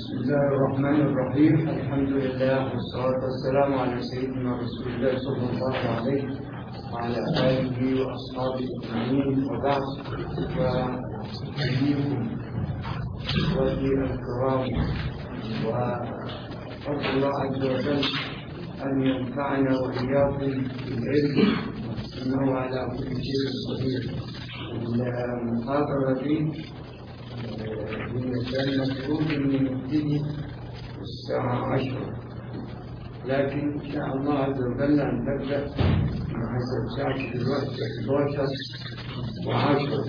بسم الله الرحمن الرحيم. الحمد لله والصلاة والسلام على سيدنا رسول الله صلى الله عليه وعلى آله وأصحابه أجمعين، وبعد. فأحييكم إخوتي الكرام، وأرجو الله عز وجل أن ينفعنا وإياكم بالعلم إنه على كل شيء قدير. المحاضرة دي كان المفروض أن نبتدي الساعة 10، لكن إن شاء الله عز وجل أن نبدأ مع الساعة دلوقتي 11:10.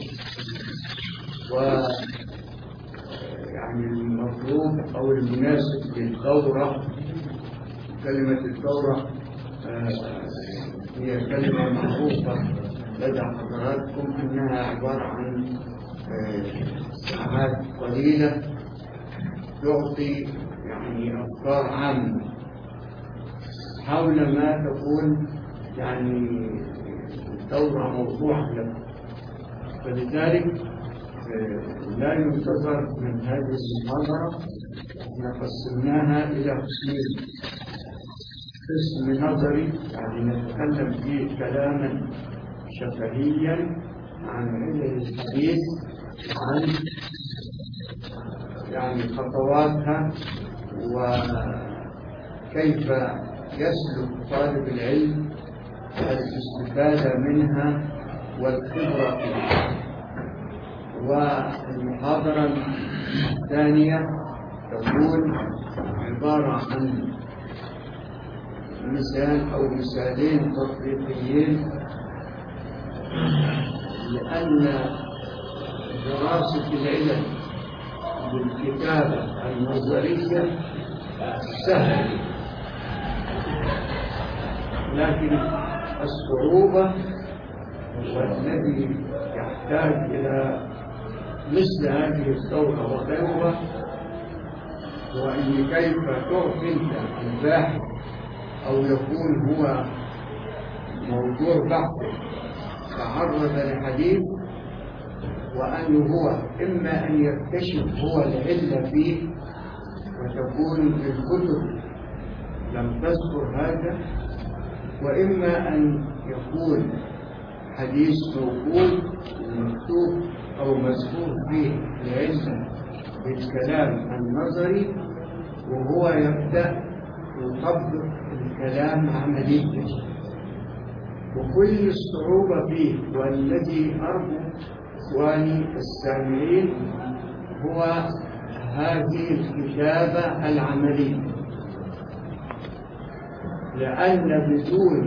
ويعني المطلوب أو المناسب للدورة، كلمة الدورة هي كلمة معروفة لدى حضراتكم أنها عبارة عن ساعات قليلة تعطي يعني أفكار عامة حول ما تكون يعني الدورة موضوعة له. فلذلك لا ينتظر من هذه المحاضرة. احنا قسمناها إلى قسمين: قسم نظري يعني نتكلم فيه كلاما شفهيا عن علم الحديث، عن يعني خطواتها وكيف يسلك طالب العلم الاستفادة منها والخبرة فيها. والمحاضرة الثانية تكون عبارة عن مثال أو مثالين تطبيقيين، لأن دراسة العلم بالكتابة النظرية سهلة، لكن الصعوبة والذي يحتاج إلى مثل هذه الدورة وغيرها هو أن كيف تعطي الباحث أو يكون هو موضوع بحث تعرض لحديث، وأنه هو إما أن يكتشف هو العلة فيه وتكون الكتب لم تذكر هذا، وإما أن يكون حديث موجود ومكتوب أو مذكور فيه العلة بالكلام النظري، وهو يبدأ يطبق الكلام عمليا. وكل الصعوبة فيه والذي أرجو إخواني السامعين هو هذه الكتابة العملية، لأن بدون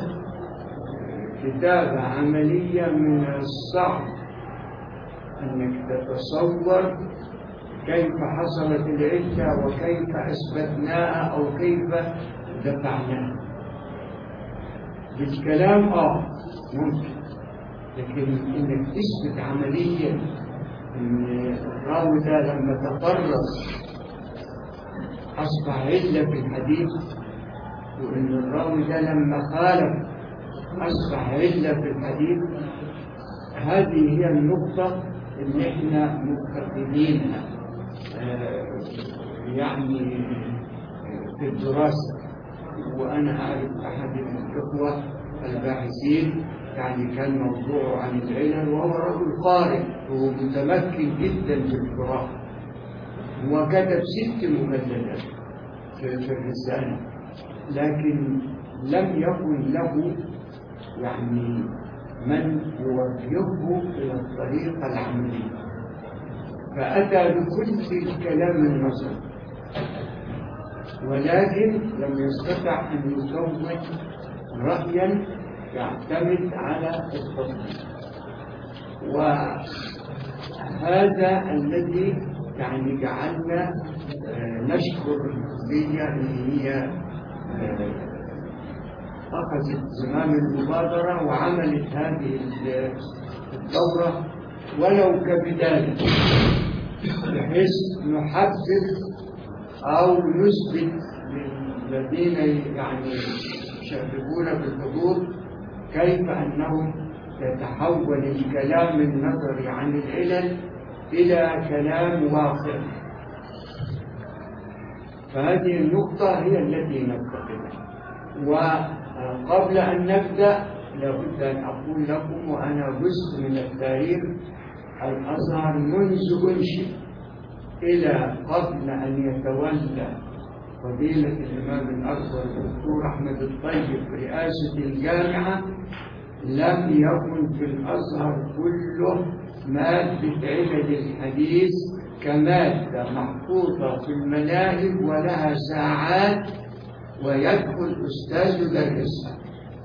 كتابة عملية من الصعب أنك تتصور كيف حصلت العلة وكيف أثبتناها أو كيف دفعناها. بالكلام ممكن، لكن إنك تثبت عمليا إن الراوي ده لما تفرق أصبح علة في الحديث، وإن الراوي ده لما خالف أصبح علة في الحديث، هذه هي النقطة اللي إحنا مفتقدينها يعني في الدراسة. وأنا أعرف أحد الإخوة الباحثين يعني كان موضوعه عن العلل، وهو رجل قارئ ومتمكن جدا في القراءة، وكتب 6 مجلدات في الرسالة، لكن لم يكن له يعني من يوجهه إلى الطريقة العملية، فأتى بكل الكلام النظري، ولكن لم يستطع أن يكون رأيا يعتمد على التطبيق. وهذا الذي يعني جعلنا نشكر الكلية اللي هي أخذت زمام المبادرة وعملت هذه الدورة ولو كبداية، بحيث نحدد أو نثبت للذين يعني يشاركون بالحضور كيف أنهم يتحول الكلام النظري عن العلل إلى كلام واقع. فهذه النقطة هي التي نفتقدها. وقبل أن نبدأ لابد أن أقول لكم، وأنا جزء من التاريخ، الأزهر منذ أنشئ إلى قبل أن يتولى فضيلة الإمام الأكبر الدكتور أحمد الطيب رئاسة الجامعة لم يكن في الأزهر كله مادة علل الحديث كمادة محطوطة في المناهج ولها ساعات ويدخل أستاذ يدرسها.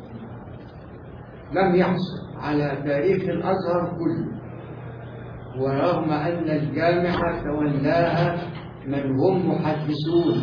لم يحصل على تاريخ الأزهر كله، ورغم أن الجامعة تولاها من هم محدثون،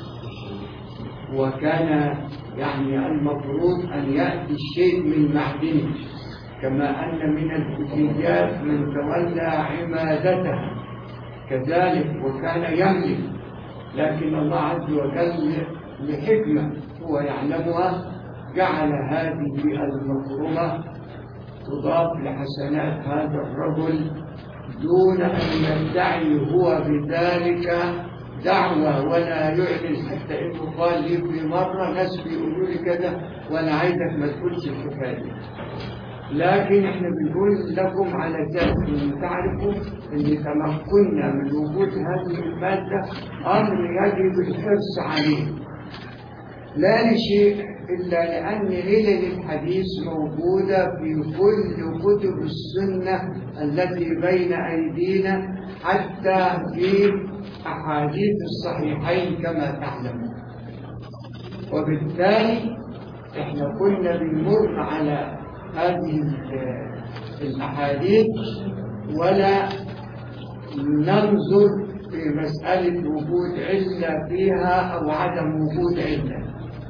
وكان يعني المفروض أن يأتي الشيء من معدنه، كما أن من الكليات من تولى عمادتها كذلك وكان يملك، لكن الله عز وجل لحكمة هو يعلمها جعل هذه المكرمة تضاف لحسنات هذا الرجل دون أن يدعي هو بذلك دعوة ولا يعلن، حتى إنه قال لي في مرة ناس بيقولوا لي كذا وأنا عايزك ما تقولش الحكاية. لكن إحنا بنقول لكم على أساس أن تعرفوا أن تمكننا من وجود هذه المادة أمر يجب الحرص عليه، لا لشيء إلا لأن علل الحديث موجودة في كل كتب السنة التي بين أيدينا، حتى في أحاديث الصحيحين كما تعلمون. وبالتالي إحنا كنا بنمر على هذه الأحاديث ولا ننظر في مسألة وجود علة فيها أو عدم وجود علة.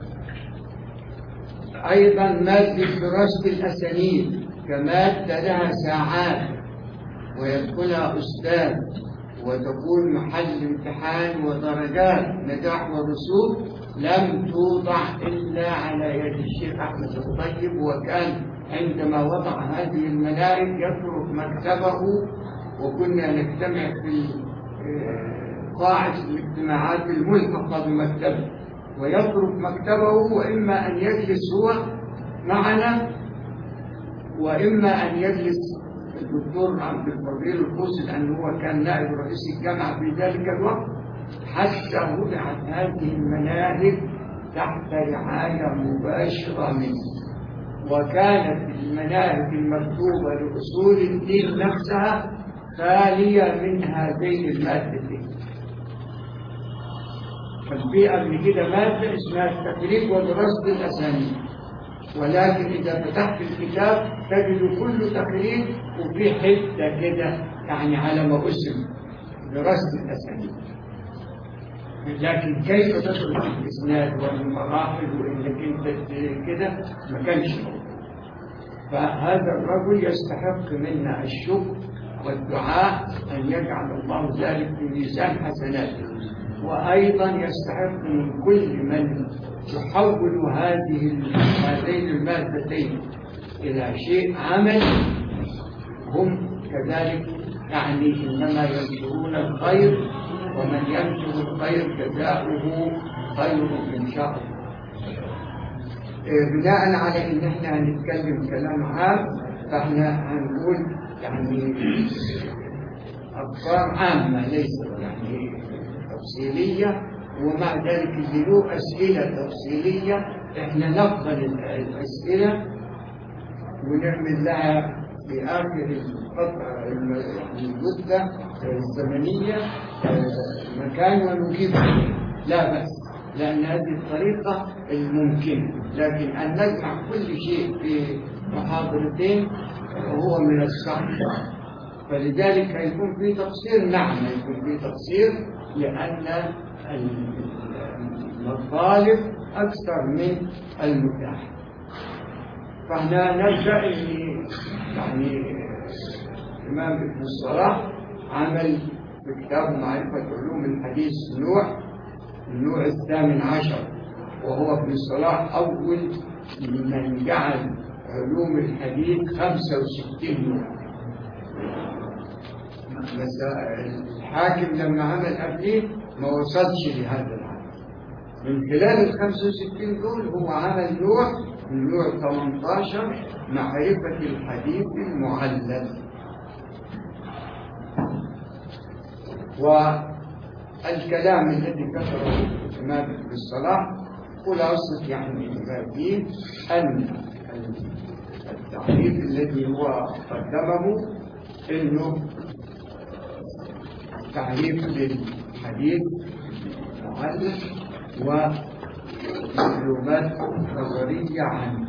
أيضا مادة دراسة الأسانيد كمادة لها ساعات ويدخلها أستاذ وتكون محل امتحان ودرجات نجاح ورسوب لم توضع إلا على يد الشيخ أحمد الطيب، وكان عندما وضع هذه المناهج يترك مكتبه، وكنا نجتمع في قاعة الاجتماعات الملحقة بمكتبه، ويترك مكتبه وإما أن يجلس هو معنا وإما أن يجلس الدكتور عبد الفضيل القوسي لأنه هو كان نائب رئيس الجامعة في ذلك الوقت، حتى وضعت هذه المناهج تحت رعاية مباشرة منه. وكانت المناهج المكتوبة لأصول الدين نفسها خالية من هذين المادتين. ففي قبل كده مادة اسمها التقريب ودراسة الأسانيد، ولكن إذا فتحت الكتاب تجد كل تقريب وفي حتة كده يعني على ما اسم دراسة الأسانيد، لكن كيف تدرس الإسناد والمراحل وإنك أنت كده ما كانش موجود. فهذا الرجل يستحق منا الشكر والدعاء أن يجعل الله ذلك في ميزان حسناته، وأيضا يستحق من كل من يحول هذين المادتين إلى شيء عمل هم كذلك، يعني إنما ينشرون الخير، ومن ينشر الخير جزاؤه خير إن شاء الله. بناء على إن احنا هنتكلم كلام عام، فاحنا هنقول يعني أفكار عامة ليست يعني تفصيلية، ومع ذلك اللي له أسئلة تفصيلية احنا نقبل الأسئلة ونعمل لها في آخر الفترة المدة الزمنية مكان ونجيبها، لا بأس، لأن هذه الطريقة الممكنة. لكن أن نجمع كل شيء في محاضرتين وهو من الصعب، فلذلك هيكون في تقصير. نعم هيكون في تقصير لأن المطالب أكثر من المتاح. فاحنا نبدأ يعني الإمام ابن الصلاح عمل بكتاب معرفة علوم الحديث النوع 18، وهو ابن الصلاح أول من جعل علوم الحديث 65 نوع. الحاكم لما عمل قبله ما وصلش لهذا العدد، من خلال ال 65 دول هو عمل النوع 18 معرفة الحديث المعلل. والكلام الذي ذكره الإمام ابن الصلاح خلاصة يعني ما فيه أن التعريف الذي هو قدمه إنه تعريف للحديث المعلل ومعلومات نظرية عنه.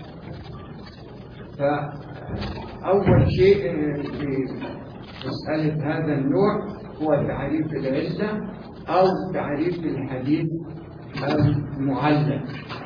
فأول شيء في مسألة هذا النوع هو تعريف العلة أو تعريف الحديث المعلل.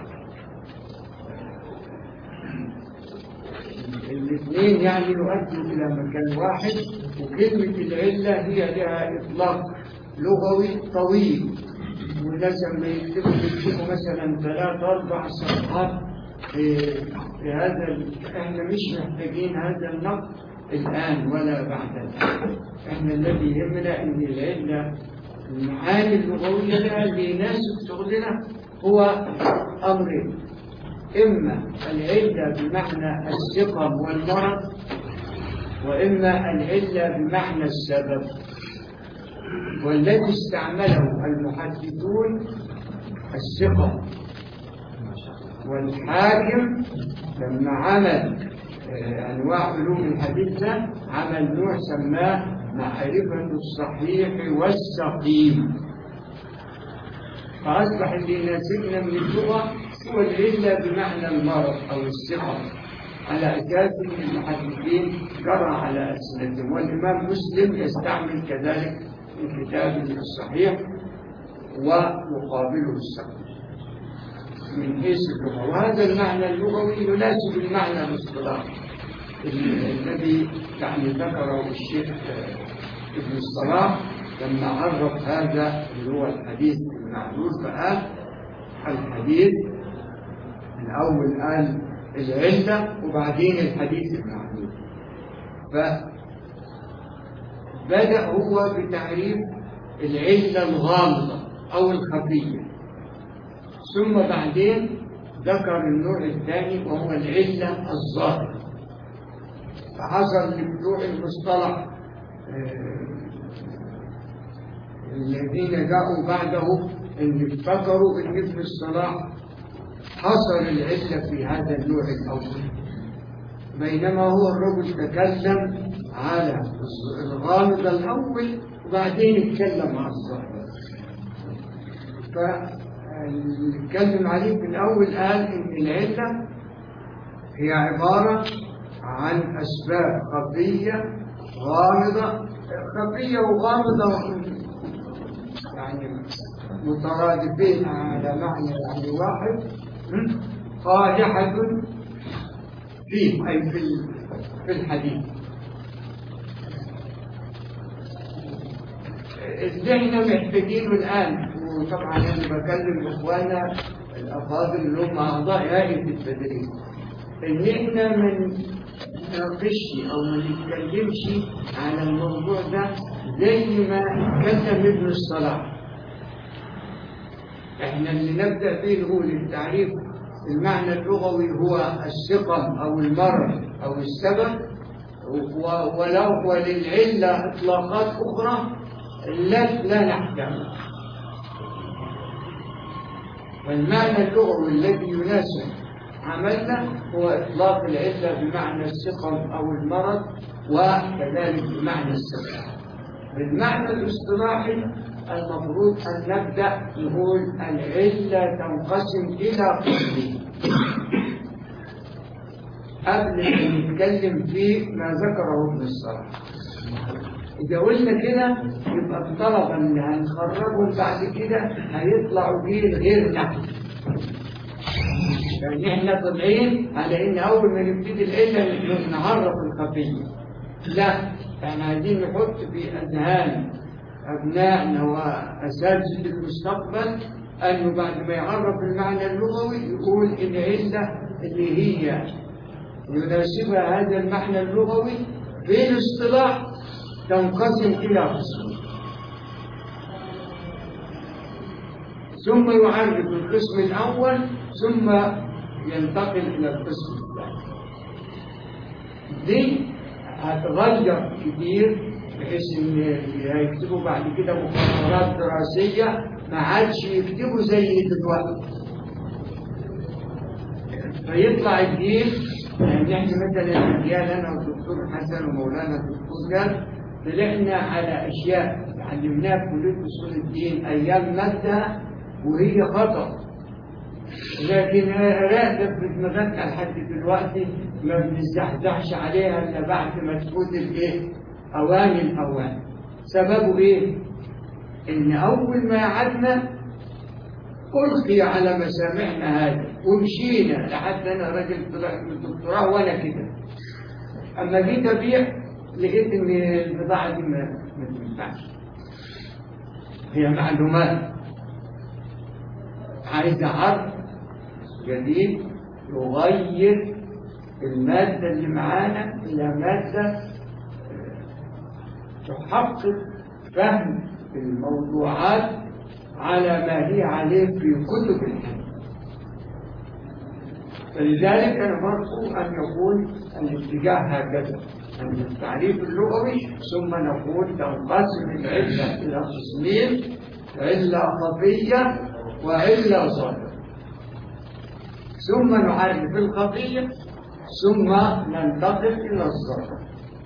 الاثنين يعني يؤدوا إلى مكان واحد، وكلمة العلة هي لها إطلاق لغوي طويل، والناس لما يكتبوا مثلا 3-4 صفحات في هذا. احنا مش محتاجين هذا النقد الآن ولا بعد الآن. احنا الذي يهمنا ان العلة المعاني اللغوية لها اللي يناسب شغلنا هو أمرين: إما العلة بمعنى السقم والمرض، وإما العلة بمعنى السبب. والذي استعمله المحدثون السقم، والحاكم لما عمل أنواع علوم الحديث عمل نوع سماه معرفة الصحيح والسقيم. فأصبح اللي يناسبنا من اللغة هو العلة بمعنى المرض أو السقم، على أساس أن المحدثين جرى على ألسنتهم. والإمام مسلم يستعمل كذلك في كتابه الصحيح ويقابله السقم من حيث اللغة. وهذا المعنى اللغوي يناسب المعنى الاصطلاحي الذي يعني ذكره الشيخ ابن الصلاح لما عرف هذا اللي هو الحديث المعلول. فقال الحديث الأول قال العلة وبعدين الحديث المعلول. فبدأ هو بتعريف العلة الغامضة أو الخفية، ثم بعدين ذكر النوع الثاني وهو العلة الظاهرة. فحصل لبتوع المصطلح الذين جاءوا بعده ان افتكروا ان ابن الصلاح حصر العلة في هذا النوع الأول، بينما هو الرجل تكلم على الغامض الأول وبعدين اتكلم على الظاهر. فنتكلم عليه في الأول قال إن العلة هي عبارة عن أسباب خفية غامضة. خفية وغامضة يعني مترادفين على معنى يعني واحد، قادحة فيه أي في الحديث. اللي احنا محتاجينه الآن، وطبعا أنا بكلم إخواننا الأفاضل اللي هم أعضاء هيئة التدريس، إن احنا ما نناقشش أو ما نتكلمش على الموضوع ده زي ما اتكلم ابن الصلاح. احنا اللي نبدأ فيه نقول التعريف المعنى اللغوي هو السقم أو المرض أو السبب، وللعلة إطلاقات أخرى لا نحتمل. والمعنى اللغوي الذي يناسب عملنا هو إطلاق العلة بمعنى السقم أو المرض، وكذلك بمعنى السبب. بالمعنى الاصطلاحي المفروض أن نبدأ نقول العلة تنقسم إلى قسمين قبل أن نتكلم في ما ذكره ابن الصلاح. إذا قلنا كده يبقى الطلبة اللي هنخرجهم بعد كده هيطلعوا جيل غير نحن، لأن إحنا طالعين على إن أول ما نبتدي العلة نعرف الخفية. لا، احنا عايزين نحط في أذهان أبنائنا وأساتذة المستقبل أنه بعد ما يعرف المعنى اللغوي يقول العلة اللي هي يناسبها هذا المعنى اللغوي في الاصطلاح تنقسم إلى قسمين. ثم يعرف القسم الأول ثم ينتقل إلى القسم الثاني. دي هتغير كتير بحيث إن اللي هيكتبوا بعد كده مقررات دراسية ما عادش يكتبوا زي دلوقتي، فيطلع الجيل. يعني احنا مثلا الأجيال أنا والدكتور حسن ومولانا الدكتور جاد طلعنا على أشياء علمناها في كلية أصول الدين أيام مادة وهي خطأ، لكن راقدة في دماغنا لحد دلوقتي ما بنزحزحش عليها إلا بعد ما تفوت أوان الأوان. سببه إيه؟ إن أول ما قعدنا ألقي على مسامعنا هذا ومشينا لحد أنا راجل طلعت من الدكتوراه وأنا كده. أما جيت أبيع لقيت إن البضاعة دي ما تنفعش، هي معلومات عايزة عرض جديد يغير المادة اللي معانا إلى مادة تحقق فهم الموضوعات على ما هي عليه في كتب الحديث. فلذلك أنا مرجو أن يكون الاتجاه هكذا، أن التعريف اللغوي ثم نقول تنقسم العلة إلى قسمين: علة خفية وعلة ظاهرة، ثم نعرف الخفية ثم ننتقل إلى الظاهرة.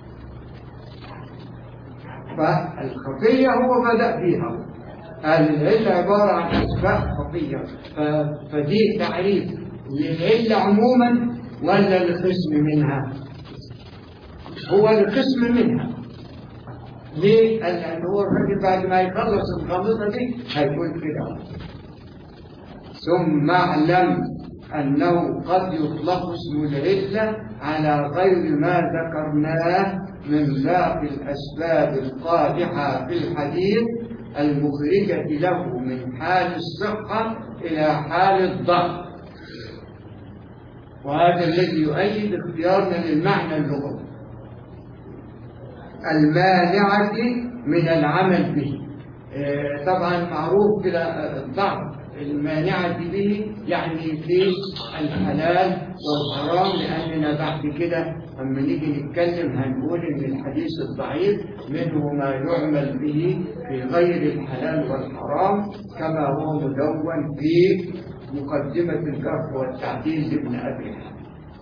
فالخفية هو بدأ فيها، قال العلة عبارة عن أسباب خفية، فدي تعريف للعلة عموما ولا لقسم منها؟ هو لقسم منها. ليه؟ لأن هو الراجل بعد ما يخلص الخليطة دي هيكون كده: ثم اعلم أنه قد يطلق اسم العلة على غير ما ذكرناه من باقي الأسباب القادحة في الحديث المخرجة له من حال الصحة إلى حال الضعف. وهذا الذي يؤيد اختيارنا للمعنى اللغوي المانعة من العمل به. طبعا معروف كده الضعف المانعة به يعني في الحلال والحرام، لأننا بعد كده لما نيجي نتكلم هنقول إن الحديث الضعيف منه ما يعمل به في غير الحلال والحرام كما هو مدون في مقدمة الجرح والتعديل لابن أبي حاتم.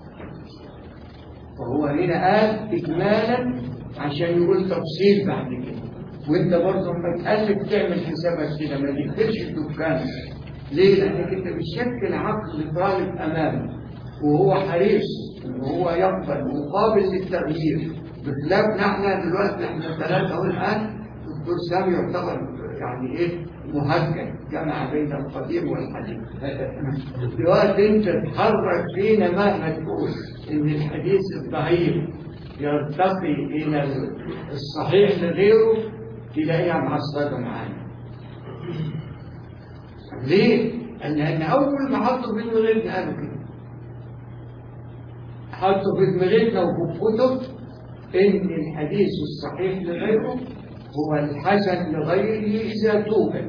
وهو هنا قال إجمالا عشان يقول تفصيل بعد كده، وانت برضه لما تقلب تعمل حسابك كده ما تقفلش الدكان. ليه؟ لأنك انت بتشكل عقل طالب أمامك وهو حريص وهو يقبل وقابل للتغيير، بخلاف احنا دلوقتي احنا الثلاثة الآن. الدكتور سامي يعتبر يعني مهجن، جمع بين القديم والحديث. دلوقتي انت تحرك فينا مهما تقول ان الحديث الضعيف يرتقي إلى الصحيح لغيره تلاقيها معصبة معانا. ليه؟ لأن أول ما حطوا في دماغنا قالوا كده، حطوا في دماغنا وفي كتب إن الحديث الصحيح لغيره هو الحسن لغيره إذا توجد.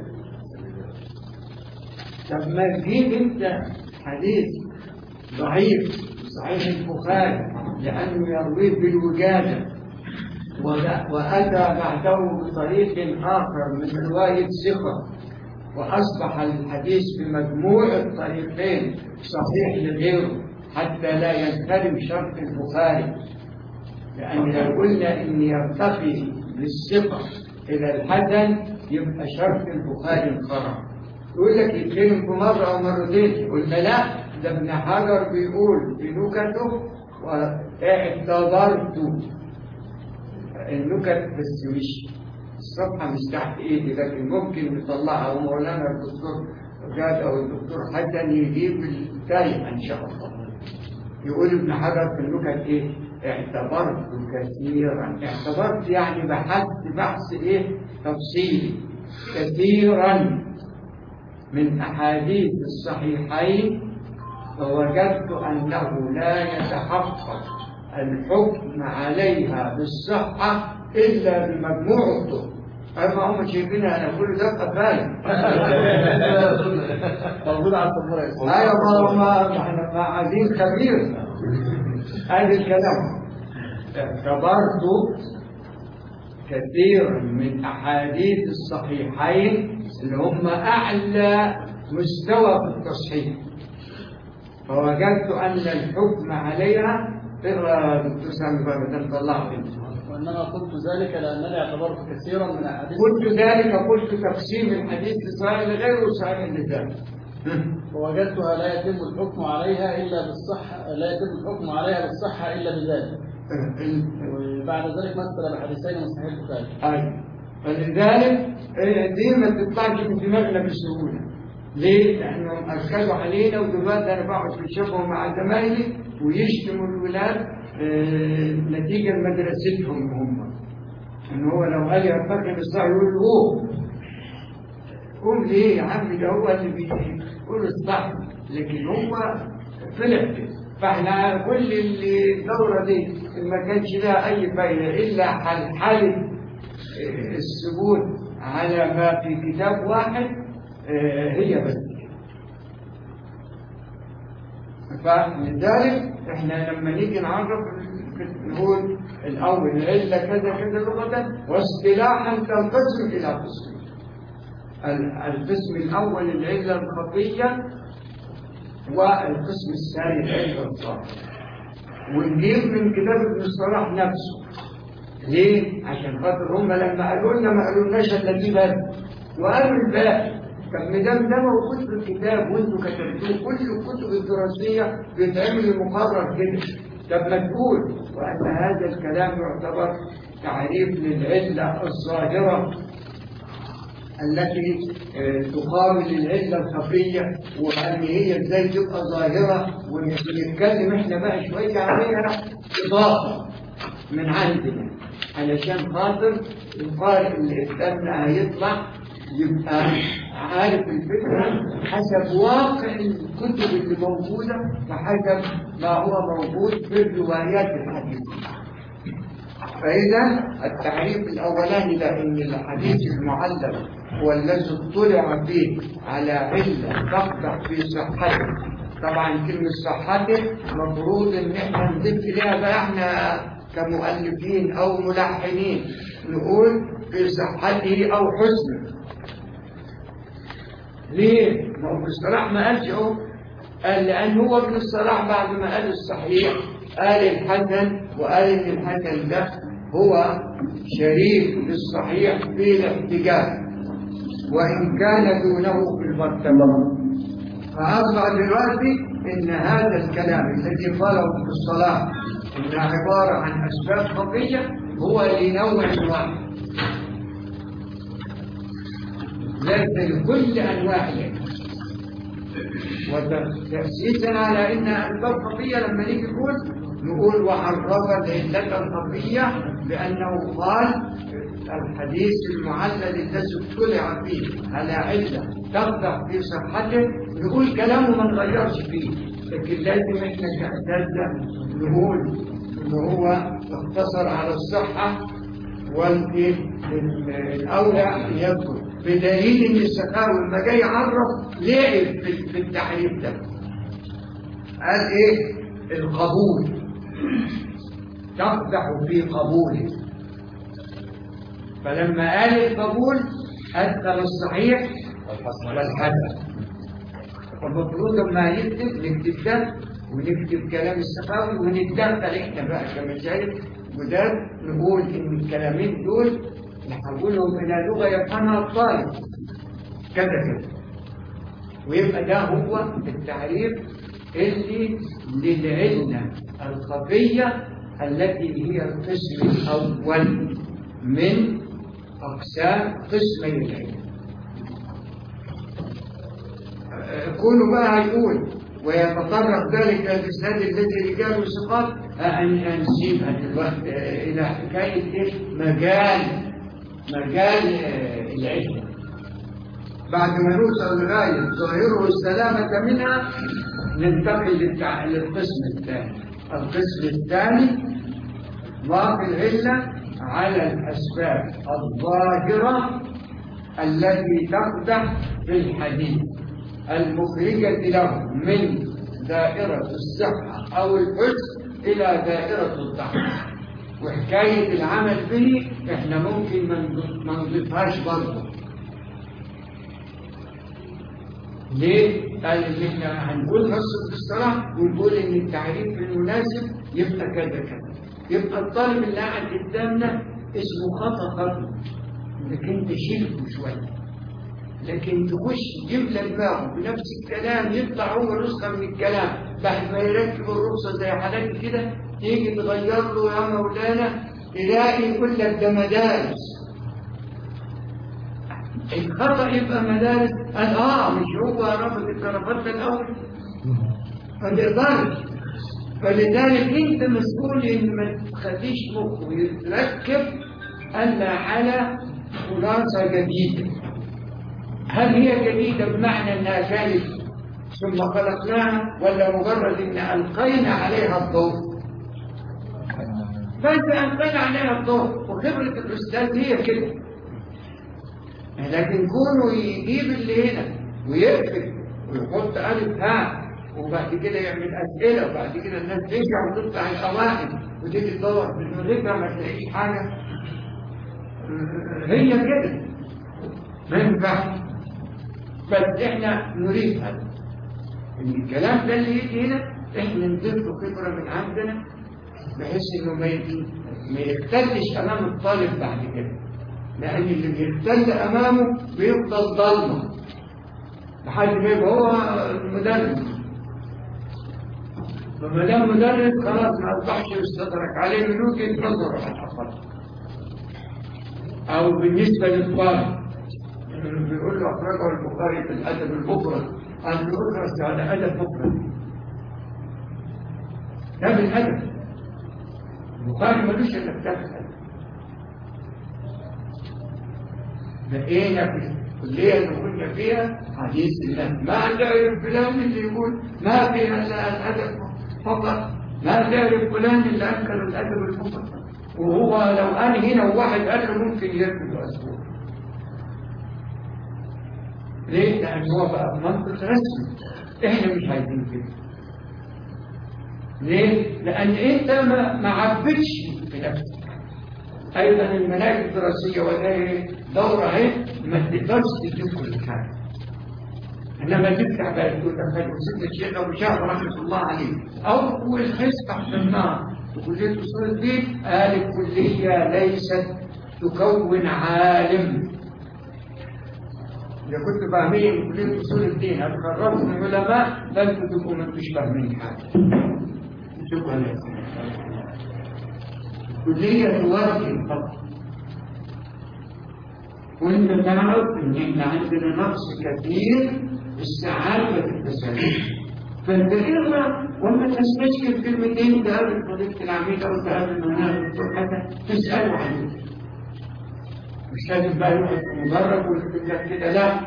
طب ما تجيب أنت حديث ضعيف صحيح البخاري لأنه يرويه بالوجادة وأتى بعده بطريق آخر من رواية ثقة وأصبح الحديث بمجموع الطريقين صحيح لغيره حتى لا ينترم شرط البخاري. لأن لو قلنا إن يرتقي بالثقة إلى الحسن يبقى شرط البخاري انقرض. يقول لك يتكلم في مرة أو مرتين، قلنا لا، ده ابن حجر بيقول في نكته واعتبرت النكت، بس مش الصفحة مش تحت إيدي، لكن ممكن نطلعها ومولانا الدكتور جاد أو الدكتور حسن يجيب التاريخ إن شاء الله. يقول ابن حجر في النكت إيه؟ اعتبرت كثيرا. اعتبرت يعني بحث تفصيلي كثيرا من أحاديث الصحيحين، فوجدت أنه لا يتحقق الحكم عليها بالصحة إلا بمجموع الطرق. أما هم شايفينها أنا كل ده قفاية. موجود على السفرة. أيوة ما عايزين خبير. هذا الكلام اعتبرت كثيرا من أحاديث الصحيحين اللي هم أعلى مستوى في التصحيح، فوجدت أن الحكم عليها تسمى بابة الله بنت. وإنما قلت ذلك لأنني اعتبرت كثيرا من أحاديث. قلت تقسيم الحديث لصحيح لغير صحيح لذلك. ووجدتها لا يتم الحكم عليها إلا بالصحة، لا يتم الحكم عليها بالصحة إلا بذلك. وبعد ذلك مثل بحديثين من صحيح البخاري. أيوة. فلذلك دي ما تطلعش من دماغنا بسهولة. ليه؟ لأنهم أكدوا علينا، ودلوقتي أنا بقعد في الشفوة مع زمايلي ويشتموا الولاد نتيجة لمدرستهم هم. إن هو لو قال يا فاكر الصح يقول له قوم ليه يا عم، ده هو اللي بيقول الصح، لكن هو طلع كده. فاحنا كل اللي الدورة دي ما كانش لها أي فايدة إلا حالة الثبوت على ما في كتاب واحد هي بس. فلذلك احنا لما نيجي نعرف نقول الأول العلة كذا كذا لغة، واصطلاحا تنقسم إلى قسمين. القسم الأول العلة الخفية، والقسم الثاني العلة الظاهرة. ونجيب من كتاب ابن الصلاح نفسه. ليه؟ عشان خاطر هم لما قالوا لنا ما قالولناش الا دي بس، وقالوا الباقي. طب ما دام ده موجود في الكتاب وانتوا كتبتوه، كل الكتب الدراسيه بيتعمل مقرر كده. طب ما تقول وان هذا الكلام يعتبر تعريف للعله الظاهره التي تقابل العله الخفيه، وان هي ازاي تبقى ظاهره، ونتكلم احنا بقى شويه عليها اضافه من عندنا علشان خاطر القارئ اللي قدامنا هيطلع يبقى عارف الفكرة حسب واقع الكتب اللي موجودة وحسب ما هو موجود في الروايات الحديثة. فإذا التعريف الأولاني لأن الحديث المعلق هو الذي اطلع فيه على علة تقدح في صحته. طبعا كلمة صحته مفروض إن احنا نضيف إليها بقى احنا كمؤلفين أو ملحنين نقول في صحته أو حسنه. ليه؟ ما هو ابن الصلاح ما قالش اهو، قال لأن هو ابن الصلاح بعد ما قال الصحيح قال الحسن، وقال إن الحسن ده هو شريك للصحيح في الاحتجاج وإن كان دونه في المرتبة. فأصبح دلوقتي إن هذا الكلام الذي قاله ابن الصلاح إنه عبارة عن أسباب خفية هو لنوع واحد، ليس لكل أنواعه. وتأسيسا على إنها أسباب خفية لما نيجي نقول وعرف العلة الخفية بأنه قال الحديث المعلل الذي اطلع فيه على علة تقدح في صحته، نقول كلامه ما نغيرش فيه، لكن لازم احنا كأساتذة نقول إن هو اقتصر على الصحة والأولى يذكر، بدليل إن السخاوي لما جاي يعرف لعب في التعريف ده. قال إيه؟ القبول تقدح في قبوله. فلما قال القبول أدخل الصحيح والحسن. فالمفروض لما نكتب ده ونكتب كلام السخاوي وندخل احنا بقى كمشايخ جداد نقول ان الكلامين دول نحولهم الى لغه يفهمها الطالب كذا كذا، ويبقى ده هو التعريف اللي للعلة الخفية التي هي القسم الأول من أقسام قسمي العلة. كونه بقى هيقول ويتطرق ذلك الإسناد الذي رجاله ثقات أن نسيبها دلوقتي إلى حكاية مجال العلة. بعد ما نوصل لغاية ظاهره السلامة منها ننتقل للقسم الثاني. القسم الثاني ضاف العلة على الأسباب الظاهرة التي تقدح في الحديث المخرجة له من دائرة الصحة أو الحسن إلى دائرة الضعف. وحكاية العمل به إحنا ممكن ما نضيفهاش برضه. ليه؟ قال إن إحنا هنقول نص الصلاة ونقول إن التعريف المناسب يبقى كذا كذا. يبقى الطالب اللي قاعد قدامنا اسمه خطأ إنك أنت شيله شوية، لكن تخش تجيب لك دماغه بنفس الكلام يطلع هو نسخة من الكلام بعد ما يركب الرخصة زي حالات كده، تيجي تغير له يا مولانا تلاقي يقول لك ده مدارس. الخطأ يبقى مدارس، قال مش هو رفض الكرافات الأول ما تقدرش. فلذلك أنت مسؤول إن ما تخليش مخه يتركب ألا على خلاصة جديدة. هل هي جديدة بمعنى أنها كانت ثم خلقناها، ولا مجرد أن ألقينا عليها الضوء؟ بس ألقينا عليها الضوء، وخبرة الأستاذ هي كده. لكن كونه يجيب اللي هنا ويقفل ويحط ألف هاء وبعد كده يعمل أسئلة وبعد كده الناس ترجع وتطلع الأوائل وتيجي تدور في المذاكرة ما تلاقيش حاجة، هي كده ما ينفعش. بس احنا نريد هذا ان الكلام ده اللي يجي هنا احنا نضيف له خبره من عندنا بحيث انه ما يختلش امام الطالب بعد كده، لان اللي بيختل امامه بيفضل ضلمه لحد ما يبقى هو المدرس. فما دام مدرس خلاص ما اصبحش يستدرك عليه من وجهه نظره على الاقل. او بالنسبه للطالب بيقول له أخرجه البخاري في الأدب المفرد، أن يدرس على أدب مفرد. ده بالأدب. البخاري ملوش إلا كتاب الأدب. لقينا في الكلية اللي كنا فيها حديث الله، ما تعرف فلان اللي يقول ما فيها إلا الأدب فقط، ما تعرف فلان اللي أنكر الأدب المفرد. وهو لو أنا هنا وواحد قال له ممكن يرفض أسبوع. ليه؟ لأن هو بقى منطق رسمي. إحنا مش عايزين كده. ليه؟ لأن أنت ما عبتش في نفسك. أيضا المناهج الدراسية وهي دورة اهي ما تقدرش تديك كل حاجة. إنما تفتح بقى تقول لك سيدنا الشيخ أبو شهر رحمة الله عليه أول حصة تحت النار وكلية أصول الدين قال الكلية ليست تكون عالم. إذا كنت فاهمين كلية أصول الدين هتخرجوا من العلماء فأنتوا تبقوا ما انتوش فاهمين حاجة. شكرا لكم. الكلية توجه فقط. وأنت تعرف إن إحنا عندنا نقص كثير في السعادة في التسليم. فأنت اقرأ وما تستشكل كلمتين تقابل فضيلة العميد أو تقابل مناهج الدكتور حتى تسأله عنه. مش لازم بقى يقعد مدرب ويقول لك كده، لا.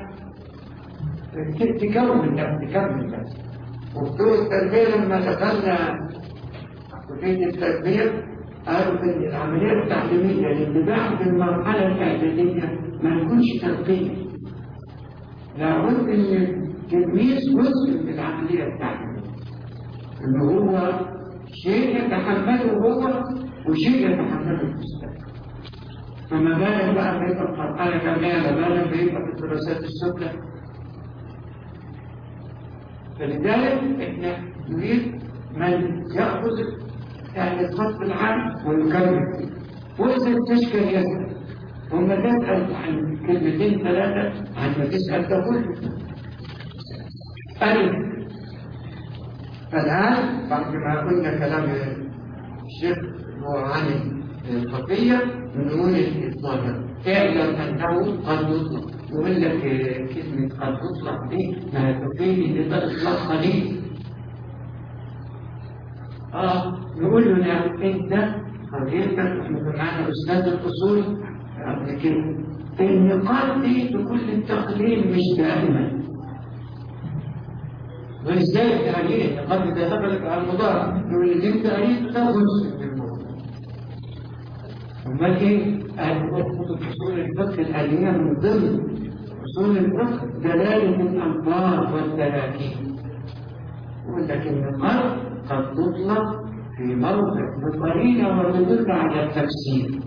تكون النفس. وبتوع التربية لما دخلنا كلية التربية قالوا إن العملية التعليمية اللي بعد المرحلة الإعدادية ما يكونش تربية. لابد إن التلميذ جزء من العملية التعليمية. إن هو شيء يتحمله هو وشيء يتحمله المستقبل. فما بالك بقى بيبقى القرآن كمان، ما بالك بيبقى في الدراسات السفلى. فلذلك احنا نريد من يأخذ يعني الخط العام ويكمل فيه، وإذا استشكل يسأل، وما تسأل عن كلمتين ثلاثة عن ما تسأل تقول ألف. الآن بعد ما قلنا كلام الشيخ هو عن الخفية نقول الظاهر، اعلم أنه قد يطلق. يقول لك كلمة قد تطلق دي ما تفيد إن ده إطلاق قليل. نقول له نعم أنت حضرتك احنا معنا أستاذ الأصول قبل كده النقاط دي تكون التقليل مش دائما. وإزاي التقليل؟ قد تدخلك على المضارع نقول لك أنت أريد تاخذ في الموضوع امال ايه؟ كتب اصول الفقه الاليه من ضمن اصول الفقه دلاله الالفاظ والتراكيب. ولكن القرض قد تطلق في موضع بقرينه وتدل على التفسير.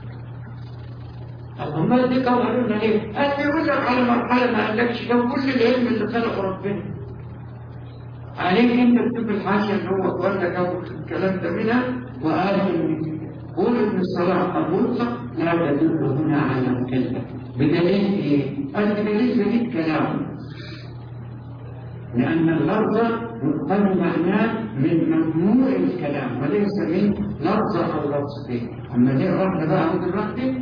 امال دي قالوا لنا ليه؟ قال يقول لك على مرحله ما قالكش لو كل العلم اللي خلقه ربنا عليك انت تشوف الحاشيه اللي هو اتولى جابوا الكلام ده منها وقال قول ان الصلاه المطلق لا تدل هنا على الكلمه بدليل ايه؟ قال بدليل جديد كلامه لان اللفظ يقال معناه من مجموع الكلام وليس من لفظه او لفظتين. اما دي رحنا بقى عند الرحله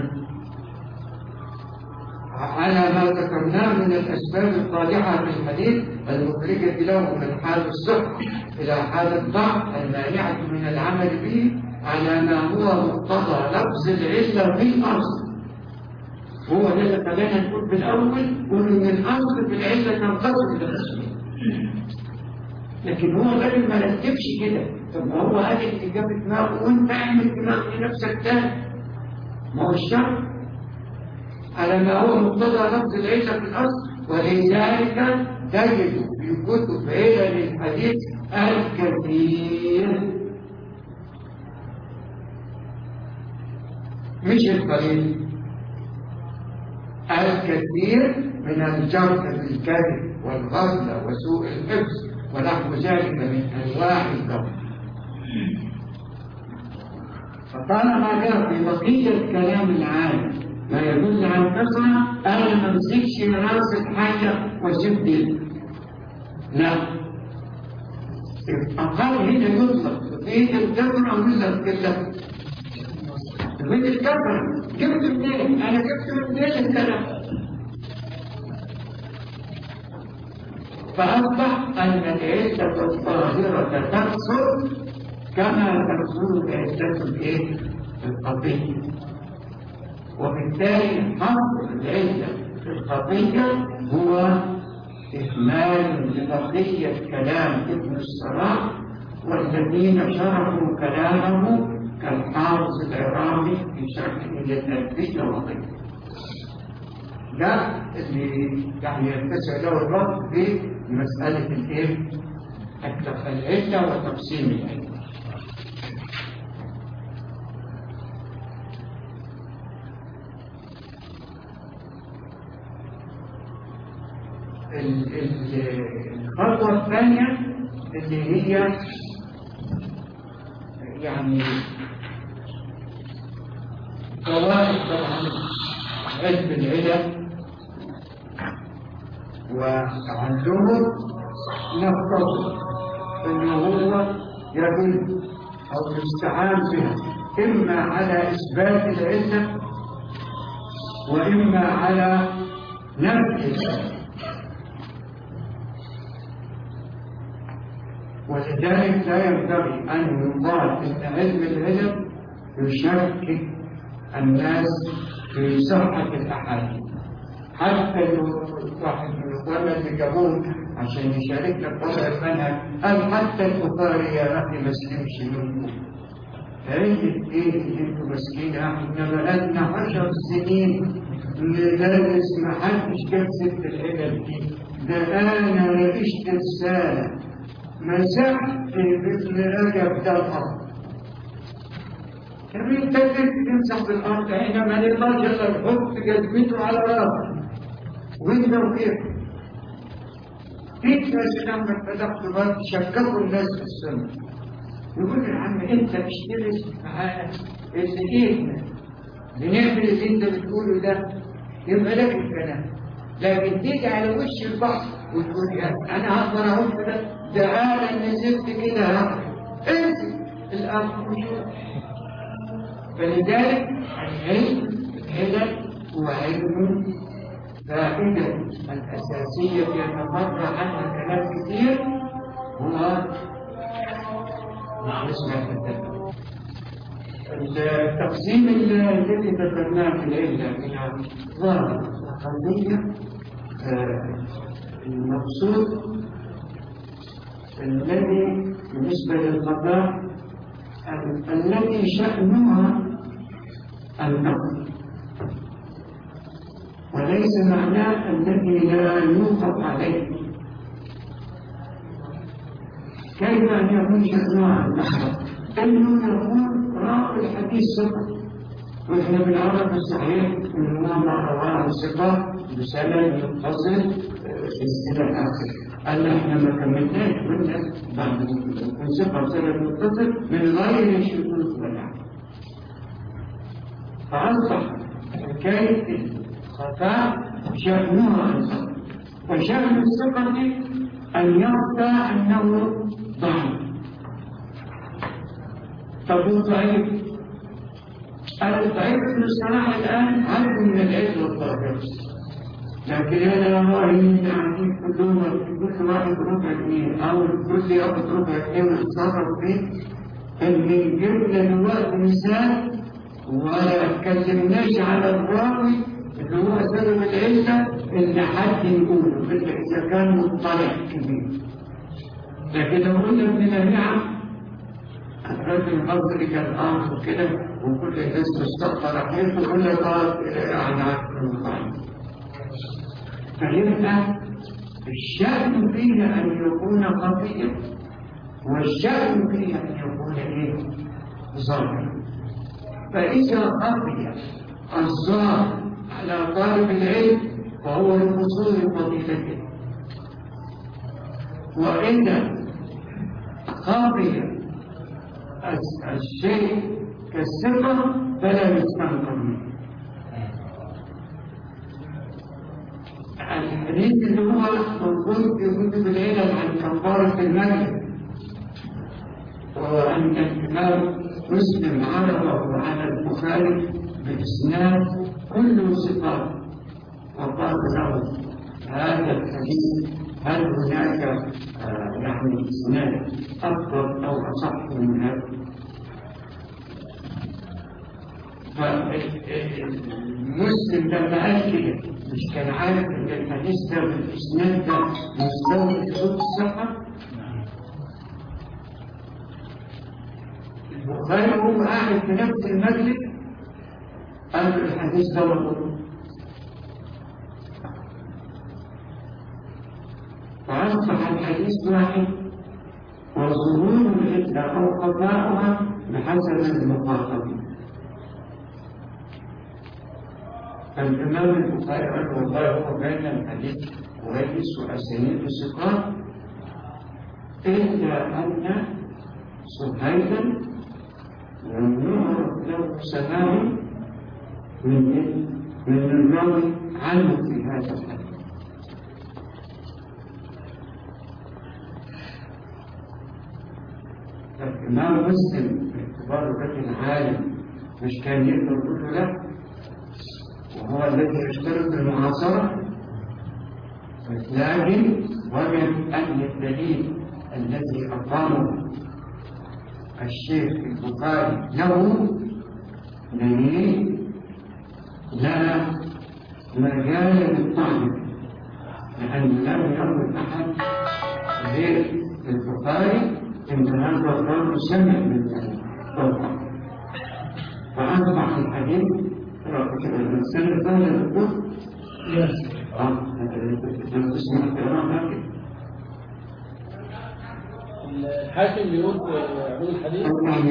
على ما ذكرناه من الأسباب القادحة في الحديث المخرجة له من حال الصحة إلى حال الضعف المانعة من العمل به على ما هو مقتضى لفظ العلة في الأصل. هو ده اللي خلانا نقول بالأول إن الأصل في العلة تنقسم إلى قسمين. لكن هو غير ما رتبش كده. طب هو قال الإجابة دماغه وأنت اعمل دماغ لنفسك تاني. ما هو الشرط على ما هو مقتضى لفظ العلة في الأصل ولذلك تجد في كتب علل الحديث الكثير مش القليل الكثير من الجرح بالكذب والغفلة وسوء الحفظ ونحو ذلك من أنواع الجرح. فطالما جاء في بقية الكلام العام ما يدل على الكثرة أنا ما امسكش راس الحاجة واسيب دي. لا. الأقل هنا يطلق في الكثرة ولا القلة؟ في الكثرة جبت منين؟ أنا جبت منين الكلام؟ فأصبح أن العلة الظاهرة تقصر كما تقصر العلة الإيه؟ القضية. وبالتالي حصر العلة في القضية هو إكمال لبقية كلام ابن الصلاح والذين شرحوا كلامه كالحافظ العراقي في شرحه للألفية وغيره. ده اللي يعني يتسع له الرد في مسألة العلة وتقسيم العلة. الخطوة الثانية اللي هي يعني قواعد طبعا علم العلم وعندهم نفترض انه هو يدل او يستعان بها اما على اثبات العلة واما على نفي العلة. ولذلك لا ينبغي أن يقال إن علم العلم يشكك الناس في صحة الأحاديث. حتى واحد من الإخوان اللي جابوه عشان يشاركنا في وضع المنهج قال حتى البخاري يا أخي ما سلمش منكم. علة إيه اللي أنتم ماسكينها؟ إحنا بقالنا 10 سنين ندرس ما حدش جاب ست العلل دي. ده أنا ناقشت رسالة مسحت مثل رجب ده الأرض. انت تمسح بالأرض حينما نقدرش إلا نحط جزمته على راسه وانت وكيف فيك ناس لما فتحت الأرض شككوا الناس في السنة يقول يا عم انت بتشترس معانا اللي ايه بنعمل اللي انت بتقوله ده يبقى لك الكلام. لكن تيجي على وش البحر وتقول يا انا هقدر اقول ده انا نزلت كده انزل الارض وشوف. فلذلك العلم هو علم فائدة الأساسية يتفرع عنها كلام كثير هو نسمع التقسيم الذي ذكرناه في العلة إلى ظاهر وقضية. المقصود الذي بالنسبة للقضاء الذي شأنها النقل، وليس معناه الذي لا يوقف عليه. كيف أن يكون شأنها النقل؟ إنه يكون راوي الحديث ثقة، وإحنا بنعرف الصحيح إنه ما رواه الثقة بسند متصل إلى آخره. قال إحنا ما كملناش قلنا بعد ثقة بسند متصل من غير شذوذ ولا. فأصبح حكاية الخفاء شأنها الثقة، وشأن الثقة أن يرضى أنه ضعيف. طب ضعيف، الضعيف في الصلاح الآن عرض من العلم والطاقة، لكن أنا رأيي يعني كل واحد ربع جنيه أو كل ياخد ربع جنيه ويتصرف فيه. إن جبنا دلوقتي مثال ولا اتكلمناش على الراوي اللي هو سبب العلة إن حد يقوله إلا إذا كان مطلع كبير. لكن لو قلنا ابن لهيعة الرجل الأصلي كان آخر كده وكل الناس مستقطع رحيته يقول لك أنا عارف المقام. فيبقى الشأن فيه أن يكون خفيا، والشأن فيه أن يكون ظاهرا. فإذا خفي الظاهر على طالب العلم فهو لقصور فضيلته، وإذا خفي الشيء كالثقة فلا يستنكر منه. الحديث اللي هو موجود في كتب العلل عن كفارة المجلس، وأن الإمام مسلم عرضه على البخاري بإسناد كله ثقات، وقال له هذا الحديث هل هناك يعني إسناد أفضل أو أصح من هذا؟ فالمسلم لما قال كده مش كان عارف ان الحديث ده بالاسناد ده مستوى صوت الصحه؟ البخاري هو قاعد في نفس المجلس قال الحديث ده مضبوط، فأصبح الحديث واحد وظهور العلة أو قضاؤها بحسب المخاطب. فالإمام البخاري قال والله هو بين الحديث كويس وأسانيد ثقات، إلا أن صهيبا لم يعرف له سماع من الراوي عنه في هذا الحديث. فالإمام مسلم باعتباره رجل عالم مش كان يقدر يقول له لا، وهو الذي يشترط المعاصرة، لكن وجد أن الدليل الذي أقامه الشيخ البخاري له دليل لا مجال للطعن، لأن لم يكن أحد غير البخاري إن هذا الرجل سمع من ذلك، فأصبح الحديث الإنسان الثاني يقول اسمع الكلام الحاكم بيقول عمود الحديث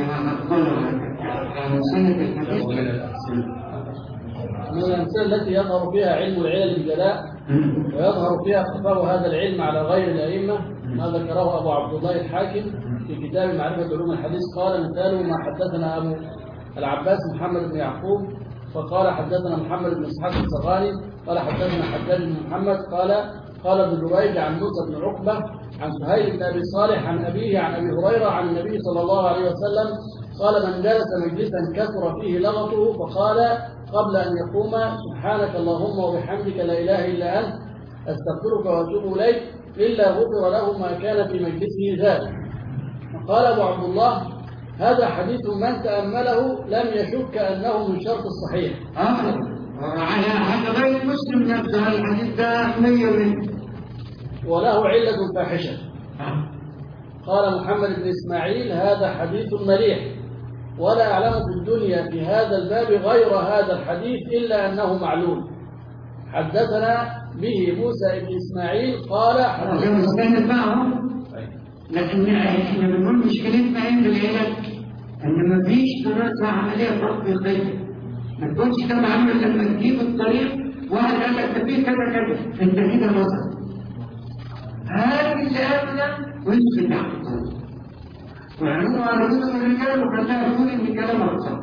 من الأمثلة التي يظهر فيها علم العلل الجلاء ويظهر فيها خفاء هذا العلم على غير الأئمة، ما ذكره أبو عبد الله الحاكم في كتاب معرفة علوم الحديث. قال مثاله ما حدثنا أبو العباس محمد بن يعقوب فقال حدثنا محمد بن إسحاق الصغاني قال حدثنا حجاج بن محمد قال ابن جريج عن موسى بن عقبة عن سهيل بن أبي صالح عن أبيه عن أبي هريرة عن النبي صلى الله عليه وسلم قال من جلس مجلسا كثر فيه لغطه فقال قبل أن يقوم سبحانك اللهم وبحمدك لا إله إلا أنت أستغفرك وأتوب إليك إلا غفر له ما كان في مجلسه ذلك. قال أبو عبد الله هذا حديث من تأمله لم يشك أنه من شرط الصحيح. على غير مسلم نفسه الحديث ده 100 وله علة فاحشة. قال محمد بن إسماعيل هذا حديث مليح ولا أعلم في الدنيا في هذا الباب غير هذا الحديث إلا أنه معلول. حدثنا به موسى بن إسماعيل قال حدثنا لكن احنا بنقول مشكلتنا عند العلم ان مفيش دراسه عمليه تطبيقيه. ما تقولش ده معلول لما تجيب الطريق واحد قال لك ده فيه كذا كذا انت كده نظر. هذه اللي قبل ويثبت على الطريق. ويعلموا على رجل من الرجال وخلاها يقول ان كلامها صح.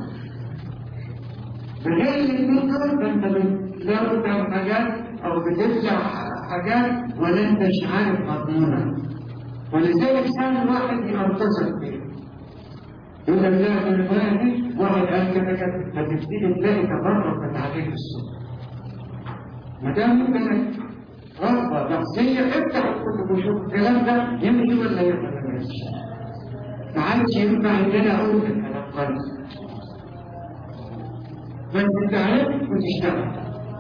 فغير الاثنين دول فانت بتلاقوا حاجات او بترجع حاجات ولا انت مش عارف مضمونها. ولذلك كان الواحد ينتصر فيه. يقول لك لا في الرواية دي واحد قال كذا كذا فتبتدي تلاقي تبرر بتعليق الصوت. ما دام ممكن رغبة نفسية افتح الكتب وشوف الكلام ده يمشي ولا ما يمشيش. ما عادش ينفع ان انا اقول الكلام خالص. فانت تعرف وتشتغل.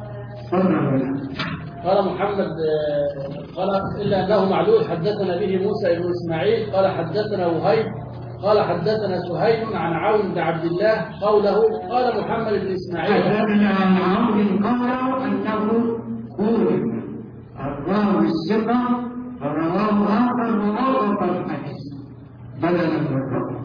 قال محمد قال إلا أنه معلول. حدثنا به موسى بن إسماعيل قال حدثنا وهيب قال حدثنا سهيل عن عون بن عبد الله قوله. قال محمد بن إسماعيل حدثنا عن عون قال أنه قول الراوي الثقة فرواه آخر ووقف الحديث بدلا من الرواية.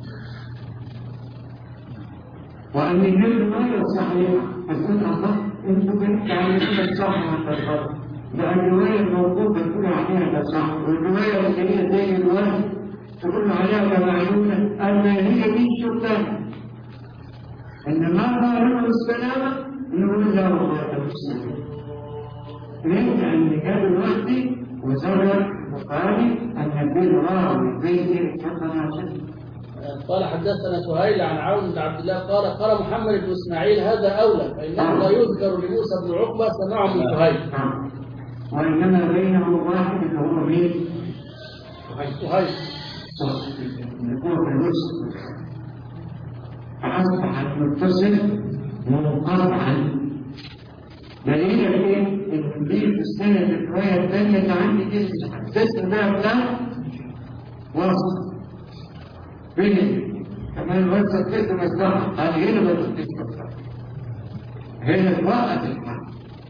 وأن الرواية صحيحة أقول الله أنتم بتعملون الصح ولا الغلط. ده الرواية الموجودة تقول عليها ده صح والرواية اللي هي زي الوهم تقول عليها ده معلومة أما هي دي الشرطان. إنما ظاهره السلامة نقول له هذا مسلم. ليه؟ لأن كان الوحدي وزرع البخاري أن في الراوي بين كما شد. قال حدثنا سهيل عن عون بن عبد الله قال محمد بن اسماعيل هذا اولى فانه لا يذكر لموسى بن عقبه سمعه من سهيل. وانما بينه واحد اللي هو مين؟ سهيل. يكون في الوسط. فاصبح المتصل منقطعا. دليل ايه؟ ان دي في السنه الروايه الثانيه اللي عندي دي حدثت بها بتاع وسط. فين؟ كمان وسط كده مصلحة. هذه هنا ما تديك مصلحة. هنا توقف الحق.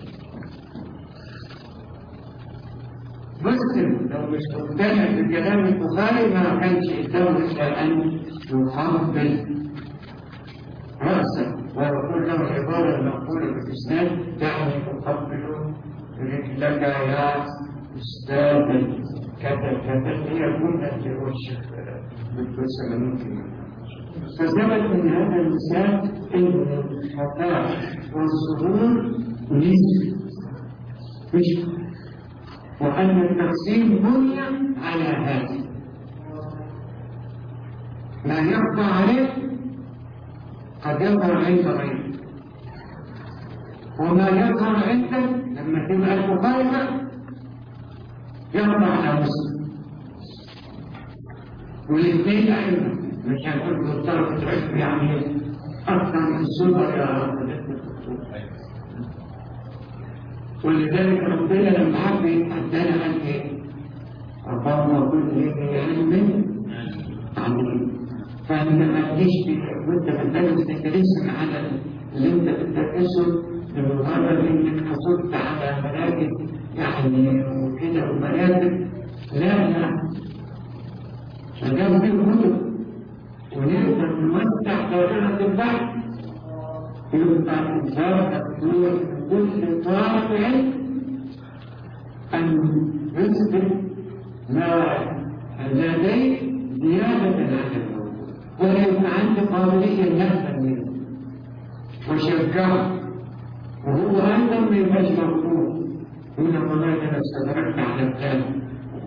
مسلم لو مش مقتنع بكلام البخاري ما كانش يدور إلا أن يحمل رأسه ويقول له عبارة مقولة بالإسناد دعني أقبل رجلك يا أستاذ كذا كذا. هي الجملة اللي هو الشيخ بالفلسفة ممكن. فثبت من هذا المثال ان الخطا والظهور نسبي مش وان التقسيم بني على هذا. ما يرضى عليه قد يظهر عند غيره وما يظهر عنده لما تبقى المخالفه يرضى على مسلم. والاثنين أئمة مش هنقول بالطرف العلم يعني أكثر من الصبر يا رب. ولذلك ربنا لما حب يتحدانا عن إيه؟ اللهم كل ذي علم عليم. فأنت ما تجيش وأنت بتدرس تدرس على اللي أنت بتدرسه لمجرد إنك حصلت على مراكز يعني وكده ومراتب. لا فجاب في الكتب ونقدر نوسع دائرة البحث يبقى الإنسان تقدير كل طالب أن يثبت ما لديه زيادة على الموضوع ويبقى عنده قابلية نفسا منه وشجعه وهو أيضا ما يبقاش مغلوب. هنا والله أنا استدركت على الثاني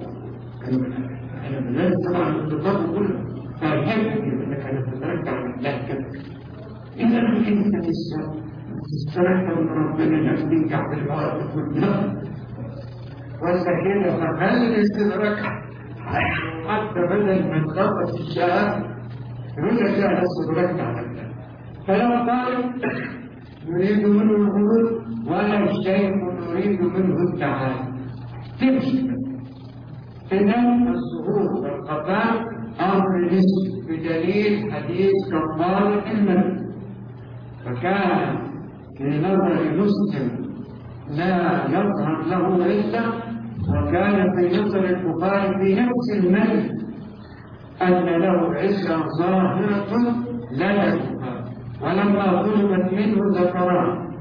أنا بلاد طبعا الخطاب كله فأحب أنك أنا تترجع عن الله كذا. إذا أنت تسترجع من ربنا أنك تنجح في المواقف كلها وأنت كده فخلي الاستدراك حتى بدل من خطط الشهادة يقول لك لا استدركت على الله. فلو طالب يريد منه الخروج ولا الشيخ يريد منه التعالي تمشي. إذن الظهور والخطأ أمر نسبي بدليل حديث كفارة المرء، فكان في نظر مسلم لا يظهر له علة، وكان في نظر البخاري في نفس المرء أن له علة ظاهرة لا البخاري، ولما طلبت منه ذكرها.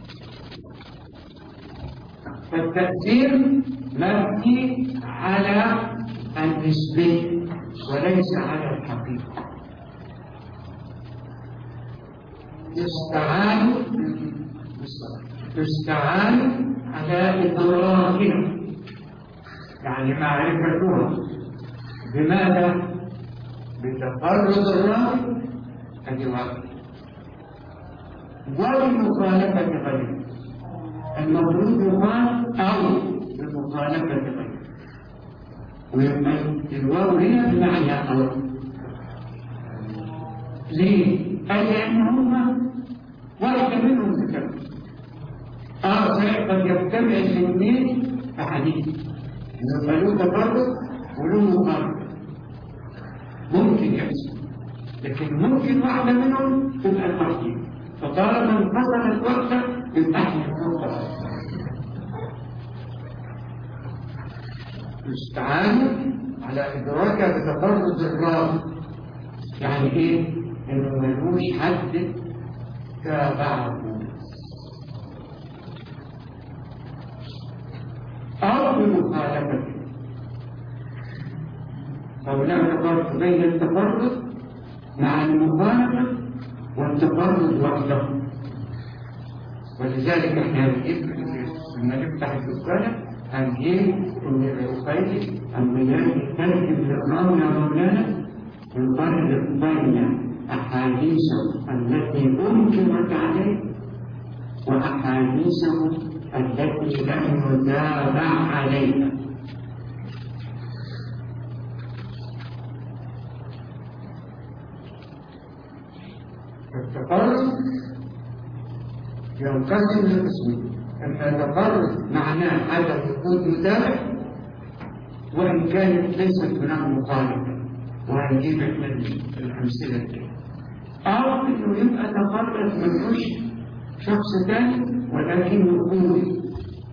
فالتأثير مبني على النسبية وليس على الحقيقة. يستعان على إدراكها، يعني معرفتها. بماذا؟ بتفرد الراوي الواقع وبمخالفة غيره. المفروض يقال أو بمخالفة غيره، ويبقى الواو هنا بمعنى أو. ليه؟ لأن هما واحدة منهم ذكر قد يجتمع الاثنين في حديث، يبقى له تفرد وله مخالفة، ممكن يحصل، لكن ممكن واحدة منهم تبقى التحقيق. فطالما انفصلت واحدة يبقى احنا يستعان على إدراكها بتفرد الراوي. يعني إيه؟ إنه ملوش حد تابعه أو بمخالفته. فهناك فرق بين التفرد مع المخالفة والتفرد وحده. ولذلك احنا لما نفتح الدكانة هنجيب ان الرقيق المياه يترجم للراوي يا مولانا يفرق بين احاديثه التي انكرت عليه واحاديثه التي لم يتابع عليها. التفرد ينقسم لقسمين: اما تفرد معناه عدم وجود متابع وان كانت ليست هناك مخالفه، وهنجيب احنا الامثله دي، او انه يبقى تفرد من شخص ثاني ولكن وجودي،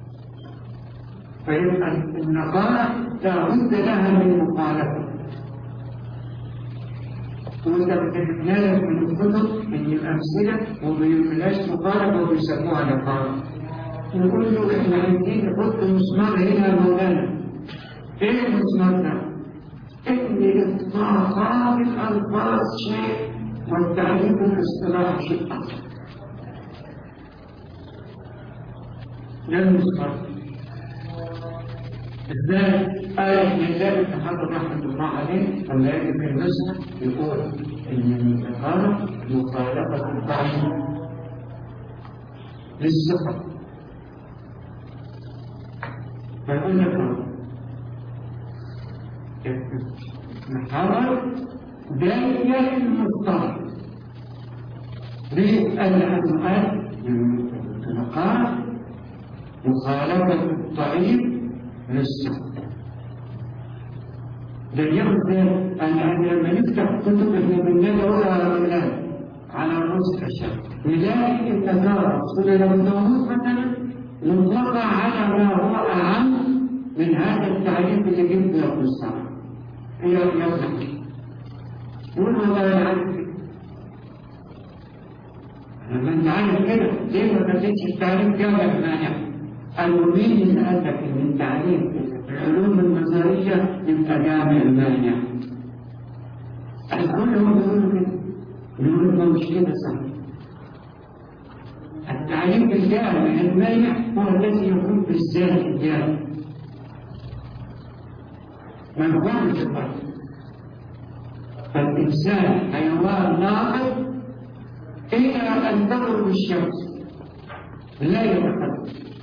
فيبقى النقاء لا بد لها من مخالفه. وإذا بتجد لك من الكتب إن الأمثلة وبيملاش مقاربة وبيسموها نقارة. نقول له إحنا عايزين نحط مسمار هنا يا مولانا. إيه المسمار ده؟ إن إطلاقات الألفاظ شيء والتعريف الاصطلاح شيء آخر. ده المسمار. إزاي؟ آية من ذلك حضر رحمة الله عليه لما يجب في النسخة يقول إن المقالة مخالفة الضعيف للثقة. فيقول لك محاور داية المصطلح. ليه؟ لأنه قال المقالة مخالفة الضعيف للثقة. لليوم أنا لما نفتح كتب احنا بندور على الرزق الشرعي نلاقي التجارب سنن داوود مثلا مطلقة على ما هو أعم من هذا التعريف اللي جبته في الصلاة. هي يصلح يقول والله أنا عارف كده. لما أنت عارف كده ليه ما تديش التعريف جامع مانع؟ قالوا مين اللي قال لك إن التعريف العلوم النظرية يبقى جامع المانع؟ الكل هو بيقولوا كده، بيقولوا ما مش كده صح. التعريف الجامع المانع هو الذي يكون بالذات الجامع مفهوم الفرق. فالإنسان حيوان ناقض إلى أن تغرب الشمس لا يتقدم.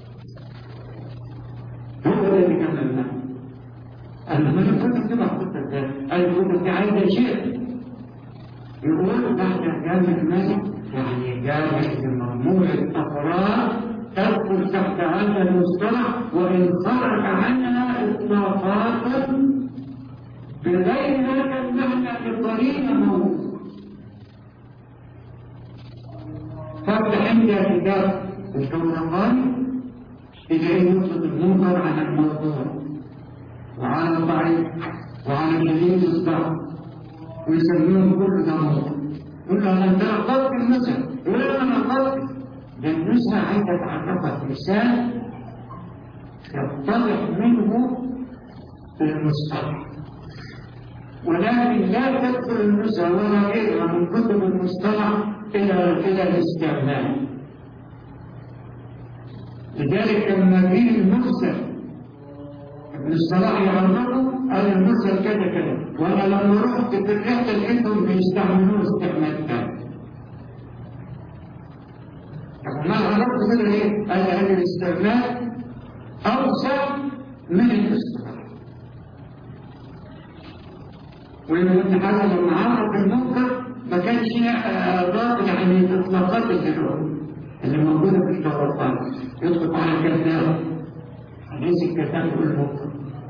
هو الذي كان الماء. الملك كنت كما قلت الكتب عايزة شيء يقول بعد جامع الماء يعني جامع مجموعة أفراد تدخل تحت هذا المصطلح وإن خرج عنها إطلاقات بغير هذا المعنى بطريقة موجودة. فافتح عند كتاب الطبراني تلاقيه يطلق المنكر عن الموضوع وعن الضعيف وعن شديد الضعف ويسميهم كل ده موضوع. يقول له أنا أخطأت النزهة، يقول له أنا أخطأت. ده النزهة عند تعرفت لسان يتضح منه المصطلح، ولكن لا تدخل النزهة ولا غيرها من كتب المصطلح إلى الاستعمال. لذلك لما جه المرسل ابن الصلاح يعرفه قال المرسل كذا كذا، وانا لما رحت في الرحله لقيتهم بيستعملوه استعمال ثاني. طب ما عرفت كده ايه؟ قال ان الاستعمال اوسع من الاصطلاح. وابن حجر لما عرف المنكر ما كانش ضاق يعني الاطلاقات اللي موجوده في الطبراني. يطلق على الكذاب حديث الكذاب والمنكر،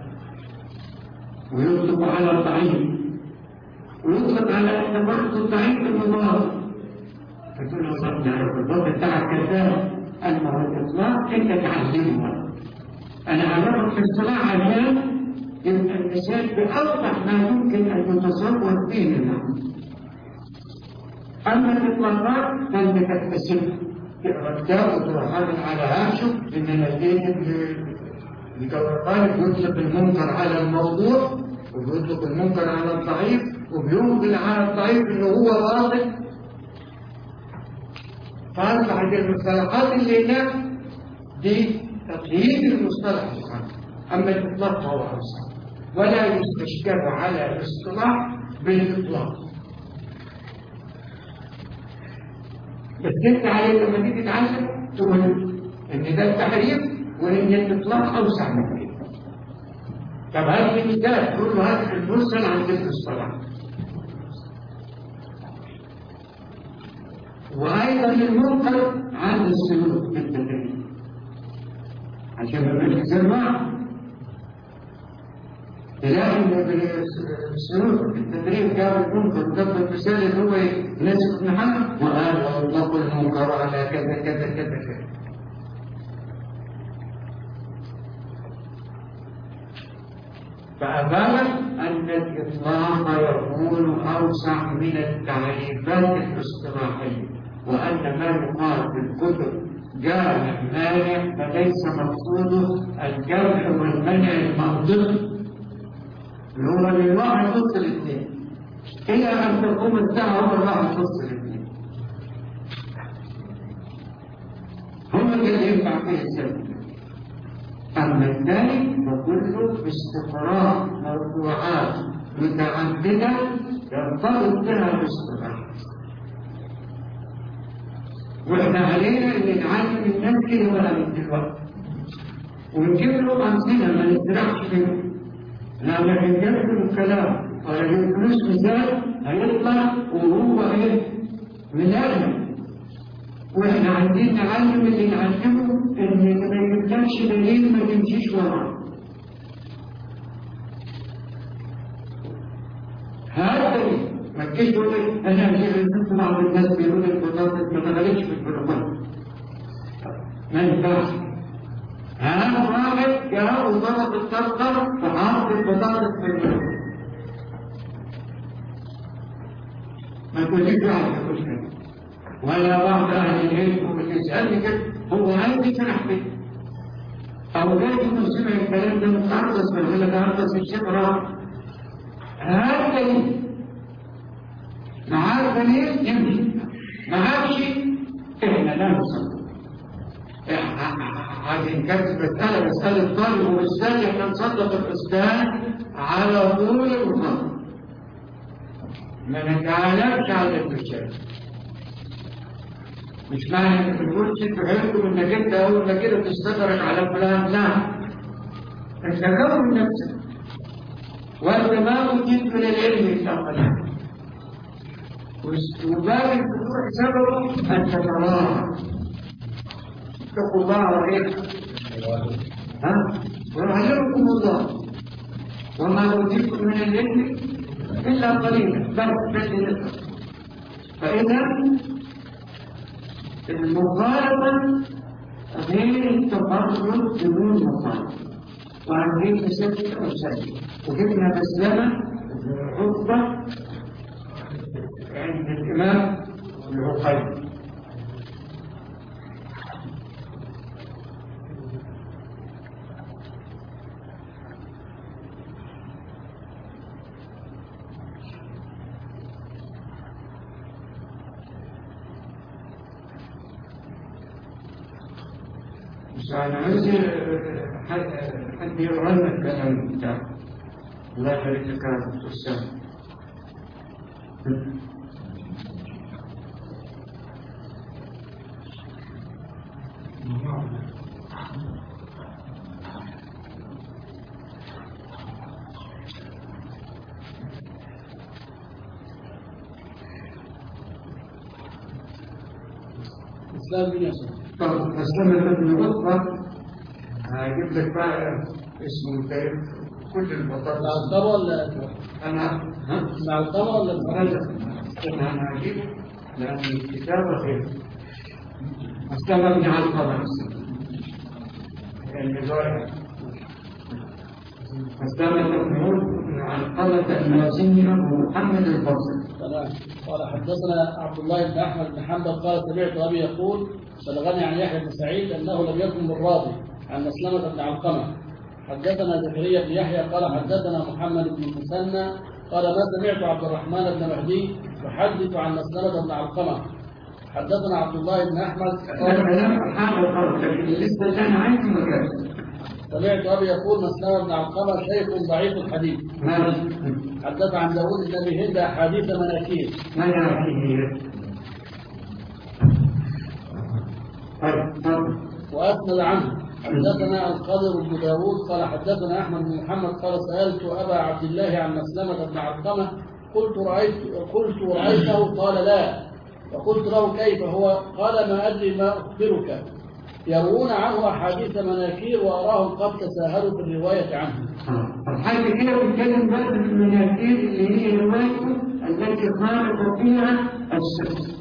ويطلق على الضعيف، ويطلق على برضه الضعيف المضاد. فتقول له صدق يا الضبط بتاع الكذاب أنه الإطلاق أنت تعلمه. أنا أعرفك في الصلاة عشان يبقى المثال بأوضح ما يمكن أن يتصور فيه المعنى. أما الإطلاقات فأنت تكتسبها. تقرأ كتاب وتروح على هاشم إن نتيجة الطبراني بيطلق المنكر على الموضوع وبيطلق المنكر على الضعيف وبينقل على الضعيف إنه هو باطل. فأصبحت المصطلحات اللي هناك دي تقييد المصطلح الآن. أما الإطلاق فهو أوسع ولا يستشكل على الاصطلاح بالإطلاق. بس انت عليك لما تيجي تتعلم تقول ان ده التحريف وان الاطلاق اوسع من كده. طب هات لي مثال تقول له هات المرسل عن ذكر الصلاه. وايضا المنكر عن السلوك في التدريب عشان ما يبقاش زرع. تلاقي السلوك في التدريب جاب المنكر وجاب المثال اللي هو ناسخ محمد وقال واطلقوا المنكر على كذا كذا كذا كذا. فأبان أن الإطلاق يكون أوسع من التعريفات الاصطلاحية، وأن ما يقال في الكتب جامع مانع فليس مقصوده الجمع والمنع المنطقي اللي هو من واحد نص الاثنين إلى أن تقوم الساعة هو واحد نص الاثنين. هم اللي ينفع فيه السبب. أما الثاني فكله باستقراء موضوعات متعددة يرتبط بها الاصطلاح. وإحنا علينا أن نعلم الناس كده ولا من دلوقتي ونجيب له أمثلة ما نسرحش فيه. لما نجيب له الكلام ولا يجيبلوش مثال هيطلع وهو من أهله. واحنا عايزين نعلم اللي نعلمه ان ما يجيبلكش دليل ما تمشيش وراه. هذا ما تجيش تقول انا شفت بعض الناس بيقولوا البطاطس ما دخلتش في البرلمان. ما ينفعش. هذا واحد جاء وضرب الطرقه وحط البطاطس في البرلمان. ما تقوليش واحد يقول كده. ولا بعض أهل العلم اللي يسألني كده هو عايز يفرح بيه أو جاي يكون سمع الكلام ده متعرض من غير تعرض في الشبرة هذا معاه دليل يمشي معاكش إحنا لا نصدق. هذه كانت مسألة طالب وأستاذ إحنا نصدق الأستاذ على طول الخط ما نتعالمش على الرجال. مش معنى انك بتقول شيء تحبه انك انت اول ما كده تستدرك على فلان. لا، انت كون نفسك وانت ما وجدت للعلم الا قليلا وباب الفتوح سببه ان تتراجع. اتقوا الله وايه؟ ويعلمكم الله. وما أوتيتم من العلم إلا قليلا بل فإذا المخالفة غير التفرد بدون مخالفة. وعندنا ستة مسائل وجبنا مسألة عقبة عند الإمام العقيلي. مش أنا عايز حد يقرأ لنا الكلام بتاعه. الله يبارك لك يا دكتور سامي. إسلام بن يسار. طب أسلم بن عقبة هجيب لك بقى اسمه كيف كل البطاطس. مع القمر ولا أنا مع القمر ولا أنا هجيبه لأن الكتابة غير. أسلم بن عقبة النزاع. أسلم بن عقبة المازني أبو محمد البصري. تمام. قال حدثنا عبد الله بن احمد بن حنبل قال سمعت ابي يقول بلغني عن يحيى بن سعيد انه لم يكن بالراضي عن مسلمه بن علقمه. حدثنا زكريا بن يحيى قال حدثنا محمد بن المثنى قال ما سمعت عبد الرحمن بن مهدي يحدث عن مسلمه بن علقمه. حدثنا عبد الله بن احمد قال لسه اللي أنا عايزه مكان. سمعت ابي يقول مسلمه بن علقمه شيخ ضعيف الحديث. حدث عن داود بن ابي هند احاديث مناكير. واسند عنه. حدثنا الخضر بن داود قال حدثنا احمد بن محمد قال سالت ابا عبد الله عن مسلمه بن علقمه قلت رايته قال لا. فقلت له كيف هو؟ قال ما ادري ما اخبرك. يروون عنه احاديث مناكير واراهم قد تساهلوا في الروايه عنه. الحاجة كده بنتكلم بقى في المناكير اللي هي روايته التي خالف فيها الشخص.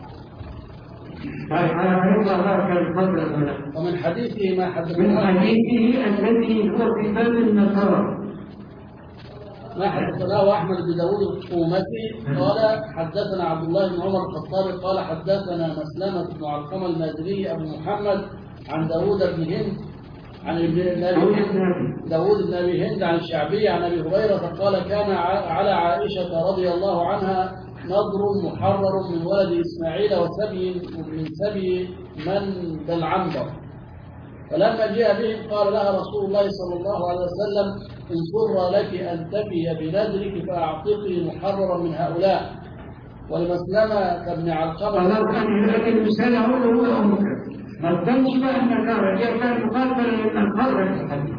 ومن حديثه ما حدثنا من حديثه الذي هو في باب النصارى ما حدثناه احمد بن داود القومتي قال حدثنا عبد الله بن عمر الخطابي قال حدثنا مسلمة بن علقمة المازني ابو محمد عن داود بن هند عن داود بن ابي هند عن الشعبي عن ابي هريره قال كان على عائشه رضي الله عنها نضر محرر من ولد اسماعيل وسبي من سبي من بالعنبر. فلما جاء بهم قال لها رسول الله صلى الله عليه وسلم إن سر لك أن تفي بنذرك فأعتقي محررا من هؤلاء. ولمسلمة بن علقمة الله كان يقول المثال هو أمك ما تبنش بقى أن كان مقابل لأن نقرر الحديث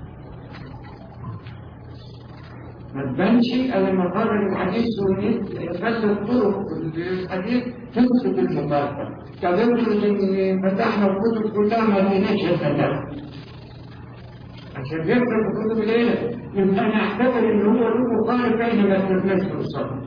ما تبنش أو مقرر الحديث ويخلي الطرق الحديث تثبت المقارنة. كذلك إن فتحنا الكتب كلها ما لقيناش الفتح عشان يفرق الكتب الليلة يبقى أنا أعتبر إن هو له مقارنة أين ما تنفذش في الصلاة.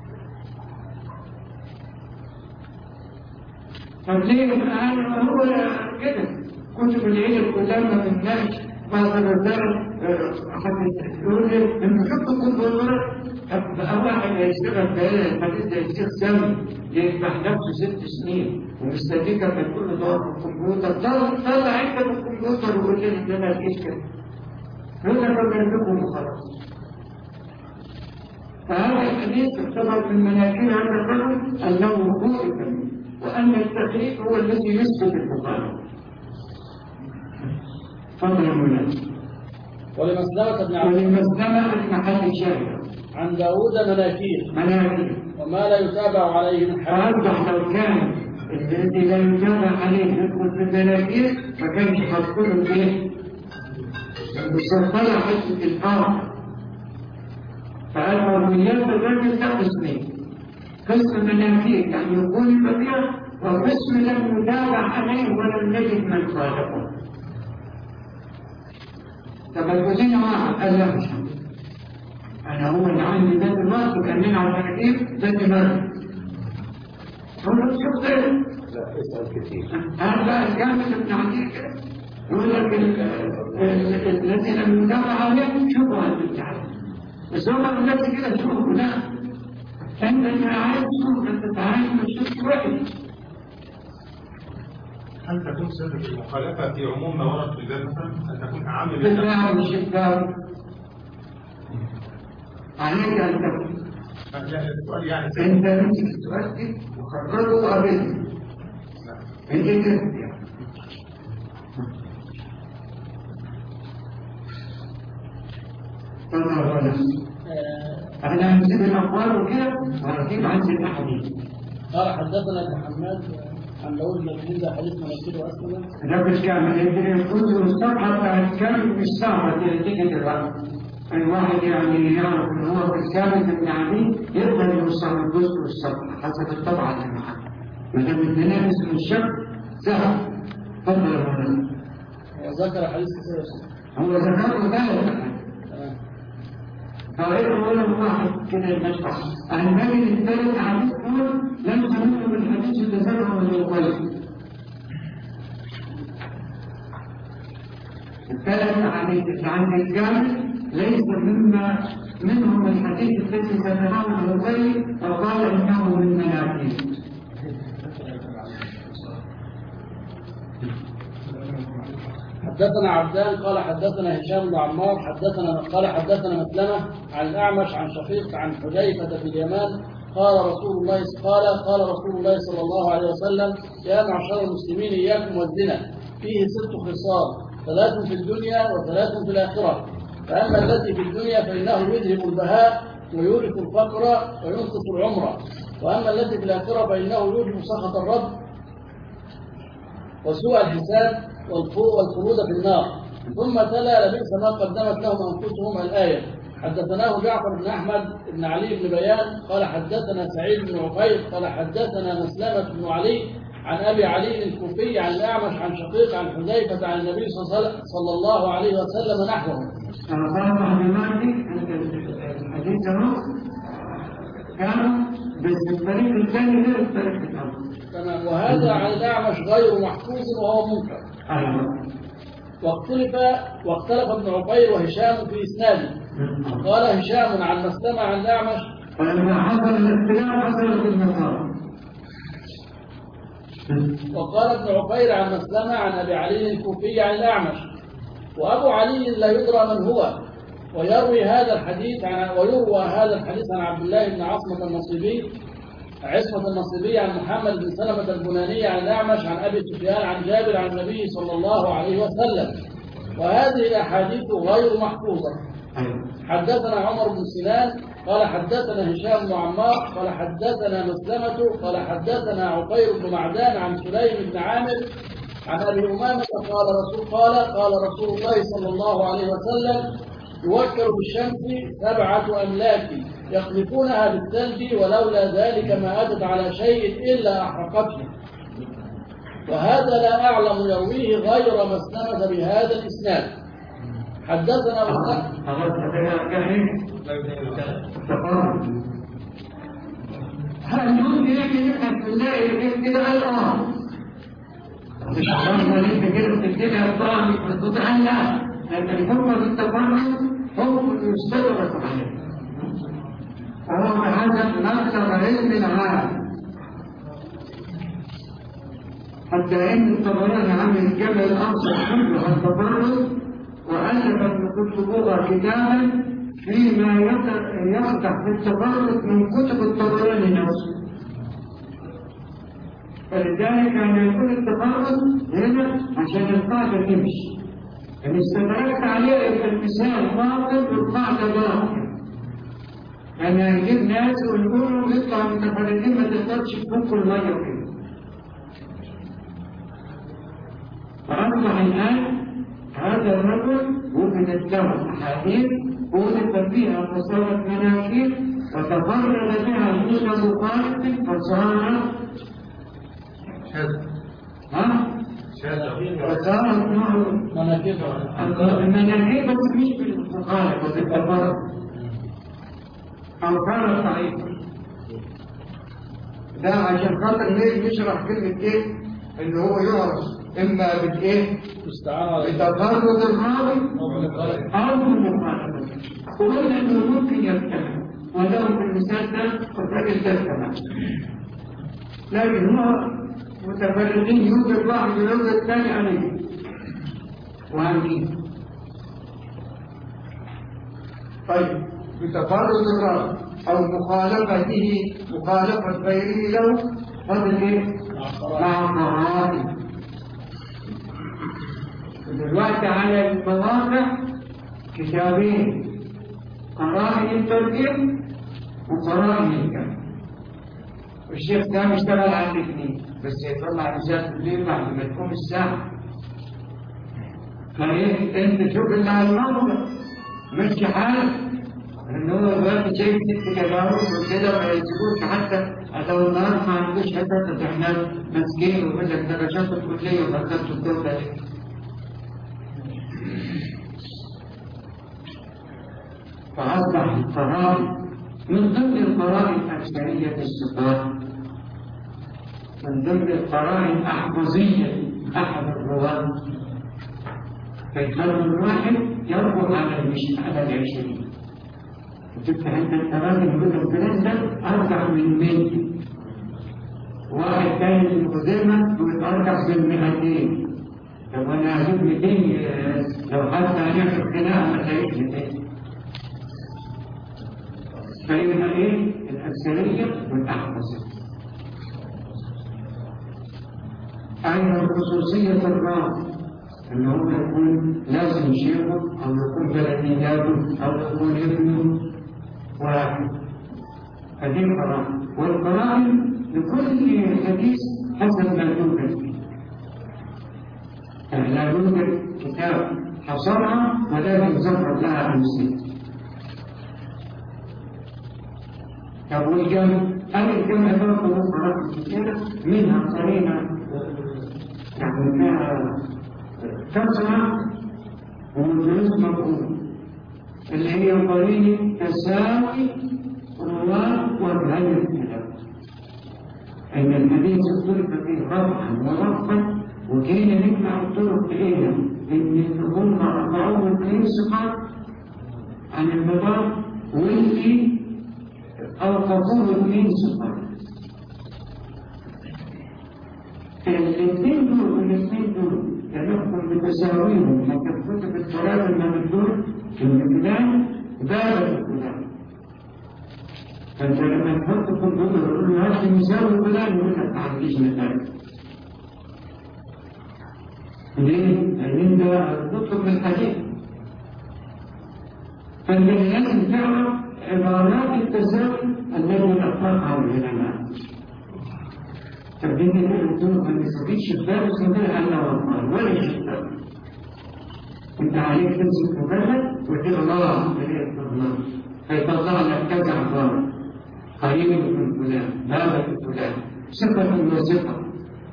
طب ليه أنا هو كده كتب العلم كلها ما بنلاقيش بعض الرجال حد يقول لي أنت شفت كتب بقى واحد هيشتغل في الحديث زي الشيخ سامي يفتح نفسه 6 سنين ومستديك من كل دور في الكمبيوتر طلع انت من الكمبيوتر وقول لي ان انا فيش كده يقول لك بنعملكم وخلاص. فهذا الحديث يعتبر من مناكير هذا الرجل انه وقوع التمييز وان التخريج هو الذي يثبت المخالفه. فضل المناسب. ولمسلمة بن علقمة ولمسلمة محل شاهد عن داود مناكير وما لا يتابع عليه من حديث. فأرجح لو كان الذي لا يتابع عليه يدخل في المناكير فكانش هتكون فيه مستطلع حسب الآخر. فالمرميات الرجل 3 سنين قسم مناكير يعني يكون البديع وقسم لم يتابع عليه ولم نجد من خالقه. طب الوزين واحد قال لا مش أنا هو اللي عندي ذات الوقت وكملنا على المراكيب ذات مرة. هو شوف ده. لا اسأل كتير. هذا الجامد ابن عدي كده يقول لك الذي لم يدافع عليه شوفوا هذا التعليم. بس هو الناس كده شوفوا لا. أنت عايز تشوف أنت تعايز تشوف وحش. هل تكون صفة المخالفة في عموم ما ورد في الباب مثلا؟ هل تكون أعم من بالفعل الشباب عليك أن تكون. لا السؤال يعني أنت نفسك تؤدي وقرره وقابله. أنت كده. أنا هنسيب الأقوال وكده وهنجيب عند الأحاديث. قال حدثنا ابن حماد عن داود بن حميد حديث مناكير وأسلم. ده مش كامل يمكن كل الصفحة بتاعت كامل مش صعبة تيجي دلوقتي. الواحد يعني يعرف إن هو في الكامل ابن عدي يقدر يوصل للجزء والصفحة حسب الطبعة اللي معاه. ما دام الدنيا اسم الشك سهل. تفضل يا مولانا. وذكر حديث كثير. هو ذكره ده فغير ولا واحد كده المشفع عن باب الثالث حديث دول لم يسمونه بالحديث يتسمع من القلب. الثالث حديث عن الجامع ليس منهم الحديث الذي سمعه من القلب وقال انه من مناكير. حدثنا عبدان قال حدثنا هشام بن عمار قال حدثنا مسلمة عن الأعمش عن شقيق عن حذيفة في اليمان قال رسول الله صلى الله عليه وسلم يا معشر المسلمين إياكم والزنا فيه 6 خصال 3 في الدنيا و3 في الآخرة. فأما التي في الدنيا فإنه يذهب البهاء ويورث الفقر وينقص العمر، وأما التي في الآخرة فإنه يوجب سخط الرب وسوء الحساب والخلود في النار. ثم تلا لبئس ما قدمت لهم أنفسهم الآية. حدثناه جعفر بن أحمد بن علي بن بيان قال حدثنا سعيد بن عقيل قال حدثنا مسلمة بن علي عن أبي علي الكوفي عن الأعمش عن شقيق عن حذيفة عن النبي صلى الله عليه وسلم نحوه. الحديث كان بس الطريق الثاني غير الطريق الأول. تمام. وهذا عن الأعمش غير محفوظ وهو منكر. واختلف ابن عقيل وهشام في إسناده. قال هشام عن مسلمة عن الأعمش فلما حصل الاختلاف حصلت المسار. وقال ابن عقيل عن مسلمة عن أبي علي الكوفي عن الأعمش. وأبو علي لا يدرى من هو، ويروي هذا الحديث عن عبد الله بن عصمة النصيبي عن محمد بن سلمة البناني عن الأعمش عن أبي سفيان عن جابر عن النبي صلى الله عليه وسلم. وهذه الأحاديث غير محفوظة. حدثنا عمر بن سنان قال حدثنا هشام بن عمار قال حدثنا مسلمة قال حدثنا عقير بن معدان عن سليم بن عامر عن أبي أمامة قال رسول الله صلى الله عليه وسلم يوكل بالشمس 7 أملاك يقذفونها بالثلج ولولا ذلك ما أتت على شيء إلا أحرقته. وهذا لا أعلم يرويه غير مسلمة بهذا الإسناد. حدثنا هل ممكن يبحث بالله كده الآن مش عارف وليه كده بتبتدي الطعام بتتعلق لأن الحكم بالتفرد حكم يستدرك عليه وهو بحسب مكتب علم العالم. حتى إن الطبراني عمل الجبل الأوسط كله عن التفرد وألف ابن كتبوها كتابا فيما يقدح في التفرد من كتب الطبراني نفسه. فلذلك أن يكون التفرد هنا عشان القاعدة تمشي. إن استدركت عليه المثال باطل والقاعدة باطل. أنا يجيب ناس ويقولوا يطلع متفردين ما تقدرش تفك المية كده. فأصبح الآن هذا الرجل وجدت له أحاديث وجدت فيها فصارت مناكير وتفرد بها دون مخالف فصارت فصارت مناكير بس مش بالمخالف وبالتفرد. أو كانت ضعيفة. ده عشان خاطر نشرح كلمة إيه؟ إن هو يعرف إما بالإيه؟ بتفرد الراوي أو بالمخالفة. وقلنا إنه ممكن يجتمع، ولو في المثال ده الراجل ده اجتمع. لكن هو متفرقين، يوجد واحد يوجد الثاني عليه وعندي. طيب بتفرد الراوي أو مخالفة غيره له فضل إيه؟ مع قرائن. دلوقتي على المواقع كتابين: قرائن الترجمة وقرائن الجمع. والشيخ ده اشتغل على الاثنين، بس يطلع رسالة الليل بعد ما تقوم الساعة. فايه انت شوف اللي على الموقع ماشي حالك، ان هو دلوقتي شايف ست تجاوز وكده ما يسيبوش حتى لو النهار ما عندوش حتى احنا ماسكين وبدأ درجات الكلية وبدأت الدولة دي. فأصبح القرائن من ضمن القرائن الأكثرية الصفات، من ضمن القرائن أحفظية أحد الرواة، فيخلوا الواحد يربط على 20. وتفتح أنت التراجم يقول الفلان ده أرجع من 100، واحد تاني من خزيمة يقول أرجع بال200. طب أنا هجيب 200 لو حتى هنعمل خناقة ما تلاقيش 200. فيبقى إيه؟ الأكثرية والأحفظية. أيضا خصوصية الراوي، إن هو يكون لازم شيخه أو يكون بلدياته أو يكون ابنه واحد. هذه القرائن، والقرائن لكل حديث حسب ما يوجد فيه. يعني لا يوجد كتاب حصرها ولكن ذكر لها أمثلة. طب والجمع؟ الجمع برضه قرائن كثيرة، منها قرينة يعني فيها كثرة ومدرس مفهوم، اللي هي قرينة تساوي رواه وأبهام الكلام. أن الحديث اختلف فيه رفعا ورفعا، وكينا نجمع الطرق إليها إن هم رفعوه 2 ثقات عن المضار، واللي أوقفوه 2 ثقات. الاثنين دول يحكم بتساويهم حتى كتب الكلام الممدود في الفلان باب الفلان. فانت لما تحط كل دول يقول له هات مساوي فلان، يقول لك ما عنديش مثال. ليه؟ لان ده تطلب من الحديث. فانت لازم تعرف عبارات التساوي التي اطلقها العلماء. تبديل الدكتور ما يستفيدش الباب اسمها الا والله ولا شيء. انت عليك تمسك مبرد وتقول الله الله فيطلع لك كذا عباره: قريب من فلان، باب فلان، صفه وصفه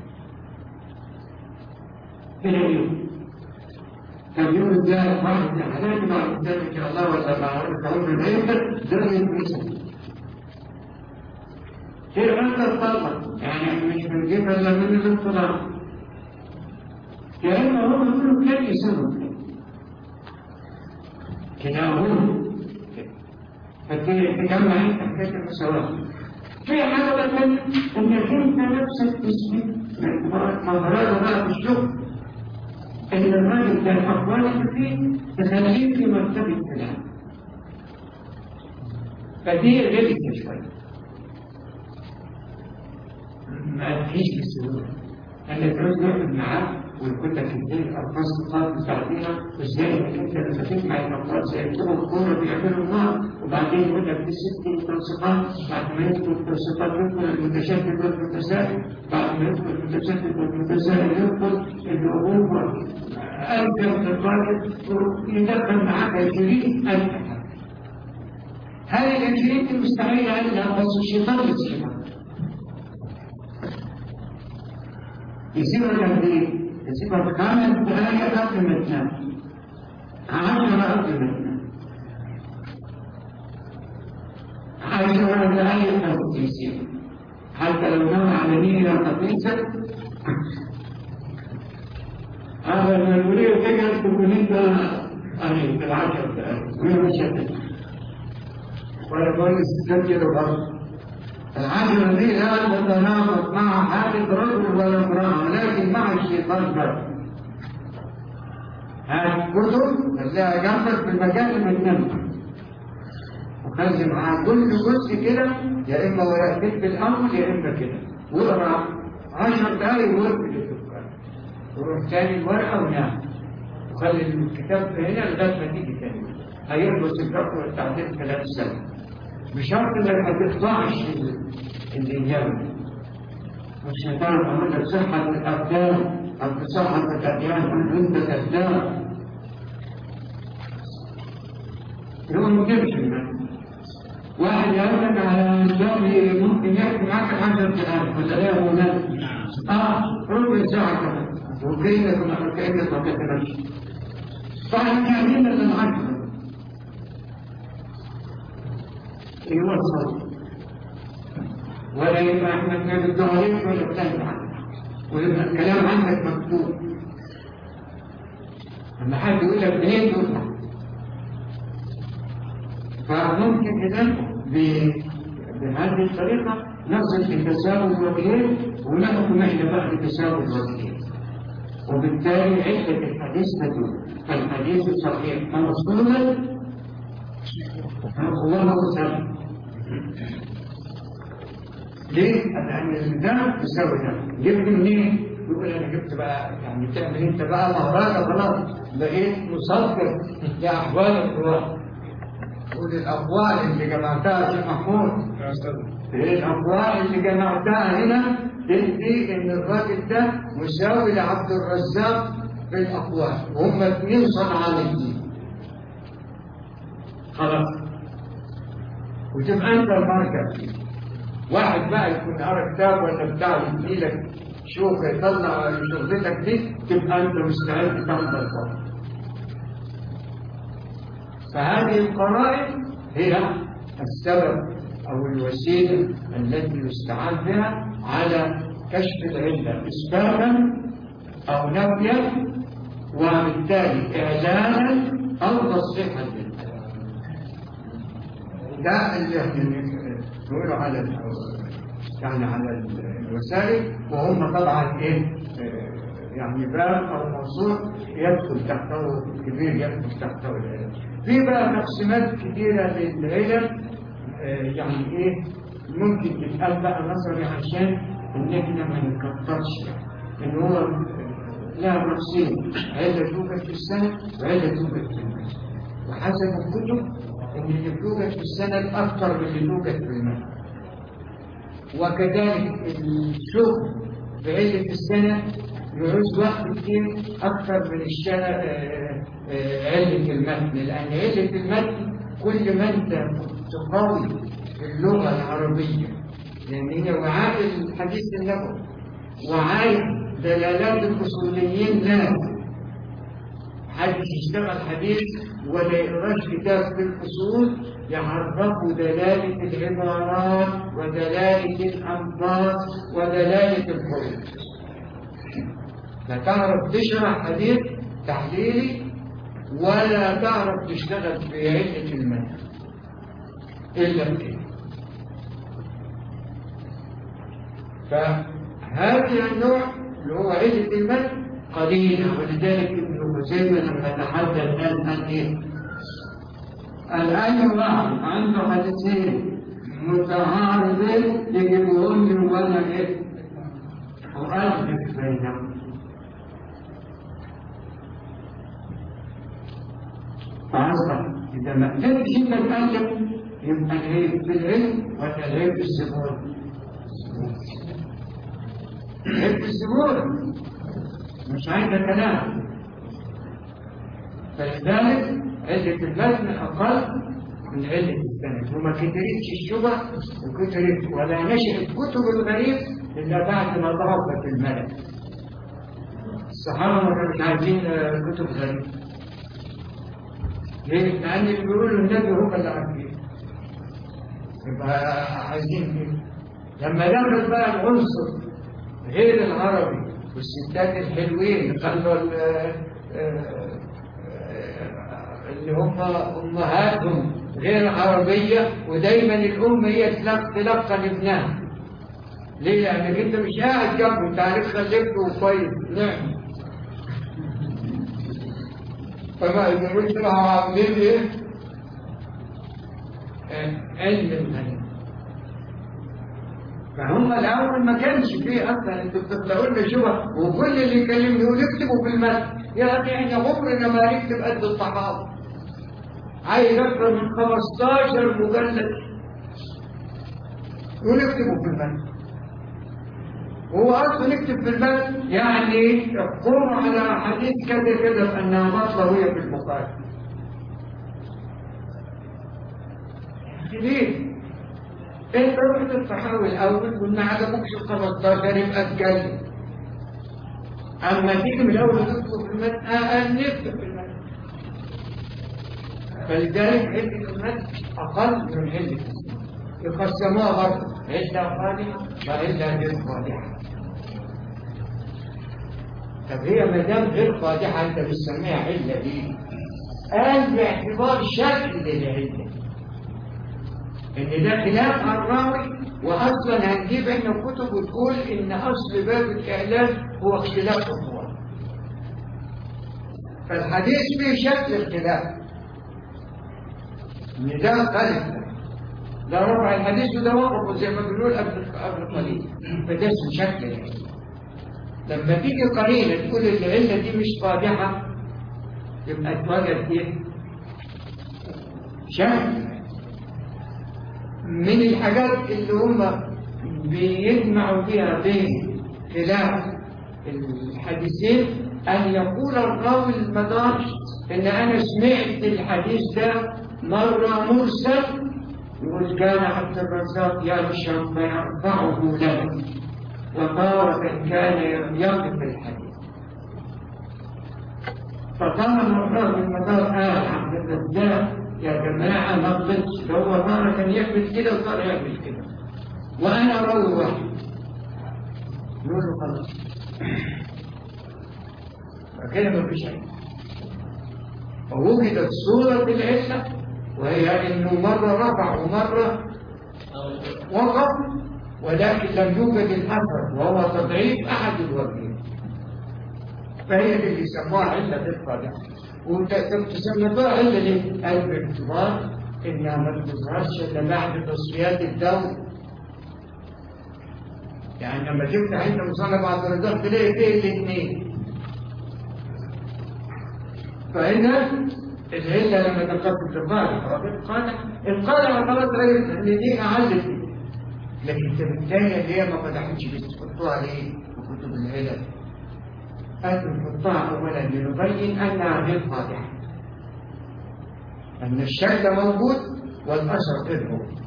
الى اليوم. فاليوم الجاي واحد حالات مع الانسان ان شاء الله ولا مع التعود العلم ده يتمسك في عند الطلب، يعني مش من جهة إلا من الاطلاع. لأنه هو يقول كان يسمى كده هو فتجمع أنت حكاية المساواة. في حاجة ثانية إنك أنت نفسك تسمي مهارات بقى في الشغل، إن الراجل ده الأقوال فيه تخليه في مرتبة الكلام، فدي غلطة شوية ما تجيش بسهولة. أنا تعوز نعمل معاه ونقول لك إزاي الألفاظ تقاط بتاعتنا، وإزاي إنك أنت لما تسمع الألفاظ زي بتوع الكورة بيعملوا النار، وبعدين يقول لك دي 6 متوسطات، بعد ما يدخل المتوسطات يدخل المتشدد والمتساهل، بعد ما يدخل المتشدد والمتساهل يدخل الأبوة أرجع من الراجل ويدخل معاك 20,000 حاجة. هذه 20 مستحيل عنها، بس الشيطان يسيبها. يسيبها قد ايه؟ يسيبها 5 دقايق قبل ما تنام، 10 قبل ما تنام، هذا أي تنسيق حتى لو نوع على نية خفيفة. هذا المسؤولية تجعل تكون أنت قريب العشر دقائق ولا مشاكل ولا بقول الستات برضه. العشرة دي لا تتناقض مع حالة رجل ولا امرأة ولكن مع الشيطان بس. هذه الكتب تلاقيها جنبك في المكان اللي بتنام وخلي معاها كل جزء كده يا إما ورقتين بالأول يا إما كده واقرأ 10 دقايق وقف للدكان وروح تاني الورقة ونام وخلي الكتاب هنا لغاية ما تيجي تاني هيخلص الفقه والتعديل خلال سنة بشرط إنك ما تقطعش الإجابة. مش هتعرف أقول لك صحة الأبدان أو صحة الأديان أنت كذاب يقول ما تمشي المعنى. واحد يقول لك على الشغل ممكن يحكي معاك 10,000 ولا لا هناك ربع ساعة كمان وكأنك ما كتبش فاحنا قاعدين للعشرة يوصل ولا يبقى احنا بنبدأ عليك ولا بتعمل عنك ويبقى الكلام عنك مكتوب. لما حد يقول لك ليه تطلع فممكن إذن بهذه الطريقة نصل لتساوي الوجهين ونحكم إحنا بقى بتساوي الوجهين وبالتالي عدة الحديث تدل فالحديث الصحيح موصولا وهو سبب. ليه؟ لأن الميزان يساوي ده. جبت منين؟ يقول أنا جبت بقى يعني تعمل أنت بقى مهرجة خلاص بقيت مصدر لأحوال القرآن. قول الأقوال اللي جمعتها في محمود الأقوال اللي جمعتها هنا تدي إن الراجل ده مساوي لعبد الرزاق في الأقوال وهم 2 صنعانيين خلاص وتبقى أنت المركز. واحد بقى يكون قرأ كتاب ولا بتاع يديلك شوف يطلع شغلتك دي تبقى أنت مستعد تاخد الفضل. فهذه القرائن هي السبب أو الوسيلة التي يستعان بها على كشف العلة إثباتا أو نفيا وبالتالي إعلانا أو تصحيحا للعلة. ده اللي نقوله على الوسائل وهم طبعا يعني باب أو موضوع يدخل تحته كبير يدخل تحته العلم. في بقى تقسيمات كثيرة للعلم يعني ممكن تتقال بقى نظري عشان إن إحنا ما نكترش إن هو لها تقسيم علة توجد في السنة وعلة توجد في المال وحسب الكتب إن اللي توجد في السنة أكثر من اللي توجد في المال وكذلك الشغل بعلة السنة يعوز وقت كتير أكثر من الشنة علة المتن لأن علة المتن كل ما أنت تقوي في اللغة العربية لأن هي وعاء الحديث النبوي وعاء دلالات الأصوليين لازم حدش يشتغل حديث ولا يقراش كتاب في الأصول يعرفوا دلالة العبارات ودلالة الألفاظ ودلالة الحروف. لا تعرف تشرح حديث تحليلي ولا تعرف تشتغل في علة المتن إلا بكده. فهذا النوع اللي هو علة المتن قليلة ولذلك ابن خزيمة لما تحدث الآن الآن واحد عنده حديثين متعارضين يجيبون من ولا وألف بينهم فأصبح إذا ما قدرتش أنت تتكلم يبقى العيب في العلم ولا العيب في الزبون؟ العيب في الزبون مش عايزة كلام. فلذلك علة المتن أقل من علة السند وما كترتش الشبه وكترت ولا نشأت كتب الغريب إلا بعد ما ضعفت الملك. الصحابة ما كانوا عايزين كتب غريب ليه؟ لأن اللي بيقولوا النبي هم اللي عارفين يبقى عايزين ايه؟ لما دخل بقى العنصر غير العربي والستات الحلوين خلوا اللي هم امهاتهم غير عربيه، ودايما الام هي تلقن ابنها. ليه؟ لانك انت مش قاعد جنبه، انت عارف خلفته كويس. نعم. فما يقولوا راحوا عاملين ايه؟ علم الغنم. فهم الاول ما كانش فيه اصلا، انتوا بتطلعوا لنا شبه، وكل اللي يكلمني يقول اكتبوا في المتن. يا اخي احنا عمرنا ما نكتب قد الصحابه. عايز اكثر من 15 مجلد يقول اكتبوا في المتن. هو اصلا يكتب في المتن يعني يحكم على حديث كذا كذا انها مطلة وهي في البخاري. ليه؟ انت رحت الصحابي الاول وما عجبكش ال 15 يبقى اتكلم. اما تيجي من الاول تكتب في المتن نكتب في المتن. فلذلك علة المتن اقل من علة السنة. يقسموها برضه علة قادحة وعلة غير قادحة. طب هي ما دام غير قادحة انت بتسميها علة ليه؟ قال باعتبار شكل العلة. ان ده خلاف الراوي، واصلا هنجيب احنا كتب وتقول ان اصل باب الاعلان هو اختلاف الرواة. فالحديث فيه شكل الخلاف. ان ده قلب ده رفع الحديث وده وقفه زي ما بنقول قبل قليل. فده اسمه شكل العلة. لما تيجي قرينه تقول العلة دي مش قادحة يبقى اتوجد ايه؟ شكل. من الحاجات اللي هم بيجمعوا فيها بين خلاف الحديثين أن يقول الراوي المدار إن أنا سمعت الحديث ده مرة مرسل، يقول كان عبد الرزاق يرشد فيرفعه لنا، وتارة كان يقف الحديث. فقال الراوي المدار عبد الرزاق يا جماعة ما غلطش، هو مرة كان يعمل كده وصار يعمل كده وأنا راوي واحد. نقول له خلاص فكده ما فيش علم. ووجدت صورة العلة وهي إنه مرة رفع ومرة وقف، ولكن لم يوجد الأثر وهو تضعيف أحد الوجهين. فهي اللي يسموها علة القادحة. وتسمى علة ليه؟ قال باعتبار إنها ما بتظهرش إلا بعد تصفيات الدولة. يعني لما تفتح أنت مصنف عبد الرزاق تلاقي فيه الاثنين. فهنا العلة لما تنقسم للقادحة القادحة خلاص اللي دي أعلت، لكن الثانية اللي هي ما فتحتش بتحطوها ليه؟ في كتب العلل. أن نحطها أولا لنبين أنها غير قادحة، أن الشكل موجود والأثر غير موجود.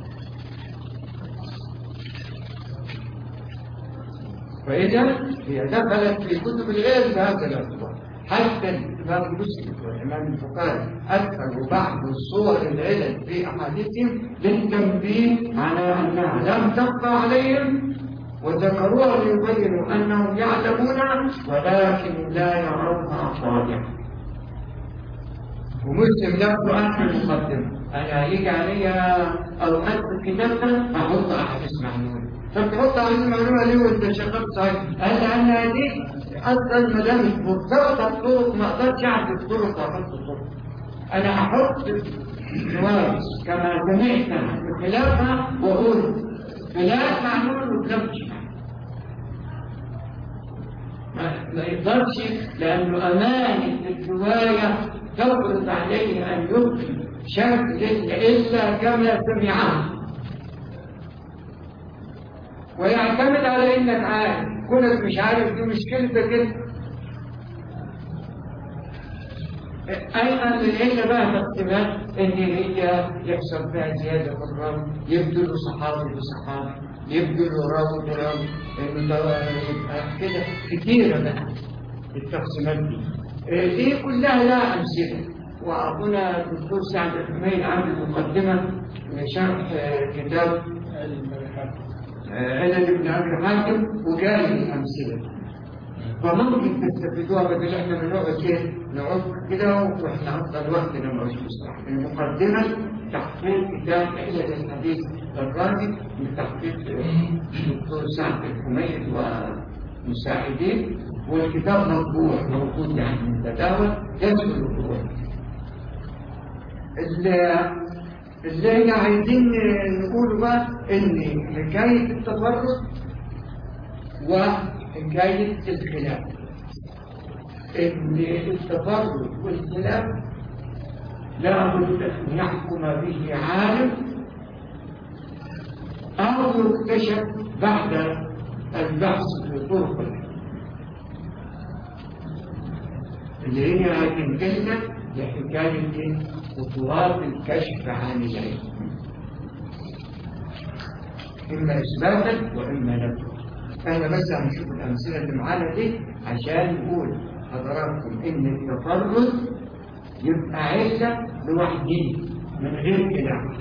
فإذا هي دخلت في كتب العلم بهذا الاعتبار. حتى الإمام مسلم والإمام البخاري أدخلوا بعض صور العلل في أحاديثهم للتنبيه على أنها لم تخفى عليهم، وذكروها ليبينوا أنهم يعلمون ولكن لا يرونها صالحة. ومسلم نفسه قال في المقدمة أنا هيجي عليا أوقات في الكتاب ده أحط أحاديث معلومة. طب تحط أحاديث معلومة ليه وأنت شغال صحيح؟ قال لأن هذه أصلا ما دامت مرتبطة بطرق ما أقدرش أعرف الطرق وأحط الطرق. أنا أحط نواقص كما سمعت بخلافها وأقول خلاف معلوم وخلاف مش معلوم. ما يقدرش لأنه أمانة الرواية تفرض عليه أن يبقي شكل إلا كما سمعه، ويعتمد على إنك عارف. كونك مش عارف دي مشكلتك انت. أيضا للعلة بقى تقسيمات إن هي يحصل فيها زيادة في الراوي، يبدلوا صحابي بصحابي، يبدلوا راوي براوي، يبقى كده كتيرة بقى التقسيمات دي. دي كلها لها أمثلة، وأخونا الدكتور سعد الحميد عامل مقدمة لشرح كتاب علل ابن أبي حاتم وجاي الأمثلة، فممكن تستفيدوها بدل احنا بنقعد نقعد كده واحنا اصلا وقتنا مش مصلح. المقدمه تحقيق كتاب علل الحديث الرازي من تحقيق الدكتور سعد الحميد ومساعدين، والكتاب مطبوع موجود يعني متداول يدخل الطبوع. اللي احنا عايزين نقوله بقى ان حكايه التفرد وحكاية الخلاف، إن التفرد والخلاف لا بد أن يحكم به عالم أو يكتشف بعد البحث في طرق اللي هي هتنقلنا لحكاية خطوات الكشف عن العلم، إما إثباتا وإما نفيا. احنا بس هنشوف الامثله اللي معانا دي عشان نقول حضراتكم ان التفرد يبقى عله لوحده من غير كلام،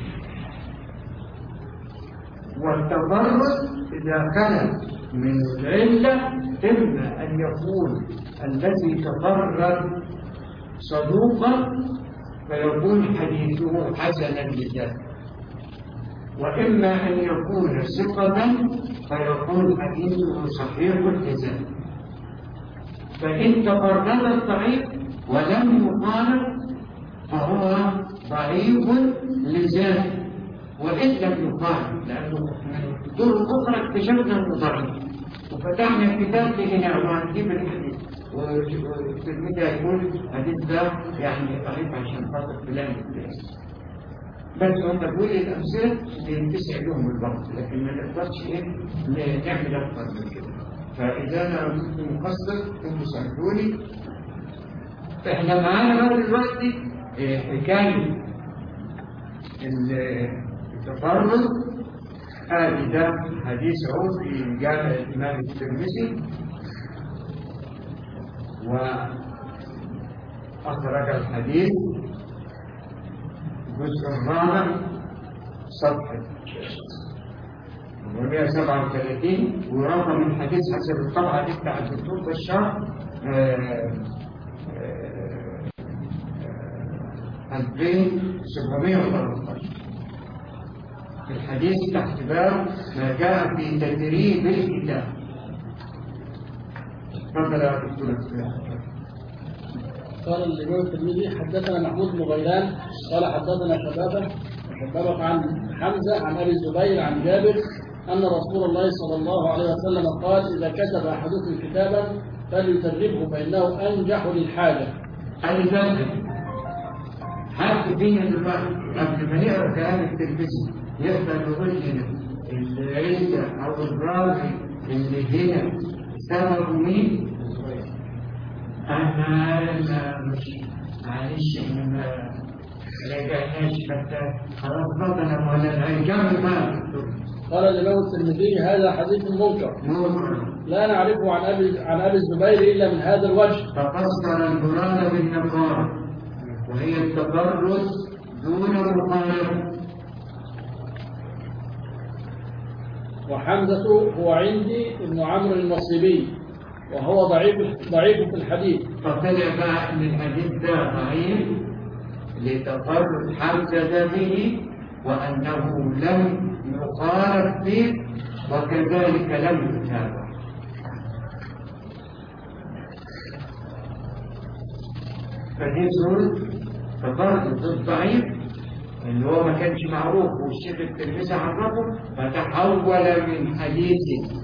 والتفرد اذا كان من العله اما ان يكون الذي تفرد صدوقا فيكون حديثه حسنا لذاته، وإما أن يكون ثقة فيكون حديثه صحيح التزام. فإن تفرد الضعيف ولم يقارن فهو ضعيف لذاته، وإن لم يقارن لأنه من طرق أخرى اكتشفنا أنه ضعيف وفتحنا الكتاب لقينا وهنجيب الحديث والتلميذ يقول الحديث ده يعني ضعيف عشان خاطر فلان الفلاني. بس هم بقول الأمثلة بينتسع لهم الوقت، لكن ما نقدرش نعمل أكثر من كده. فإذا أنا كنت مقصر أنتوا ساعدوني. إحنا معانا بقى دلوقتي حكاية التفرد. ده حديث عود في جامع الإمام الترمذي وأخرج الحديث الجزء الرابع صفحة 137 ورقم الحديث حسب الطبعة دي بتاع الدكتور بشار 2713. الحديث تحت باب ما جاء في تدريب الكتاب. تفضل يا دكتور. قال الإمام الترمذي حدثنا محمود بن غيلان قال حدثنا شبابة عن حمزة عن أبي الزبير عن جابر أن رسول الله صلى الله عليه وسلم قال إذا كتب أحدكم كتابا فليترجمه فإنه أنجح للحاجة. ذلك حتى فينا دلوقتي قبل ما نقرأ كلام التلفزيون يقدر يقول لنا العلة أو الراوي اللي هنا سبب مين؟ أنا مش معلش إحنا ما رجعناش حتى خلاص بطل ولا هنكمل بقى. قال الإمام الترمذي هذا حديث منكر لا نعرفه عن أبي الزبير إلا من هذا الوجه. ففسر المراد بالنقارة وهي التفرد دون مقارنة. وحمزة هو عندي ابن عمرو النصيبي وهو ضعيف في الحديث. فطلع بقى ان الحديث ده ضعيف لتفرد حمزة به وأنه لم يقارن فيه وكذلك لم يتابع. فحديث تفرد الضعيف اللي هو ما كانش معروف والشيخ الترمذي عرفه فتحول من حديث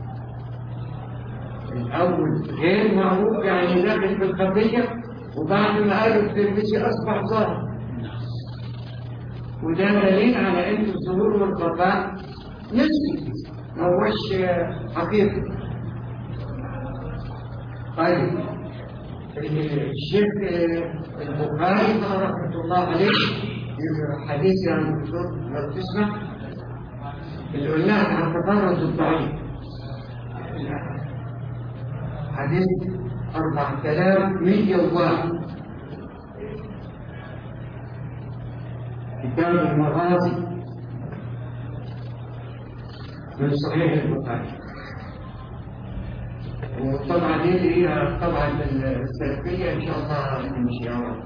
الأول غير معروف يعني داخل في الخفية وبعد ما قالوا الترمذي أصبح ظاهر. وده دليل على أن الظهور والخفاء نسبي ما هوش حقيقي. طيب الشيخ البخاري رحمة الله عليه حديث عن الدكتور لو تسمع اللي قلناه عن تفرد الضعيف حديث 4101 كتاب المغازي من صحيح البخاري. وطبعا دي هي طبعا السلفية إن شاء الله نمشي أول.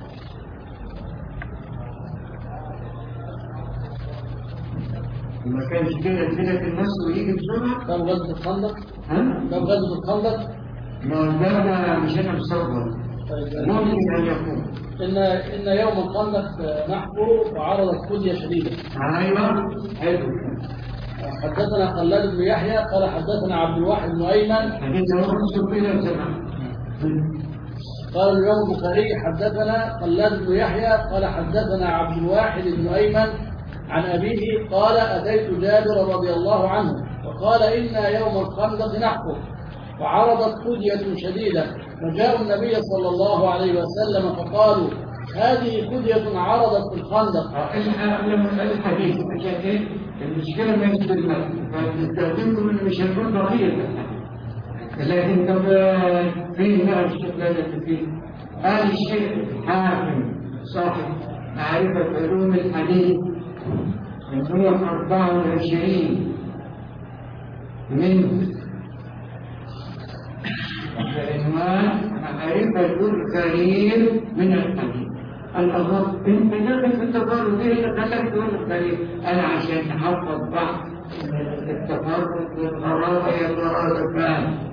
ما كانش كده في النص ويجي بسرعة. كم غزوة الخندق؟ ها؟ كم غزوة الخندق؟ ما ده مش أنا مصور. ممكن أن يكون. إن يوم الخندق نحفر وعرضت كلية شديدة. أيوه حلو. حدثنا خلاد بن يحيى قال حدثنا عبد الواحد بن أيمن. حديث هو نص كده زمان. قال الإمام البخاري حدثنا خلاد بن يحيى قال حدثنا عبد الواحد بن أيمن عن أبيه قال أتيت جابر رضي الله عنه وقال إنا يوم الخندق نحفر وعرضت كدية شديدة فجاءوا النبي صلى الله عليه وسلم فقالوا هذه كدية عرضت في الخندق. الحديث عشان المشكلة ما يستلمها فنستخدمكم اللي مش هنقول ضرير. لكن طب فين بقى الشغلانة فيه؟ هذا الشيء حاكم صاحب معرفة علوم الحديث من 24 منه بعنوان معرفة الغريب من الحديث. الأمر انت داخل في التفرد ايه اللي خلاك تقول الغريب؟ انا عشان احفظ بعض التفرد والغرابة يا غرابة.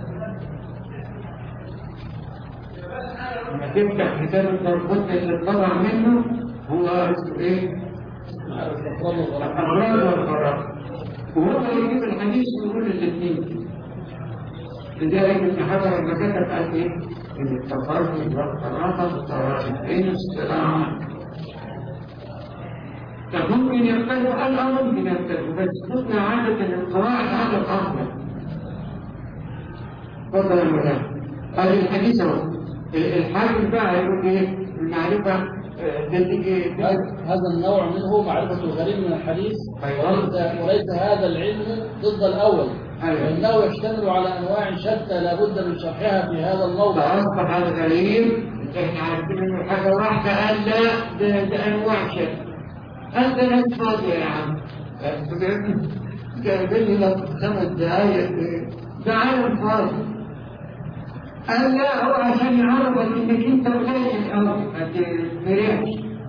لما تفتح كتاب التربط اللي طلع منه هو اسمه ايه؟ الأمراض والغرابة. وهو يجيب الحديث ويقول الاثنين. لذلك ابن حجر لما كتب قال ايه؟ ان التفرد والغرابة مترادفين اصطلاحا. فممكن يختلفوا الأمر ممكن يختلفوا بس خذنا عادة القواعد على الأفضل. تفضل ولا؟ قال الحديث اهو. الحاكم بقى يقول ايه؟ المعرفة تيجي هذا النوع منه معرفة الغريب من الحديث. وليس هذا العلم ضد الأول. فإنه يشتمل على أنواع شتى لا بد من شرحها في هذا الموضع. فأصبح الغريب احنا عارفين انه حاجة واحدة قال لا ده أنواع شتى. أنت ناس فاضية يا عم. جايبين لك 5 دقايق ده عالم فاضي. قال لا هو عشان يعرفك انك انت قليل أوي ما تفرحش.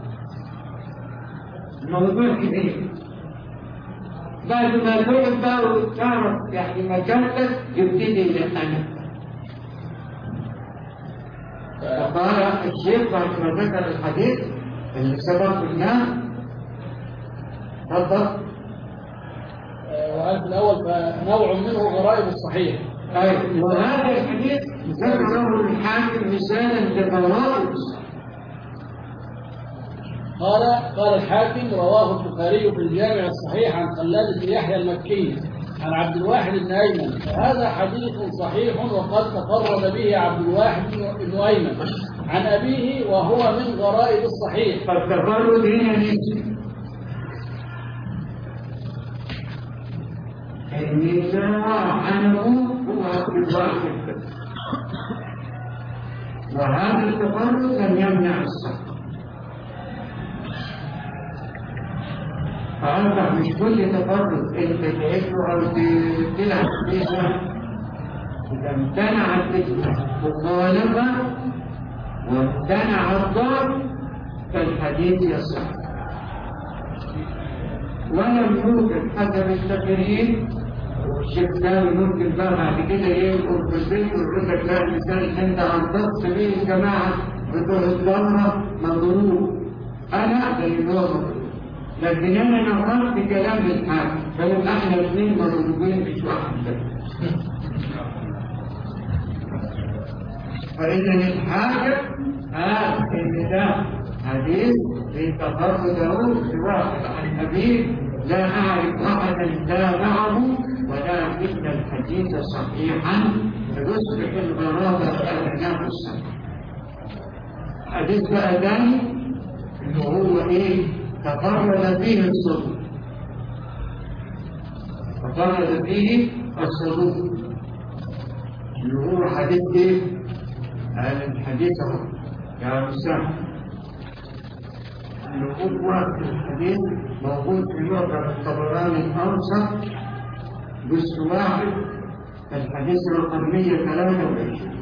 الموضوع كبير. بعد ما تقعد بقى وتعرف يعني مكانتك يبتدي يلحنك. فقال الشيخ بعد ما ذكر الحديث اللي سبق قلناه تفضل. وقال في الأول فنوع منه غرائب الصحيح. أيوة. وهذا الحديث ذكره الحاكم مثالا لغرائب الصحيح. قال الحاكم رواه البخاري في الجامع الصحيح عن خلاد بن يحيى المكي عن عبد الواحد بن أيمن. هذا حديث صحيح وقد تفرد به عبد الواحد بن أيمن عن أبيه وهو من غرائب الصحيح. فالتفرد هنا نسبي. اللي روى عنه هو عبد الواحد بس. وهذا التفرد لم يمنع الصحة. فأنت مش كل تفرد انت تعيشه او تلعب فيها. إذا امتنع المخالفة وامتنع الضرب فالحديث يصح. ولم يوجد حسب التقرير والشيخ ده ممكن بقى بعد كده يقول في البيت ويقول لك لا المثال انت انضبط به الجماعه بتوع الضمه مضروب. انا زي اللي هو مضروب. لكن انا نقلت كلام الحاكم فيبقى احنا اثنين مضروبين مش واحد بس. فاذا الحاكم ان ده حديث في تفرده بواحد عن أبيه لا أعرف أحدا تابعه ولكن الحديث صحيحا فيصبح الغرابة أبناء السنة. حديث بقى ثاني إنه هو إيه؟ تفرد فيه الصدور. تفرد فيه الصدور. اللي هو حديث إيه؟ هذا الحديث يا مساء الأخوة في الحديث موجود في معجم الطبراني الأوسط جزء 1 الحديث رقم 123.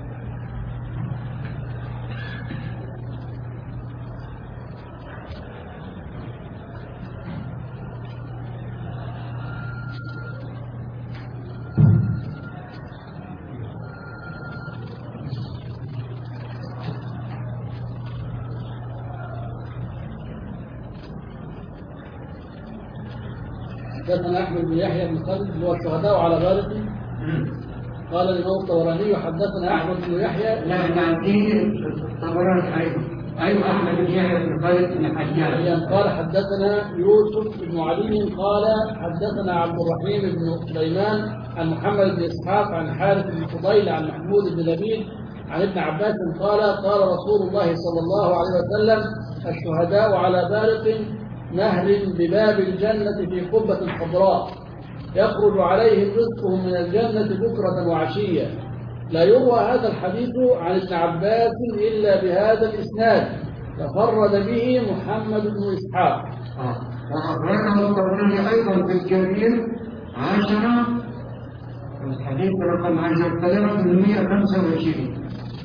حدثنا احمد بن يحيى بن خالد اللي هو الشهداء على غارته. قال الامام الطبراني حدثنا احمد بن يحيى. لا عندي الطبراني ايوه احمد بن يحيى بن خالد بن حجاج قال حدثنا يوسف بن علي قال حدثنا عبد الرحيم بن سليمان عن محمد بن اسحاق عن حارث بن فضيل عن محمود بن لبيد عن ابن عباس قال قال رسول الله صلى الله عليه وسلم الشهداء على بارق نهر بباب الجنة في قبة خضراء يخرج عليهم رزقهم من الجنة بكرة وعشية. لا يروى هذا الحديث عن ابن عباس إلا بهذا الإسناد تفرد به محمد بن إسحاق. وأخرجه الطبراني أيضا في الكبير 10 الحديث رقم 10125.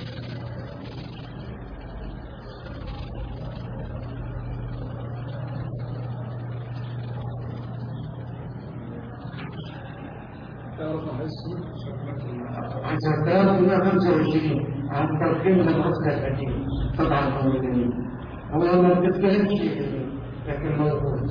عشر 125 عن ترقيم الأصل القديم طبعا هو جميل هو ما بيتكلمش لكن موجود.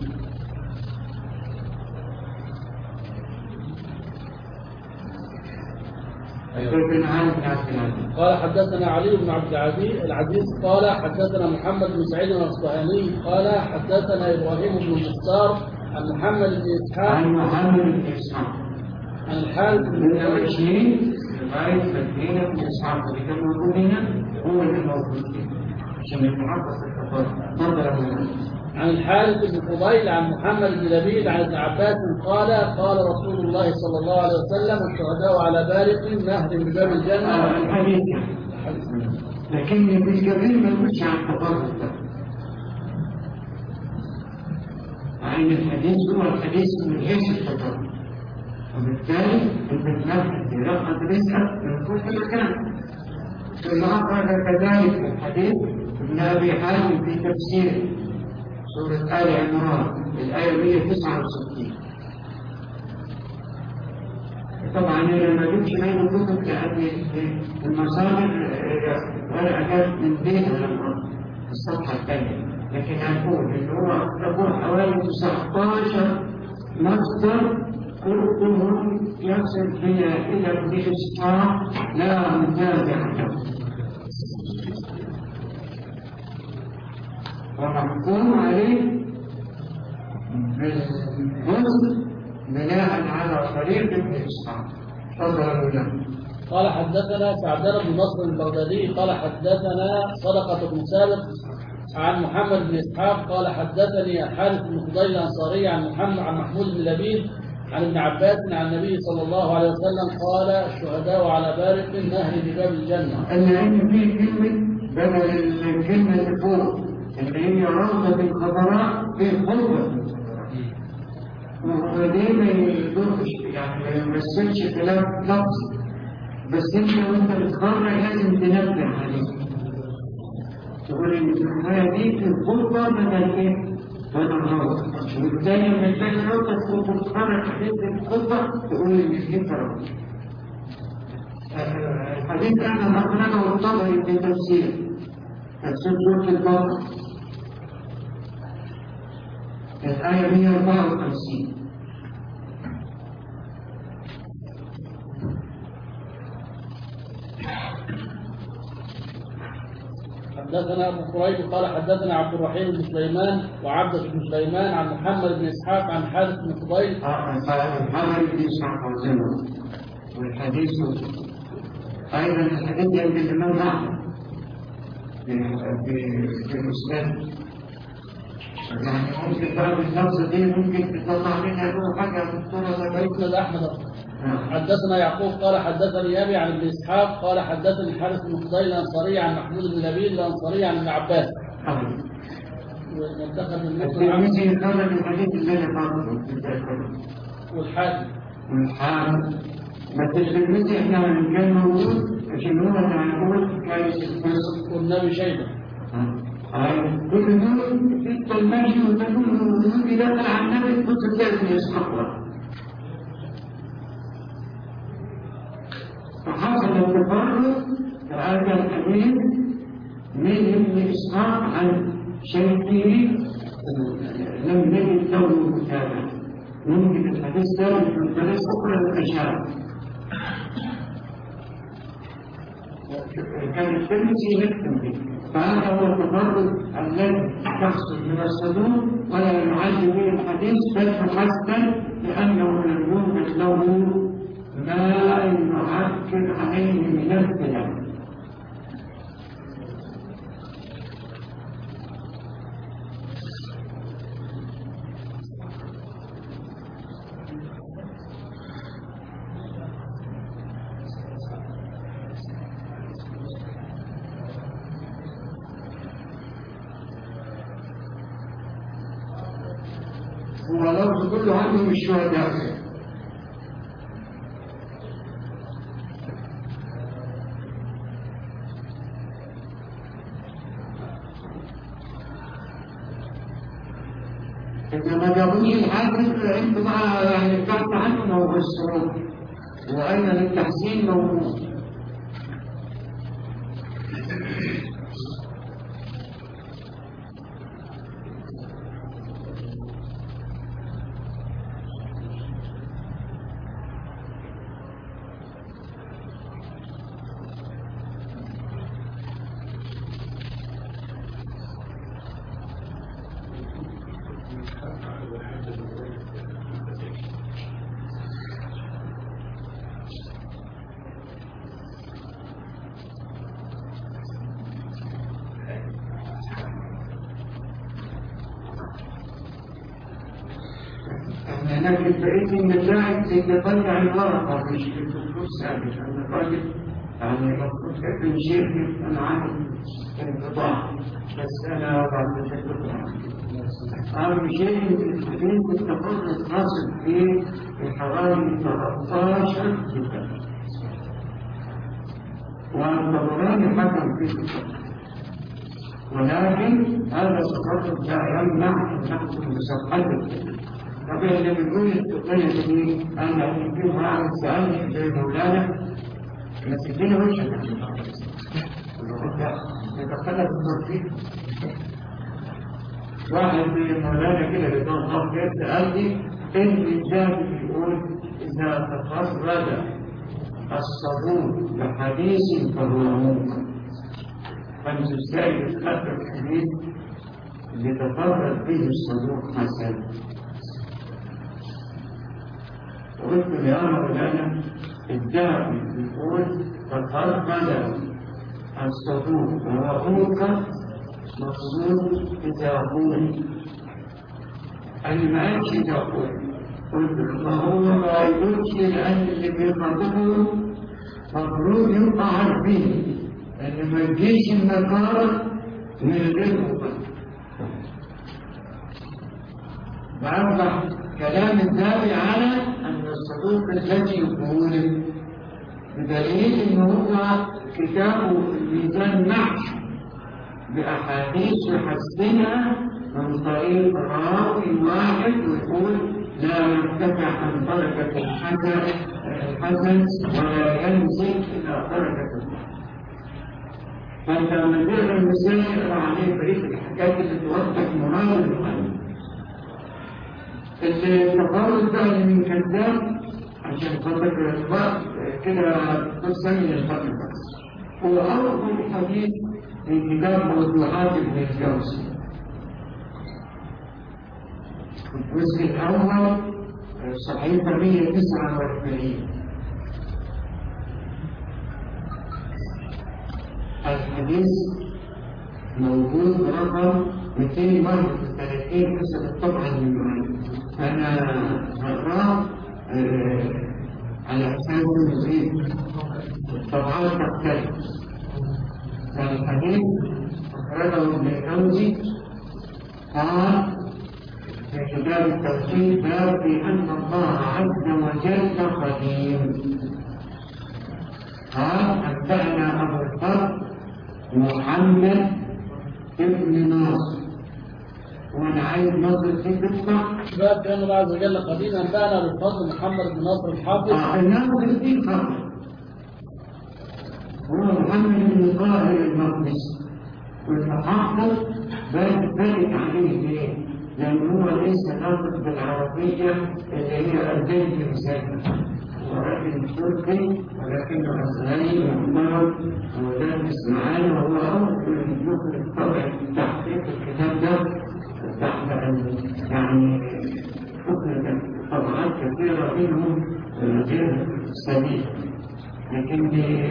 قال حدثنا علي بن عبد العزيز قال حدثنا محمد بن سعيد الأصبهاني قال حدثنا إبراهيم بن المختار عن محمد بن إسحاق عن الحارث بن 20 لغاية 30 بن إسحاق اللي كان موجود هنا هو اللي موجود عشان يتحقق التفاصيل. عن الحارث بن فضيل عن محمد بن لبيد عن ابن عباس قال قال رسول الله صلى الله عليه وسلم الشهداء على بارق نهر بباب الجنة. الحديث لكن في الكبير ما يقولش عن التفاصيل ده. عين الحديث هو الحديث من حيث التفاصيل وبالتالي انت تلاحظ في رقم رزقك من كل مكان. ثم أخرج كذلك في الحديث ابن أبي حاتم في تفسيره سورة آل عمران الآية 169. طبعا أنا ما جبتش بين الكتب لأن المصادر ورقة من بينها في الصفحة الثانية، لكن هنقول إن هو أخرجوا حوالي 19 مصدر كلهم يصل بنا إلى ابن إسحاق لا متابع له ومحكوم عليه بالحسن بناء على طريق ابن إسحاق. تفضل له. قال حدثنا سعدان بن نصر البغدادي قال حدثنا صدقة بن سابق عن محمد بن إسحاق قال حدثني الحارث بن فضيل الأنصاري عن محمود بن لبيد عن ابن عباس عن النبي صلى الله عليه وسلم قال الشهداء على بارق النهر بباب الجنة. أن في كلمة بدل الكلمة اللي فوق اللي هي روضة الخضراء في خلوة ودي ما يدرش يعني ما يمثلش خلاف لفظ، بس انت وانت بتخرج لازم تنبه عليه تقول ان الحياة دي في الخلوة بدل ايه؟ بدل الروضة. والتاني لما تلاقي الروضة تكون بتخرج حديث الخلوة تقول ان دي روضة. الحديث انا أخرجه الطبري في تفسير سورة البقرة الآية 154. حدثنا أبو كريب قال حدثنا عبد الرحيم بن سليمان وعبدة بن سليمان عن محمد بن إسحاق عن حارث بن فضيل. محمد بن إسحاق وزنه والحديث أيضا الحديث عند الإمام أحمد في المسند يعني ممكن بعض اللفظ دي ممكن تطلع منها له حاجة دكتورة مسند أحمد. حدثنا يعقوب قال حدثني أبي عن ابن إسحاق قال حدثني الحارث بن فضيل الأنصاري عن محمود بن لبيد الأنصاري عن ابن عباس. ننتقل من مصر الترمذي خرج الحديث الذي قاله والحاكم. بس الترمذي احنا كان موجود عشان هو معقول كان القصه والنبي شيبة. كل دول في التلميذ وتكون يدخل على النبي كنت تلاقي يسقط. فحصل التفرد فهذا الحديث من ابن إسحاق عن شيخه لم يجد له متابعة. ممكن الحديث ده في الحديث أخرى الأشعار. كان الترمذي يكتب به. فهذا هو التفرد الذي يحصل من الصدور ولا يعد به الحديث بل يحسن لأنه لم يوجد له ما يؤكد عليه من الكلام. هو لفظ كله عنهم الشهداء. إذا ما جابوش الحاكم أنتم بقى يعني بتاعت عنه ما هو السرور وأين للتحسين موجود. لكن بقيت إن اللاعب يطلع الورقة مش في الفلوس ثابت. أنا الراجل يعني المفروض كان شيء أنا عارف انقطاع بس أنا بعد ذلك أهم شيء في التفرد حاصل في حوالي 13 كتاب والطبراني حكم في التفرد. ولكن هذا التفرد لا يمنع أن نحكم بصحته. طبعا لما يقول التقنية دي أنا يمكن واحد سألني زي مولانا ما تديني وجهك يتخلى بالتوفيق. واحد من مولانا كده بيقول الله خير سألني إن الكتاب بيقول إذا تفرد الصبور بحديث فهو منكر. فأنت إزاي بتخبر الحديث اللي تفرد به الصبور حسن؟ قلت يا مولانا الداعي يقول تفرد الصدوق وهو منكر مقصود بتأخذ أنا ما قالش تأخذ. قلت ما هو ما يقولش لأن اللي بيخاطبه مفروض يبقى عارفين أن ما تجيش النكارة من غير مقدم. وأوضح كلام الداعي على أن الصدوق الذي يقول بدليل أنه هو كتابه الميزان محشو بأحاديث يحسنها من طريق راوي واحد ويقول لا يرتفع عن درجة الحسن ولا ينزل إلى درجة الحسن. فأنت لما تقرأ المثال يقرأ عليه بقية الحاجات اللي توضح مراد القلب. التفاوض بقى من كذاب عشان خاطر الوقت كده تسمي للفضل بس. هو أول حديث من كتاب موضوعات ابن الجوزي. الجزء الأول صحيفة 149. الحديث موجود رقم 231 حسب الطبعة المعينة. أنا هقرأ على أساس المزيد الطبعات تختلف. الحديث أخرجه ابن الجوزي قال في كتاب التوحيد باب بأن الله عز وجل قدير. قال أنبأنا أبو الفضل محمد ابن ناصر، وأنا عايز ناصر في تطلع باب كان الله عز وجل قديما أنبأنا أبو الفضل محمد بن ناصر الحافظ. ناصر في فقط هو محمد بن طاهر المقدسي، والمحقق بارك عليه ليه؟ لأن هو ليس ناطق بالعربية اللي هي أردني مسافة، ولكن تركي ولكنه أصلي محترم ودرس معانا، وهو أول من يخرج طبع تحقيق الكتاب ده تحت يعني أخرجت طبعات كثيرة منهم غير سليم، لكن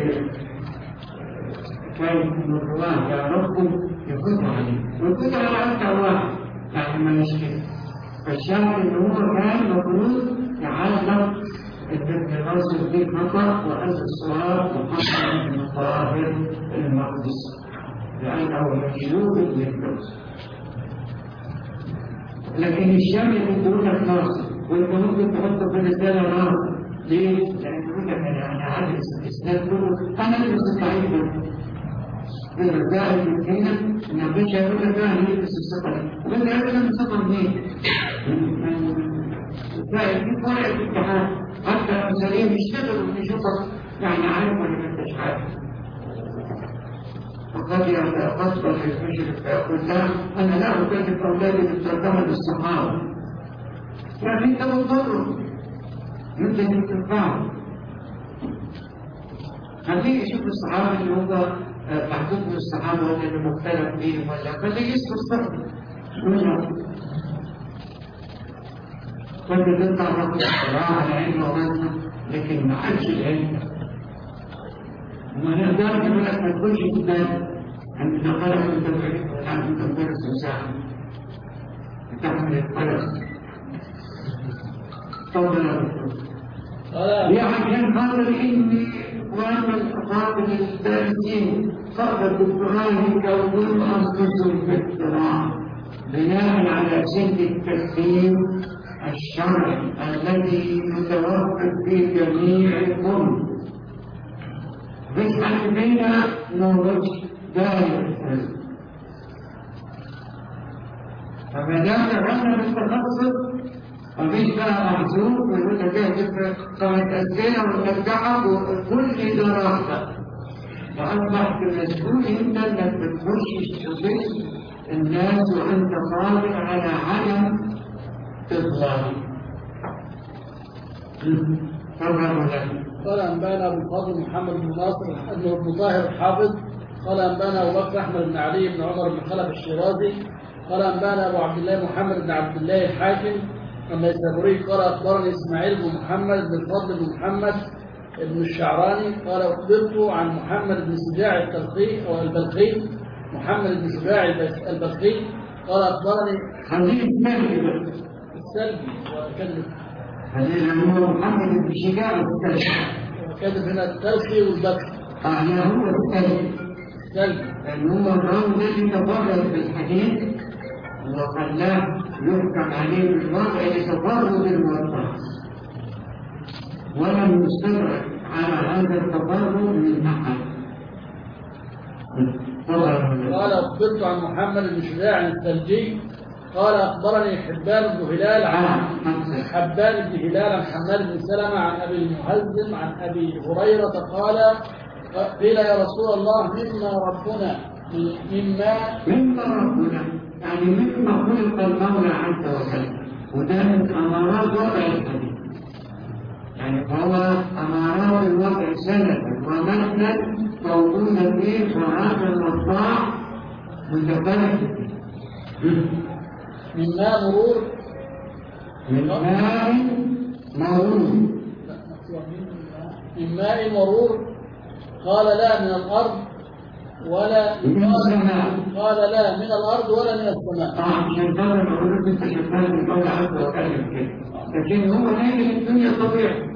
كان من الرواه يعرفهم يفوت عليه ويفوت على أكثر واحد، يعني ما نشكل. فالشاهد إن هو كان المفروض يعلم ابن ناصر في خطأ وأن الصواب محمد بن طاهر المقدسي لأنه مجنوب للدرس. لكن الشام يقول لك ناصر، وأنت ممكن تحطه في الرسالة ناصر. ليه؟ لأن يقول لك أنا عارف الإسلام كله، أنا أدرس الصحيح ده. الرسائل من هنا إن مش هيقول لك أنا هندرس الثقة، وأنت عارف أن الثقة منين؟ الرسائل دي فرق الامتحان، حتى لو سليم يشتغل ويشوفك يعني عارف ولا ما أنتش عارف. وقد يتصل المشرك فيقول لا أنا لا أكلف أولادي بالترجمة للصحابة، لكن أنت بتضره يمكن تنفعه. خليه يشوف الصحابة اللي هو محبوب من الصحابة ولا اللي مختلف فيهم ولا خليه يسكت صحبه كنت تطلع رقم الصراحة على علم وغيرها، لكن ما عادش العلم وما نقدرش نقول لك ما تكونش قدام عند القلم وانت بعيد وتعرف انت مدرس مساحة تحمل القلم. تفضل يا دكتور. ليه؟ عشان خاطر اني وانا الخاطر الدارسين خاطر الدكتوراه يكونون انفسهم في الدكتوراه بناء على سن التكليف الشرعي الذي يتوفر في جميع الأمم. مش عندنا نورج داير، فما دام دخلنا بالتخصص مفيش بقى محسوب ويقول لك ايه تفرق 5000 ولا التعب وكل ده راحتك، فأصبحت مسؤول انت انك بتخش تشوف الناس وانت قادر على عدم إظلام. قال أنبانا أبو الفضل محمد بن ناصر ابن طاهر الحافظ. قال أنبانا أبو بكر أحمد بن علي بن عمر بن خلف الشيرازي. قال أنبانا أبو عبد الله محمد بن عبد الله الحاكم النيسابوري. قال أخبرني إسماعيل بن محمد بن الفضل بن محمد بن الشعراني. قال أخبرت عن محمد بن شجاع التلقي أو البلخي محمد بن شجاع البلخي. قال أخبرني السلبي وكذب هو محمد بن شجاع السلبي وكذب هنا التلقي والبلخي. هو السلبي لأن هو الراوي الذي تفرد بالحديث وخلاه يحكم عليه بالوضع لتفرد الموضوع، ولم يستدرك على هذا التفرد من أحد. قال أخبرت عن محمد بن شجاع الثلجي. قال أخبرني حبان بن هلال عن حماد بن سلمة عن أبي المهزم عن أبي هريرة قال قيل يا رسول الله مما ربنا يعني مما خلق المولى عز وجل، وده من أمارات وضع الحديث، يعني فهو أمارات الوضع سنة ومثلا موجودة فيه وهذا الوضع متفرد من ماء مرور من ماء مرور. قال لا من الأرض ولا من السماء. قال لا من الأرض ولا من السماء. عشان كده بقول لك انت شفاف المولى عز وجل كده، لكن هو ناجي الدنيا طبيعي.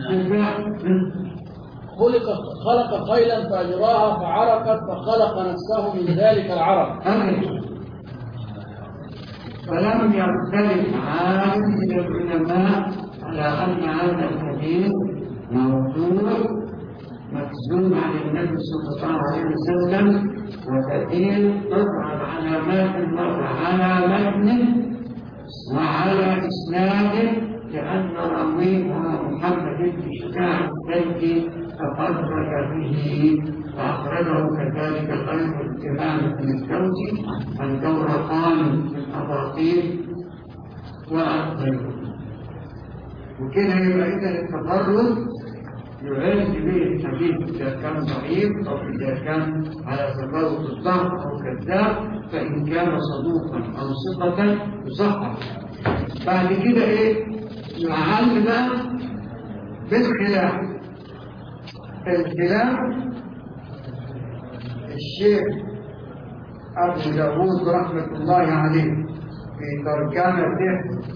خلق خيلا فأجراها فعرقت فخلق نفسه من ذلك العرق. فلم يختلف عالم من العلماء على أن هذا الحديث موضوع مكذوب عن النبي صلى الله عليه وسلم، وتدين تظهر علامات المرء على متنه وعلى إسناده، لأن راويه محمد بن شجاع الدلكي تفرد به، وأخرجه كذلك أيضا الإمام ابن الجوزي الدورقاني في الأباطيل وغيره. وكده يبقى إذا التفرد يعز به الحديث إذا كان ضعيف أو إذا كان على تفاوت الضعف أو كذاب، فإن كان صدوقا أو ثقة يصحح. بعد كده يعلم بقى بالخلاف. الخلاف الشيخ أبو داود رحمة الله عليه في ترجمته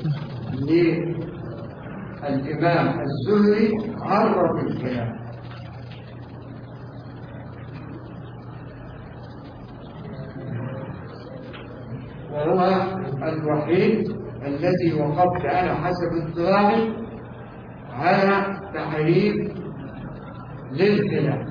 للإمام الزهري عرف الخلاف، وهو الوحيد الذي وقفت أنا حسب اطلاعي على تحريف للخلاف.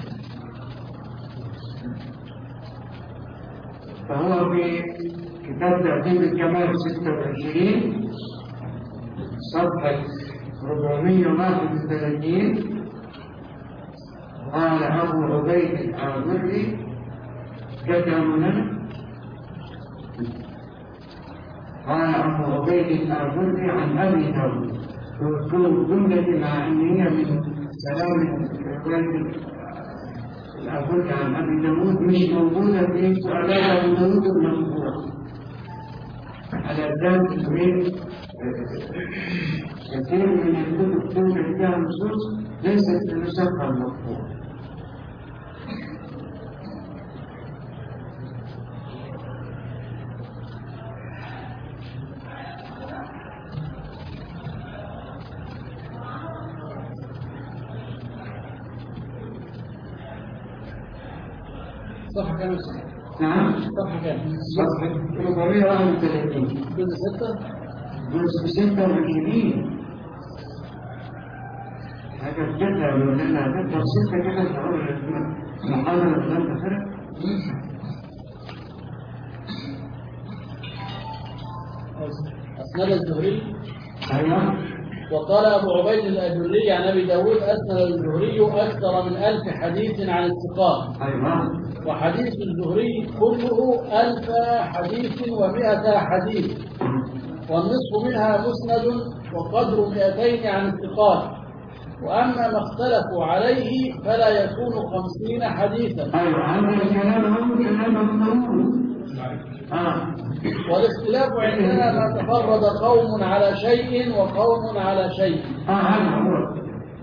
فهو في كتاب تهذيب الكمال 26 صفحة 431 قال أبو عبيد الآذري كتابنا، قال أبو عبيد الآذري عن أبي داود، وكل الجملة مع أن هي من كلام الآذري عن أبي داود مش موجودة في سؤالات أبي داود المنصور على ذات الوين. كثير من الكتب توجد فيها نصوص ليست في نسخها المطبوع. صفحة كام؟ نعم؟ صفحة كام؟ صفحة 431 جزء 6 جزء 26 حاجة جدا لأنها تبدأ 6 كده تعود محاضرة ثلاثة فرق. أسند الزهري. أيوه. وقال أبو عبيد الأجري عن أبي داود أسند الزهري أكثر من 1000 حديث عن الثقات. أيوه. وحديث الزهري كله 1000 حديث و100 حديث، والنصف منها مسند وقدر 200 عن الثقات. وأما ما اختلفوا عليه فلا يكون 50 حديثا. أيوه هذا الكلام هو كلام مفهوم. والاختلاف عندنا ما تفرد قوم على شيء وقوم على شيء. هذا هو.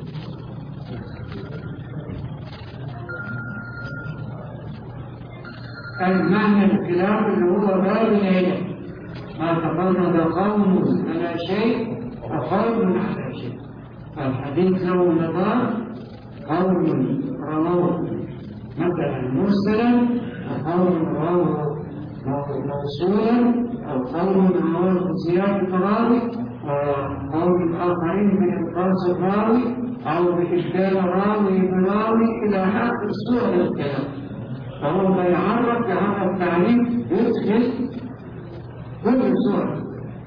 المعنى الخلاف اللي هو باب العلم، ما تفرد قوم على شيء وقوم على شيء. فالحديث له نظام، قوم رواه مثلا مرسلا، وقوم رواه موصولا، أو قوم رواه بزيادة راوي، وقوم آخرين بإنقاص الراوي أو بإبدال راوي براوي إلى آخر صور الكلام. فهو ما يعرف بهذا التعريف يدخل كل صورة.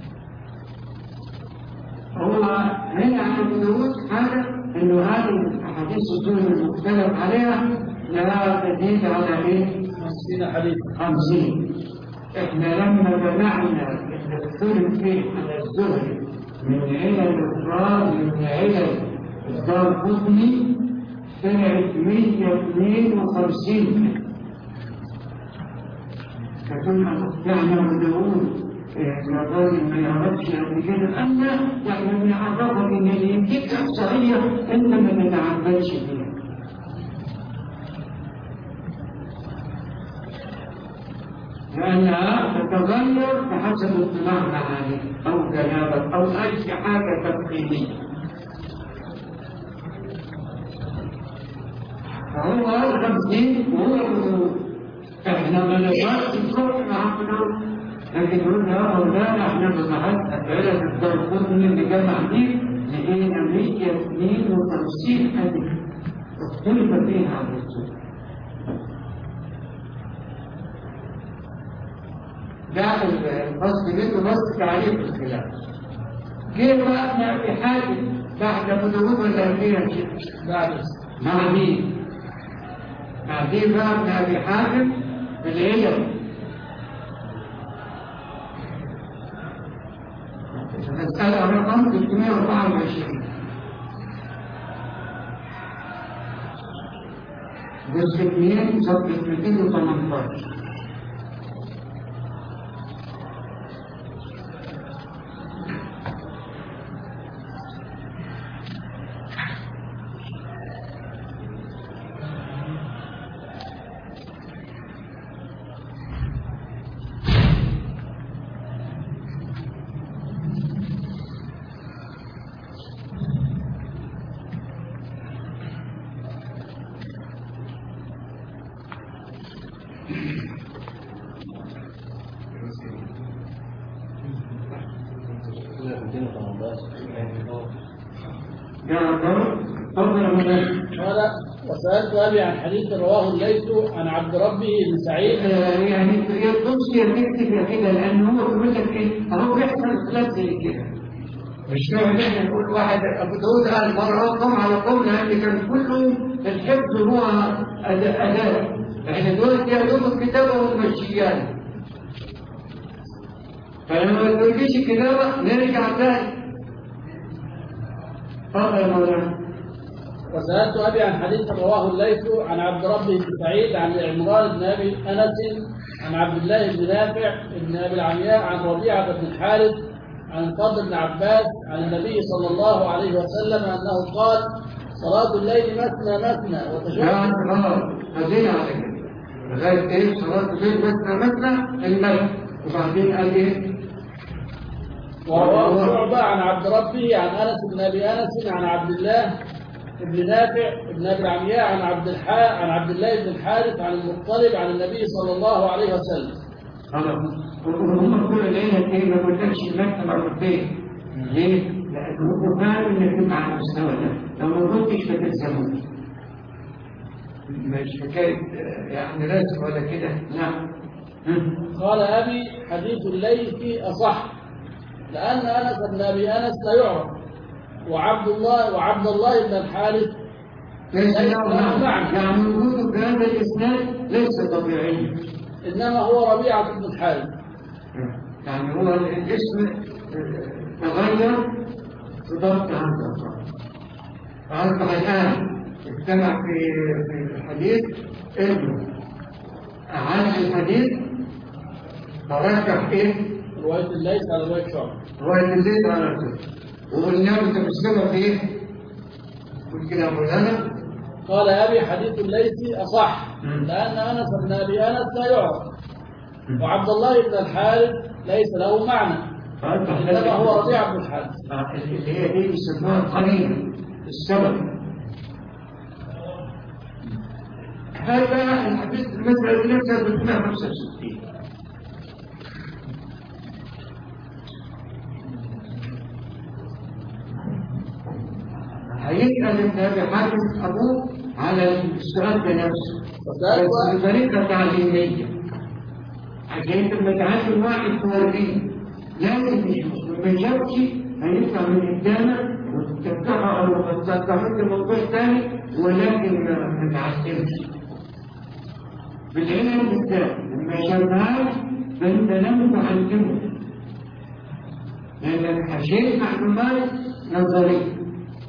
هو هنا عن الوجود حاجة إنه هذه الأحاديث الزهري المختلف عليها لا تزيد على 50 حديث. 50. إحنا لما جمعنا اللي اختلف فيه على الزهري من علل الإفراد من علل الدارقطني طلعت 152. فكنا نحن وداود الراجل ما يعرفش قبل كده، أما يعني بنعرفك إن اللي يديك إحصائية أنت ما تتعبدش فيها. لأنها تتغير بحسب اطلاعنا عليه أو جنابك أو أي حاجة تقييمية. فهو 50 وهو احنا ما نقدرش نروح مع لكن قلنا يا مولانا احنا بنحط أسئلة الدرقطني اللي جمع دي لقينا 152 حديث اختلف فيها عن الرسول. ده الفصل منه بس تعريف الخلاف. جه بقى ابن أبي حاتم بعد أبو داوود ولا قبليها كده؟ مع مين؟ بعدين بقى ابن أبي حاتم بالعلم. المسألة رقم 324 جزء 2 صفحة 218. قال وسألت أبي عن حديث رواه الليث عن عبد ربه بن سعيد. يعني التوصية تكتب كده لأنه هو بيقول لك إيه؟ أهو بيحصل خلاف زي كده. مش معنى إحنا نقول واحد أبو داوود قال مرة قم على قم لأن كان كله الحفظ هو أداء. إحنا دلوقتي يا دوب الكتابة والمشيات. فلما ما تقوليش الكتابة نرجع تاني. تفضل يا مولانا. وسألت أبي عن حديث رواه الليث عن عبد ربه بن سعيد عن عمران بن أبي أنس عن عبد الله بن نافع بن أبي العمياء عن ربيعة بن الحارث عن الفضل بن عباس عن النبي صلى الله عليه وسلم أنه قال صلاة الليل مثنى مثنى وتشهد. هذين على كده. لغاية إيه؟ صلاة الليل مثنى الملك. وبعدين قال إيه؟ ورواه شعبة عن عبد ربه عن أنس بن أبي أنس عن عبد الله بن نافع بن أبي العمياء عن عبد الله بن الحارث عن المطلب عن النبي صلى الله عليه وسلم. هم كل ليلة إيه ما قلتلكش المكتب مرتين. ليه؟ لأنه فاهم إنك تبقى على المستوى ده. لو ما كنتش فتلزموش. مش حكاية يعني رزق ولا كده. لا. قال أبي حديث الليث أصح لأن أنس بن أبي أنس لا يعرف وعبد الله بن الحارث ليس له معنى. يعني وجوده في هذا الإسناد ليس طبيعي. إنما هو ربيعة بن الحارث. يعني هو الاسم تغير في ضبط عنده. فأصبح الآن اجتمع في الحديث ابنه أعاد الحديث فرجح إيه؟ رواية الليث على رواية شعبة. رواية الليث على رواية شعبة. وقلنا له أنت مسلمة في إيه؟ قلت كده يا مولانا. قال أبي حديث الليث أصح لأن أنس بن أبي أنس لا يعرف وعبد الله بن الحارث ليس له معنى إنما هو ربيعة بن الحارث. اللي هي دي بيسموها القرينة السبب. هذا الحديث المسألة اللي نفسها 365. هيسأل ابن أبي حاتم أبوه على السؤال ده نفسه بس بطريقة تعليمية عشان لما تعلم واحد توريه لازم يشوف ما يشوفش هيطلع من قدامك وتفتحه أو تفتحه موضوع ثاني ولكن ما تعلمش بالعلم بالذات لما يشوفهاش فأنت لم تعلمه لأنك حشيت معلومات نظرية.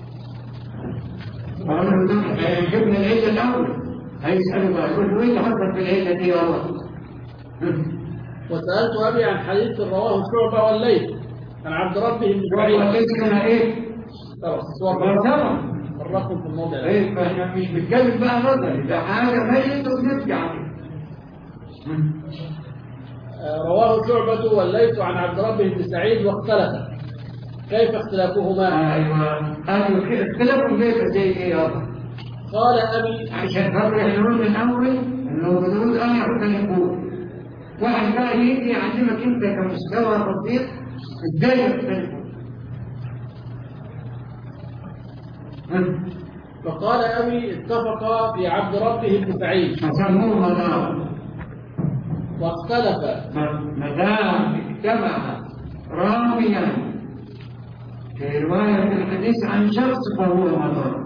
جبنا العلة الأول هيسألوا بقى يقول له إيه اللي حصل في العلة دي يا الله؟ وسألت أبي عن حديث رواه شعبة والليث عن عبد ربه بن سعيد. والليث كان إيه؟ طبعا الرقم في الموضع ده. إيه فإحنا مش بنتكلم بقى نظري ده حاجة ميت وبنرجع. رواه شعبة والليث عن عبد ربه بن سعيد واختلف. كيف اختلافهما؟ أيوة اختلافهم كيف زي إيه يا الله؟ قال أبي عشان خاطر يقولون من أول إنه بدون أن يختلفون واحد بقى يجي يعلمك انت كمستوى بسيط ازاي يختلف. فقال أبي اتفق في عبد ربه بن سعيد فسموه مدار. واختلف. ما دام اجتمع راويا في رواية الحديث عن شخص فهو مدار.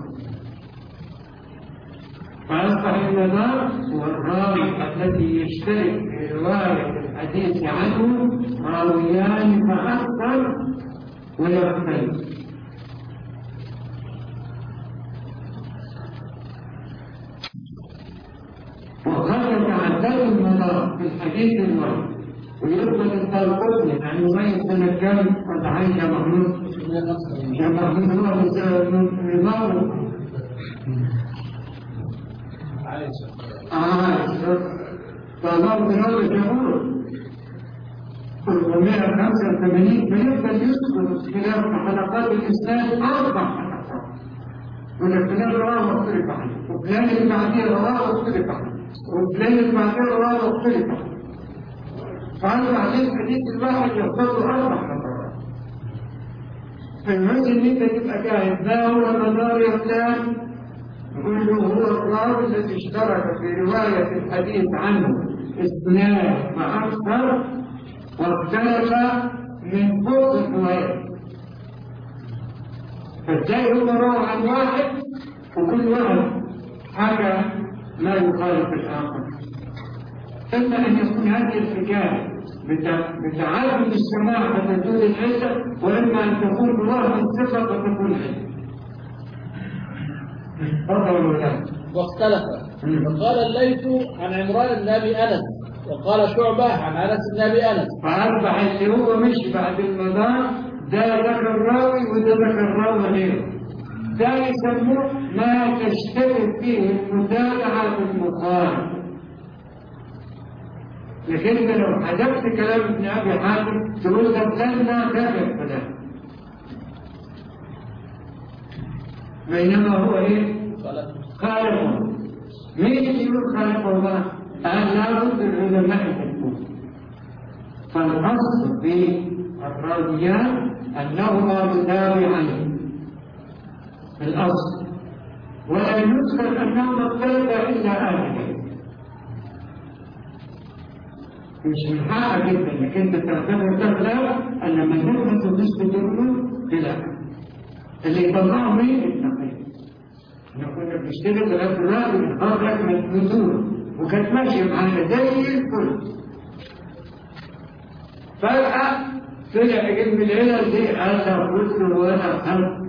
فأصبح المدار هو الراوي الذي يشترك في رواية الحديث عنه راويان فأكثر ويختلف. وقد يتعدد المدار في الحديث الواحد ويثبت التلقي عن يميز سنة كم قد عايش محمود يا محمود هو نظامه فالله بنور الجمهور 485 فيفضل يذكر خلاف حلقات الإسلام 4 حلقات ولكن رواه مختلف عنه وفلان اللي بعديه رواه مختلف عنه وفلان اللي بعديه رواه مختلف عنه فعنده عليه الحديث الواحد يختصر 4 حلقات. فالمهم ان انت تبقى جاهز لا هو مدار يا فلان يقول له هو الراوي الذي اشترك في رواية الحديث عنه 2 فأكثر واختلف من فوق الروايات. فازاي هم رووا عن واحد وكل واحد حاجة لا يخالف الآخر. إما أن يكون هذه الحكاية بتعدد السماع فتزول العلة وإما أن تكون بوهم الثقة فتكون علة. واختلف. فقال الليث عن عمران بن أبي أنس وقال شعبة عن أنس بن أبي أنس. فأصبح اللي هو مش بعد المدار ده ذكر راوي وده ذكر راوي غيره. ده يسموه ما تشترك فيه المتابعة بالمقارنة. لكن انت لو حذفت كلام ابن أبي حاتم تقول ده فلان ما تابع فلان. بينما هو ايه؟ خالقه. مين يقول خالقه بقى؟ لا بد العلماء يكون. فالأصل في الراويان أنهما متابعان في الأصل ولا يذكر أنهما اختلفا إلا آخر. مش من حقك جدا انك انت تعتبر ده خلاف ان لما نثبت ونثبت له خلاف. اللي يطلعه مين؟ التقييد. احنا كنا بنشتغل لغايه دلوقتي بنخرج من النزول وكانت ماشيه معانا زي الفل. فجأة طلع علم العلل دي انا قلت وانا خلق.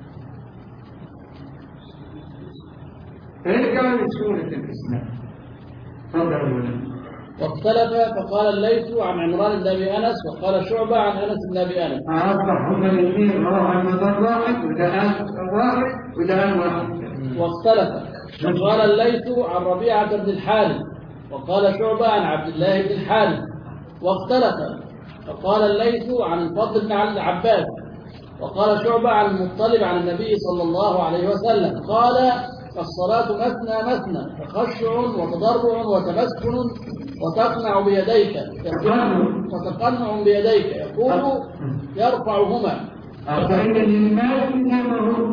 ارجع لسورة الاسلام. تفضل. واختلف فقال الليث عن عمران بن أبي أنس وقال شعبة عن أنس بن أبي أنس. أصبح هما الاثنين رواه عن مدار واحد وده واحد وده واحد. واختلف فقال الليث عن ربيعة بن الحارث وقال شعبة عن عبد الله بن الحارث. واختلف فقال الليث عن الفضل بن العباس وقال شعبة عن المطلب عن النبي صلى الله عليه وسلم قال الصلاة مثنى مثنى فخشع وتضرع وتمسكن وتقنع بيديك وتقنع بيديك يقول يرفعهما. فإن للمال إنما هو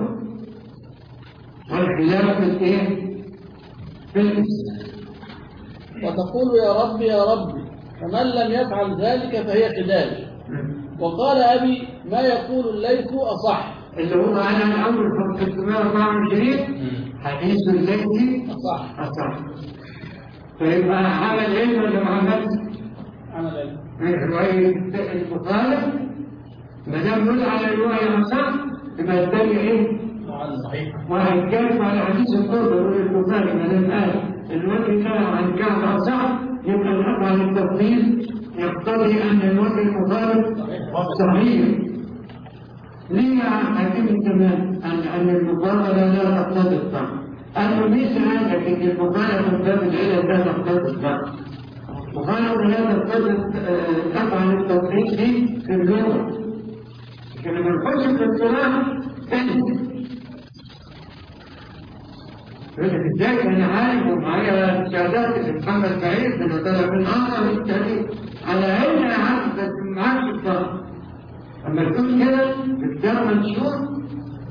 والخلاف الإيه؟ في الإسلام. وتقول يا ربي يا ربي فمن لم يفعل ذلك فهي خداج. وقال أبي ما يقول الليث أصح. اللي هو أنا الأول في 324 حديث الليث أصح. فيبقى عمل علم ولا ما عملش؟ عمل علم. رواية المخالف ما دام يقول على رواية أصح يبقى الثانية إيه؟ صحيح. وهيتكلم على حديث القرب يقول البخاري ما دام قال الوجه كان عن كعب أصح يبقى الأب عن التفضيل يقتضي أن الوجه المخالف صحيح. ليه يا حكيم الزمان أن المقابلة لا تقتضي الصح؟ أنه ليس هذا لكن المقابلة من باب العلم لا تقتضي الصح. مقابلة لا تقتضي أفعل التوحيد دي في اللغة. لكن لما نخش في الصلاة يقول لك ازاي انا عارف ومعايا شهادات محمد سعيد من طلب من التاريخ على عيني يا عم بس معاك الضغط. اما تقول كده بالدم منشور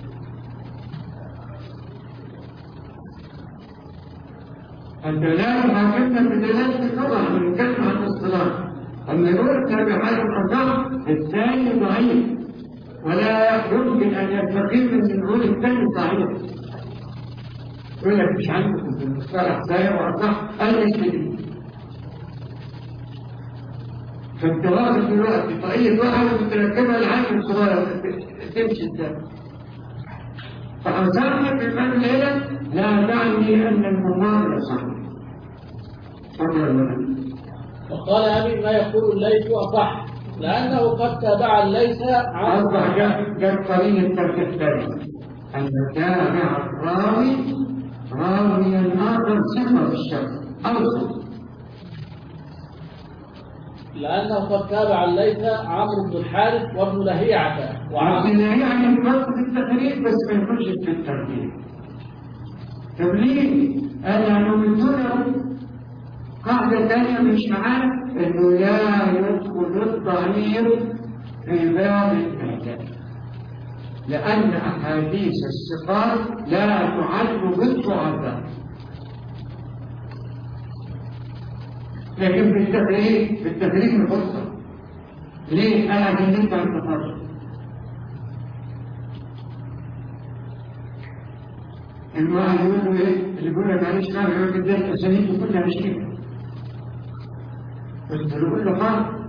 انت لا تحاكمنا بدلالة طبعا بنتكلم عن الصلاة. اما يقول تابع حاجة القضاء الثاني ضعيف ولا يمكن ان يستقيم من نقول الثاني صحيح. يقول لك مش عندكم في المصطلح سايق وأصح أنا كده. فأنت واخد دلوقتي طاقية واحد متركبة العين الصغيرة تمشي ازاي؟ فأصحنا في المعنى الليلة لا تعني أن الممارسة صحيح. وقال أبي ما يقول الليث أصح لأنه قد تابع الليث عن أصبح جاب قرين الترك الثاني أن تابع الراوي راويا آخر صفة في الشر أوصل. لأنه قد تابع الليث عمرو بن الحارث وابن لهيعة وعبد لهيعة ينفق في التخريج بس ما يخرجش في الترتيب. طب ليه؟ أنا نمتنا قاعدة ثانية مش معانا إنه لا يدخل الضمير في باب الإعجاب لأن أحاديث الصفات لا تعد بالضعفاء. لكن في التفريق الخطة ليه؟ أنا كلمت عن التفرق. الواحد يقول له إيه؟ اللي بيقول لك معلش كان يقول لك إزاي أسانيده كلها مش كده. قلت له قول له حاضر.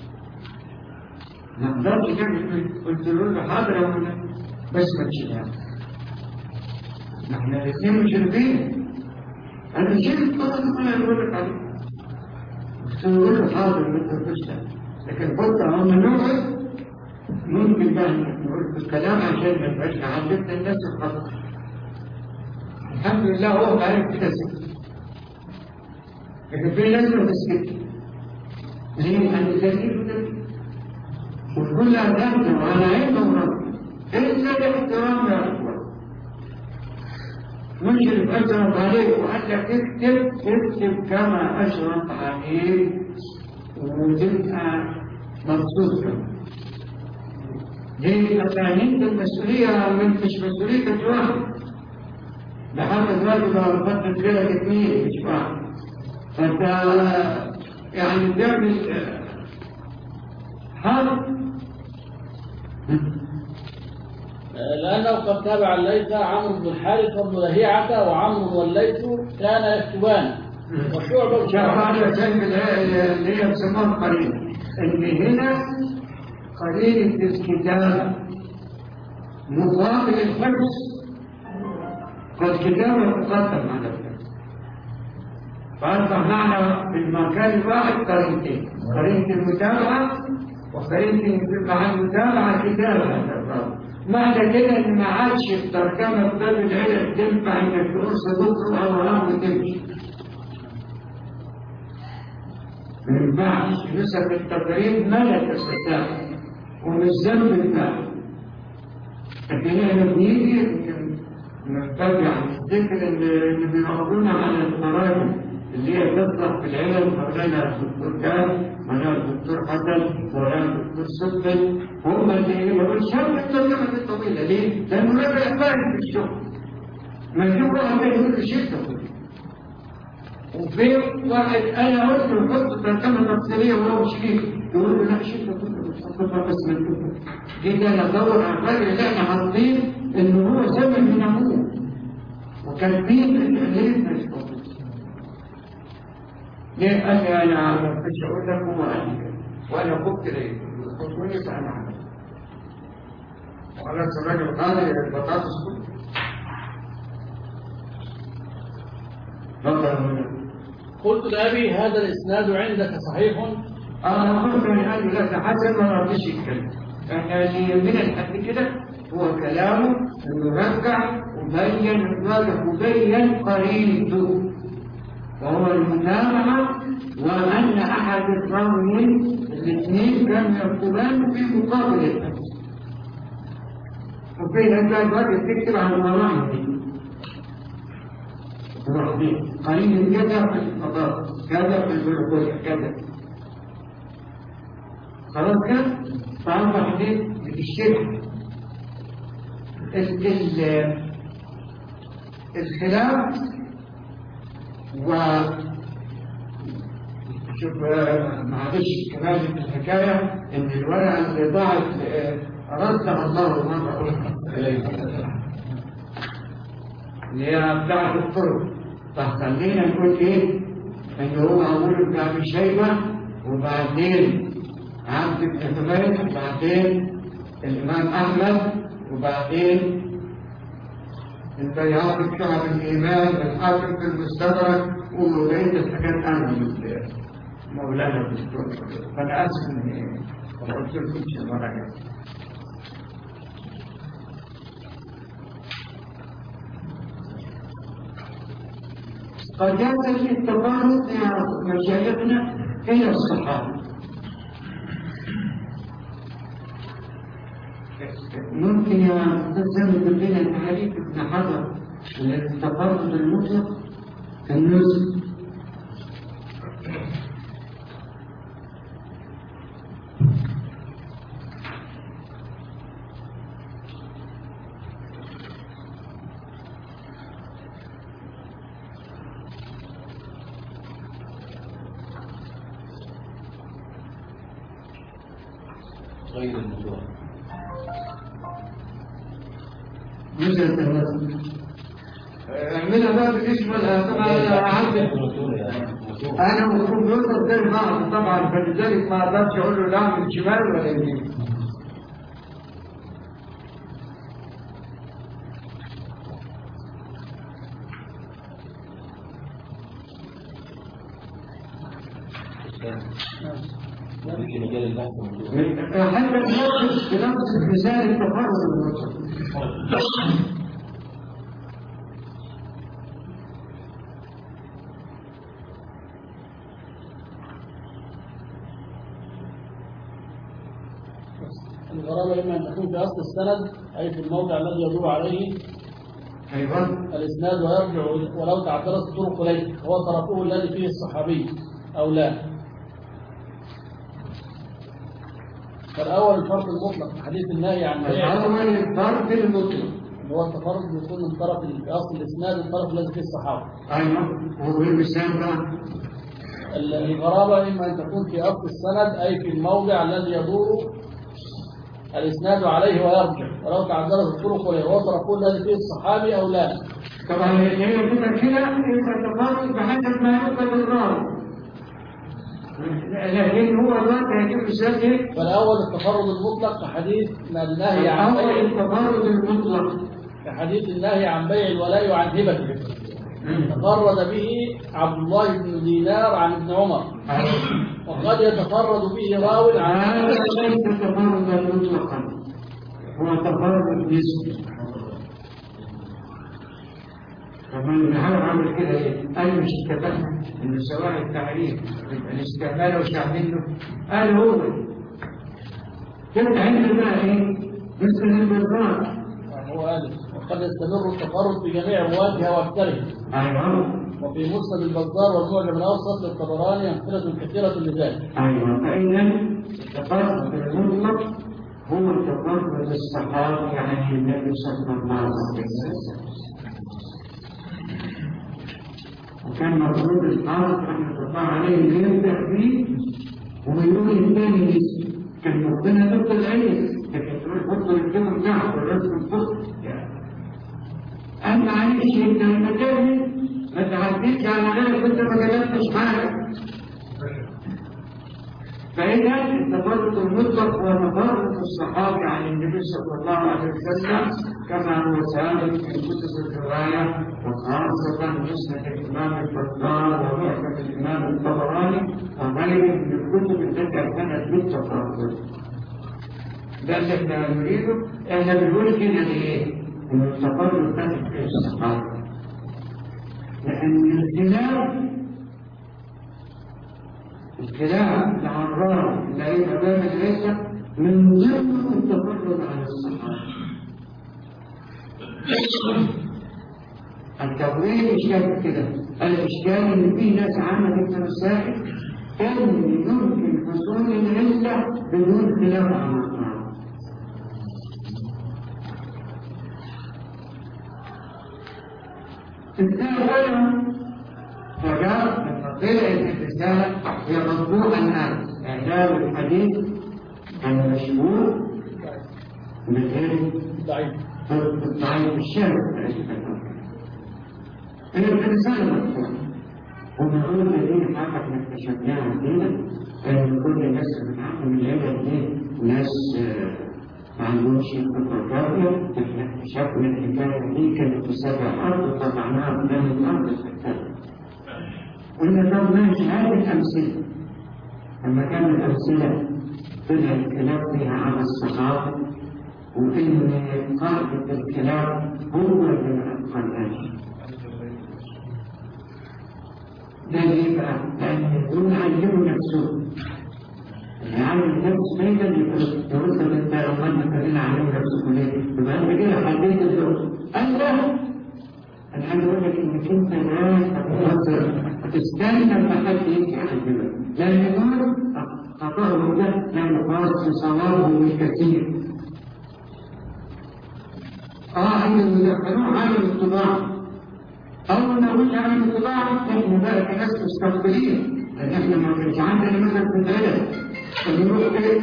ما اقدرش كده. قلت له حاضر يا مولانا بس ما تشيلها. نحن الاثنين مشرفين. أنا شلت طبعا ما يقول لك عليه. قلت له حاضر ما تقولش لكن قلت هم نوعي ممكن بقى نقول الكلام عشان ما يبقاش عندنا الناس الخطأ. الحمد لله هو عارف كده سكت. لكن في ناس ما تسكت. ليه؟ أن تسكت وكل أدامته على عين ورب إلا الاحترام يا أخوان. مشرف أشرف عليك وقال لك اكتب كما أشرف عليك وتبقى مبسوط كمان. ليه؟ أصلا أنت المسؤولية مش مسؤوليتك واحد. لحد ذلك لو فتت لك اثنين مش واحد. فأنت يعني تعمل حرب. لأنه قد تابع الليث عمرو بن الحارث وابن لهيعة وعمرو والليث كان يكتبان وشعبة شعبة جنب اللي هي بسموها قرينة. اللي هنا قرينة الكتابة مقابل الحفظ والكتابة مقدم على الحفظ. فأصبح معنا في المكان الواحد قرينتين قرينة المتابعة وقرينة مع المتابعة كتابة. معنى كده ان ما عادش الترجمه باب العلم تنفع انك تقول صدوق او رام وتمشي. ما ينفعش نسب التقريب ما لا تستطيع ومش ذنب الفاعل. لكن احنا بنيجي نتبع الذكر اللي بيعرضونا على التراجم اللي هي تطلق في العلم مولانا الدكتور كان مولانا الدكتور حسن مولانا الدكتور صبحي هم اللي يقولوا شرط الترجمة الطويلة ليه؟ لأنه لا بيحتاج في الشغل. ما يجيب واحد يقول له شرطة وفي واحد أنا قلت له حط ترجمة تفصيلية وهو مش فيه يقول له لا شرطة كلها مش حطها بس من كده. جيت أنا أدور على الراجل اللي إحنا حاطين إنه هو زمن من أبوه وكاتبين ليه مش موجود. ليه قال لي أنا ما كنتش أقول لك هو قال لي وأنا قلت ليه؟ قلت له فأنا عملت. وقالت الراجل قال البطاطس قلت لأبي هذا الإسناد عندك صحيح؟ أنا قلت لأبي لا تحسن ما رضيش يتكلم. يعني من الحد كده هو كلامه إنه رجع وبين واضح وبين قرينته وهو المتابعة وأن أحد الراويين الاثنين كانوا يكتبان في مقابل الحديث. وفي هذا الوقت تكتب عن المراحل دي. لوحدين، قليل كذا في القضاء، كذا في البلوغ، كذا. خلاص كده؟ فأصبح دي بتشترك. الخلاف شوف معلش كمان في الحكاية إن الورقة اللي ضاعت ردها الله مرة أخرى إليه اللي هي بتاعت الطرق. فخلينا نقول إيه؟ إن هو معمول بتاع أبي شيبة وبعدين عبد بن حميد وبعدين الإمام أحمد وبعدين البيهقي في شعب الإيمان والحاكم في المستدرك وبقية الحاجات أنا مولانا الدكتور. فأنا آسف إني قلت لكم شيء مرة جاية. قد يصل التفاوت يا مشايخنا إلى الصحابة. ممكن يا أستاذ يقول لنا الحديث ابن حجر التفاوت المطلق النزل. غير المطلق اعملها بقى بالنسبة طبعا أنا والكمبيوتر زي بعض طبعا، فلذلك ما أقدرش أقول له لا من شمال ولا يمين. في مجال البحث حتى بنفس مثال التفرد المطلق. الغرابة إما أن تكون في أصل السند أي في الموضع الذي يدور عليه أيضا الإسناد ويرجع ولو تعدلت الطرق إليه، هو طرفه الذي فيه الصحابي أو لا. فالأول الفرق المطلق حديث النهي عن الأول الفرق المطلق هو التفرد بيكون من طرف في أصل الإسناد الطرف الذي فيه الصحابة. أيضا هو المثال بقى. الغرابة إما أن تكون في أصل السند أي في الموضع الذي يدور الإسناد عليه ويرجع ولو تعدلت الطرق إليه، هو طرفه الذي فيه الصحابي أو لا. طبعا هي كده يبقى تفرد بحسب ما يقبل الراوي، لكن هو الوقت هيجيب مثال ايه؟ فالأول التفرد المطلق كحديث النهي عن الأول بيع التفرد المطلق كحديث النهي عن بيع الولاء وعن هبته، تفرد به عبد الله بن دينار عن ابن عمر، وقد يتفرد به راو عن هذا ليس تفردا مطلقا، هو تفرد نسبي. فمن بيحاول عمل كده ايه؟ قال مش اتفقنا ان سواء التعريف يبقى الاستعمال وشعبينه، قال هو كده عندنا ايه؟ مثل البرقان. هو قال وقد يستمر التفرد في جميع رواته واكثره. ايوه. وفي مسند البزار والمعجم الاوسط للطبراني امثله كثيره لذلك. ايوه، فاذا التفرد المطلق هو تفرد الصحابه عن النبي صلى الله عليه وسلم. وكان مفروض الحافظ رحمه الله عليه يبدا فيه ويقول الثاني اسم، كان ربنا ضد العلم، لكن تقول حط الكلمه بتاعه والرسم فوق. قال معلش انت لما تعمل ما تعديش على غيرك وانت ما كتبتش حاجه. فإذا التفرد المطلق هو تفرد الصحابة عن النبي صلى الله عليه وسلم كما هو ثابت في كتب الرواية وخاصة مسند الإمام البزار ومعجم الإمام الطبراني وغيره من الكتب التي كانت بالتفرد. ده اللي احنا نريده، احنا بنقول كده ليه؟ إن التفرد كان في الصحابة. لأن الكلام مع الراوي الذي أمام العزة من ضمن التفرد عن الصحابة. التأويل إشكال كده، الإشكال إن في ناس عملت مسائل إن يمكن حصول العلة بدون خلاف عن الأطراف. الثانية فجاء طلعت الرسالة هي مطبوعة الآن إعلام الحديث المشهور بالغير الضعيف الشامل الرسالة مطبوعة ومعقول الذين حقق ما اكتشفناها فينا ان كل الناس اللي بتعمل العلم دي ناس ما عندهمش خبره كافيه. احنا اكتشفنا الحكايه دي كانت في سبع الارض وطبعناها قدام الارض الحكايه. قلنا طب ماشي هذه الامثله لما كان الامثله طلع الكلام فيها على الصحابه وان قاعده الكلام هو اللي ما اتقناش. ده ليه بقى؟ لأن دول علموا نفسهم. اللي علم نفسه ما يقدر يقول له أنت أمال مثلا علموا نفسكم ليه؟ يبقى أنت كده حددت الدور. قال لا. أنا عايز أقول لك إنك أنت لا تستنى لما حد يجي يعلمك. لأن دول خطأهم ده لأنه خاص بصوابهم الكثير. إن يدخلوه عالم الطباعة. أول ما قلت عن الطباعة إحنا بقى كناس مستقبلين لأن إحنا ما كانش عندنا مثلا في العلم فنروح إيه؟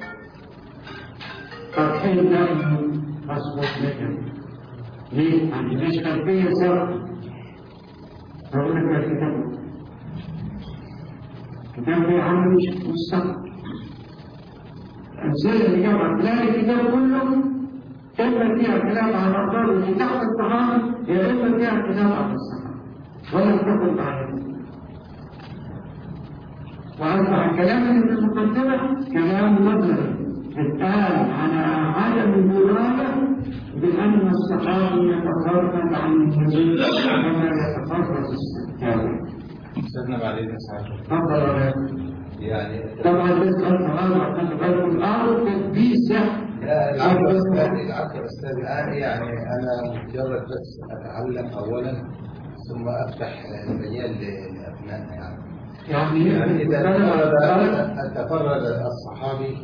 فرحين دائما أصبح لكم ليه؟ ما عندناش خلفية سوا فأقول لك الكتاب الكتاب ده عامل مش صح الأمثلة اللي جابها خلال الكتاب كله إما فيها كلام عن الأفضل اللي تحت الصحابة يا إما فيها كلام عن الصحابة ولا تقل عليه. وأصبح الكلام اللي في المقدمة كلام نظري اتقال على عدم الولاية بأن الصحابي يتفرد عن النبي كما يتفرد السكاوي. استنى بعدين اسعد. تفضل يعني طبعا تسأل صحابة خلي بالكم الأرض تدبيسة. العفو أستاذ الآن يعني أنا مجرد بس أتعلم أولا ثم أفتح المجال لأبنائنا يعني إذا تفرد الصحابي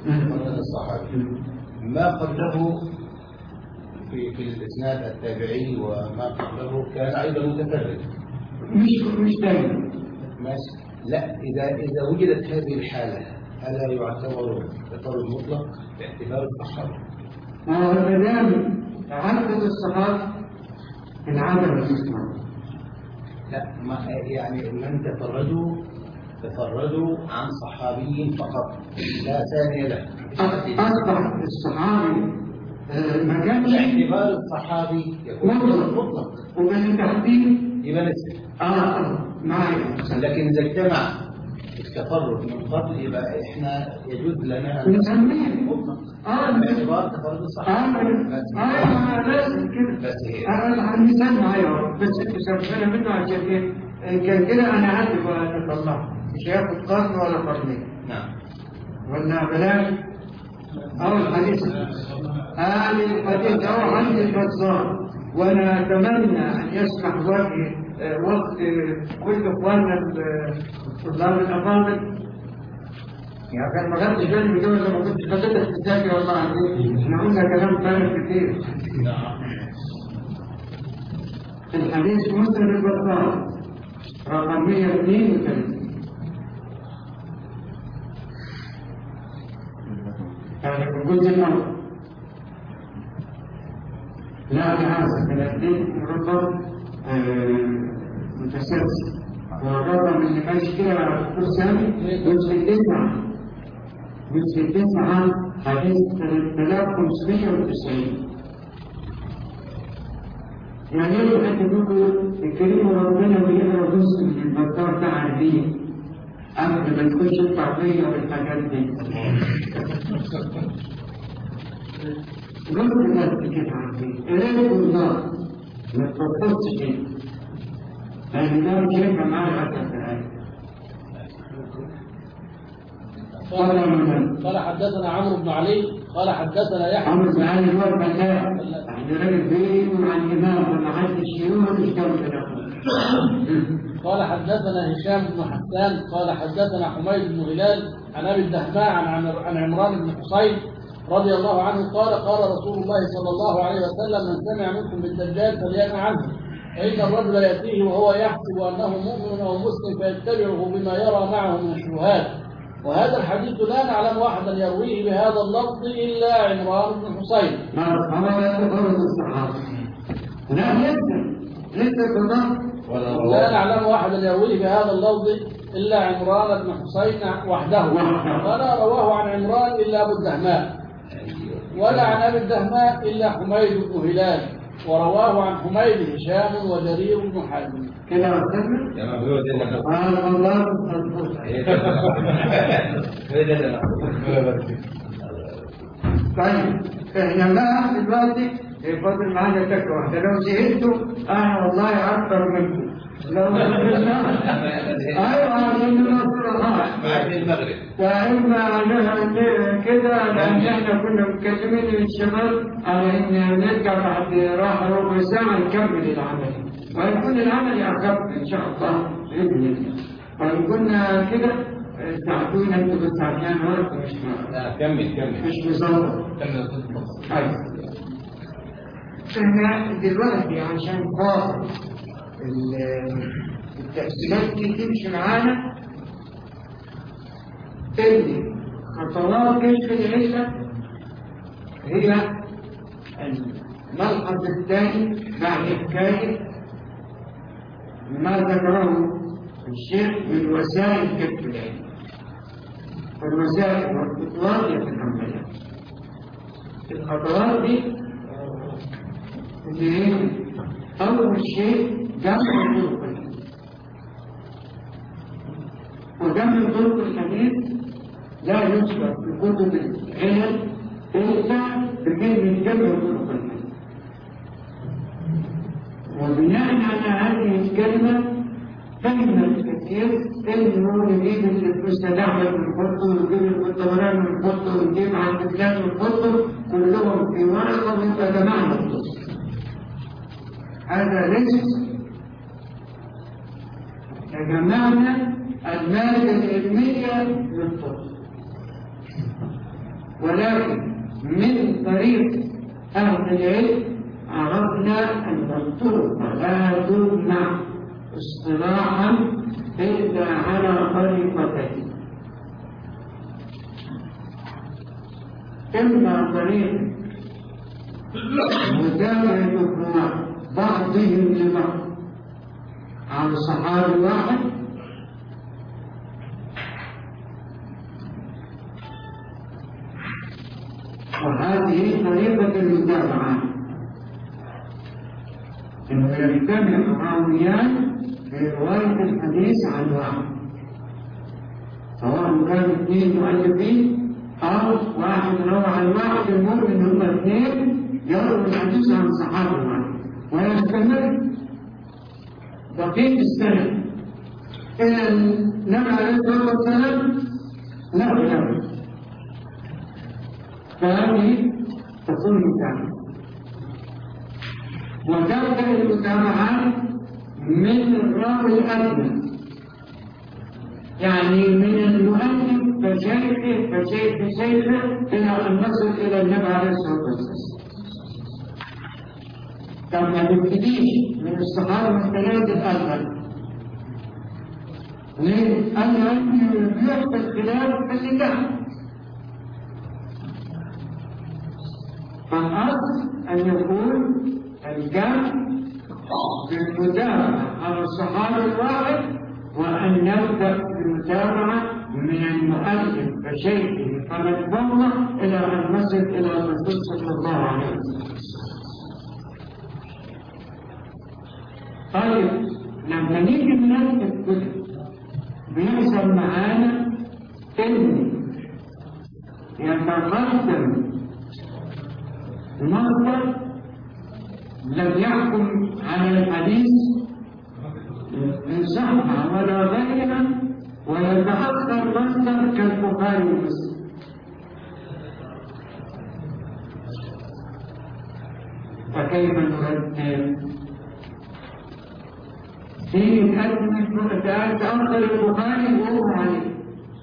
ما قبله في الإسناد التابعي وما قبله كان أيضا متفرد مش دائما ماشي. لا إذا وجدت هذه الحالة ألا يعتبر تفرد مطلق باعتبار الصحابة؟ ما دام تعدد الصحابة العدم الإسلام. لا ما يعني من تفردوا عن صحابي فقط لا ثاني له. أصبح الصحابي ما كانش باعتبار الصحابي يكون مطلق ومن تحديد يبقى نسبي. معي. لكن إذا اجتمع التفرد من قبل يبقى إحنا يجوز لنا أن نسميه مطلق باعتبار تفرد الصحابة. لازم كده. بس هي أنا المثال معايا بس أنت شغالة منه عشان إيه؟ كان كده أنا عارف وأنا طلعت مش هياخد قرن ولا قرنين. نعم. ولا بلاش أول حديث الحديث أو عند البزار وأنا أتمنى أن يسمح وجهي وقت كل إخواننا الطلاب الأفاضل يعني كان ما خدتش بالي بدون لما كنت خدتك تذاكر والله العظيم احنا قلنا كلام فارغ كتير. الحديث مسند البزار رقم 132 يعني في الجزء الأول لا هذا من الدين رقم متسلسل والرقم اللي ماشي كده فرسان جزء 9 حديث 3590 يعني يجب أن تقولوا الكريم ربنا ويقرأ جزء من البطار ده عربية قبل ما تكونش التعطية والحاجات دي جزء بس كده عربية إيه والله ما تفضلش فيه لأن ده مش هيبقى معايا 10 دقايق قال حدثنا عمرو بن علي قال حدثنا يحيى عمرو بن علي هو الفتاة يعني راجل بينه عن إمام ولا حد الشيوخ اشتغل كده. قال حدثنا هشام بن حسان قال حدثنا حميد بن هلال عن ابي الدهماء عن عمران بن حصين رضي الله عنه قال قال رسول الله صلى الله عليه وسلم من سمع منكم بالدجال فلينه عنه فإن الرجل يأتيه وهو يحسب أنه مؤمن أو مسلم فيتبعه بما يرى معه من الشبهات. وهذا الحديث لا نعلم أحدا يرويه بهذا اللفظ إلا عمران بن حصين. نعم هذا يتفرد الصحابة. لا ليس بالضبط. لا نعلم أحدا يرويه بهذا اللفظ إلا عمران بن حصين وحده. ولا رواه عن عمران إلا أبو الدهماء ولا عن أبي الدهماء إلا حميد بن هلال ورواه عن حميد هشام وجرير بن حازم. كده وصلنا؟ يا مبروك لنا. الله طيب احنا بقى دلوقتي يفضل معانا تكة واحدة لو زهقتوا انا والله اكثر منكم لو ايوه عشان بعد المغرب فإما عليها كده لأن احنا كنا مكلمين الشباب على إن نرجع بعد راحة ربع ساعة نكمل العمل ويكون العمل أخف إن شاء الله بإذن الله. فإن كنا كده ساعدونا أنتوا بس عشان وقت مش لا كمل مش مظبط. أيوة. احنا دلوقتي عشان خاطر التأثيرات دي تمشي معانا تبني خطوات كشف العلة هي الملحظ الثاني بعد حكاية ما ذكره الشيخ من وسائل كشف العلة. الوسائل والخطوات يتحملها. الخطوات دي اللي هي أول شيء جمع طرق الحديث. وجمع طرق الحديث لا يذكر في كتب العلم إلا بكلمة جمع طرق الحديث. وبناء على هذه الكلمة فهم الكثير إنه نجيب المستدعى من الخطة ونجيب الطبراني من الخطة ونجيب عن الإسلام من الخطة كلهم في ورقة ويبقى جمعنا الخطة. هذا ليس جمعنا المادة العلمية للطب ولكن من طريق أهل العلم عرفنا أن الطرق لا تجمع اصطلاحا إلا على طريقتين. إما طريق متابعة بعضهم لبعض عن صحابي واحد وهذه طريقة المتابعة إنه يجتمع راويان في رواية الحديث عن واحد سواء كانوا اثنين مؤلفين أو واحد روى عن واحد المهم إن هما اثنين يرووا الحديث عن صحابي واحد ويستمر بقية السنة إلى النبي عليه الصلاة والسلام لا فهذه تكون متابعة. وتبدأ المتابعات من الراوي الأدنى يعني من المؤلف فشيخه إلى أن نصل إلى النبي عليه الصلاة والسلام. طب ما تبتديش من الصحابة الثلاثة الأول ليه؟ أنا بيحصل خلاف في اللجان. فالأصل أن يكون الجمع بالمتابعة على الصحابة الواحد وأن نبدأ بالمتابعة من المؤلف فشيخه فنتبوأ إلى أن نصل إلى الرسول صلى الله عليه وسلم. طيب لما نيجي ننزل الكتب بيحصل معانا إن يتقدم مصدر لم يحكم على الحديث من صحة ولا غيرها ويتأخر مصدر كالبخاري ومسلم. فكيف نرتب؟ في تأخر البخاري وهو عليه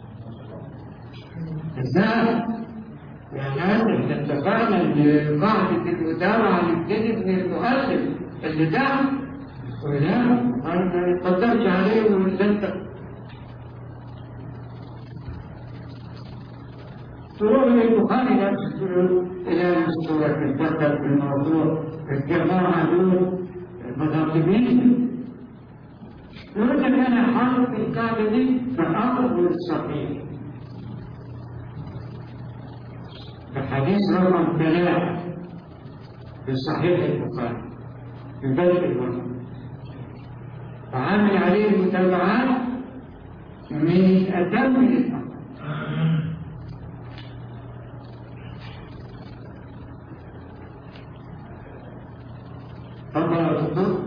ازاي؟ يعني اتفقنا ان قاعدة المتابعة نبتدي من المؤلف اللي ده ولا ما يتقدرش عليه ويزلتك تروح للبخاري نفسه تقول إلى الصورة تتذكر في الموضوع الجماعة دول مغاضبين يقول لك أنا حاطط القاعدة دي فأخذ الصحيح الحديث رقم 3 في صحيح البخاري في بدء الوحي فعامل عليه المتابعات من أتم الأمر. تفضل يا دكتور.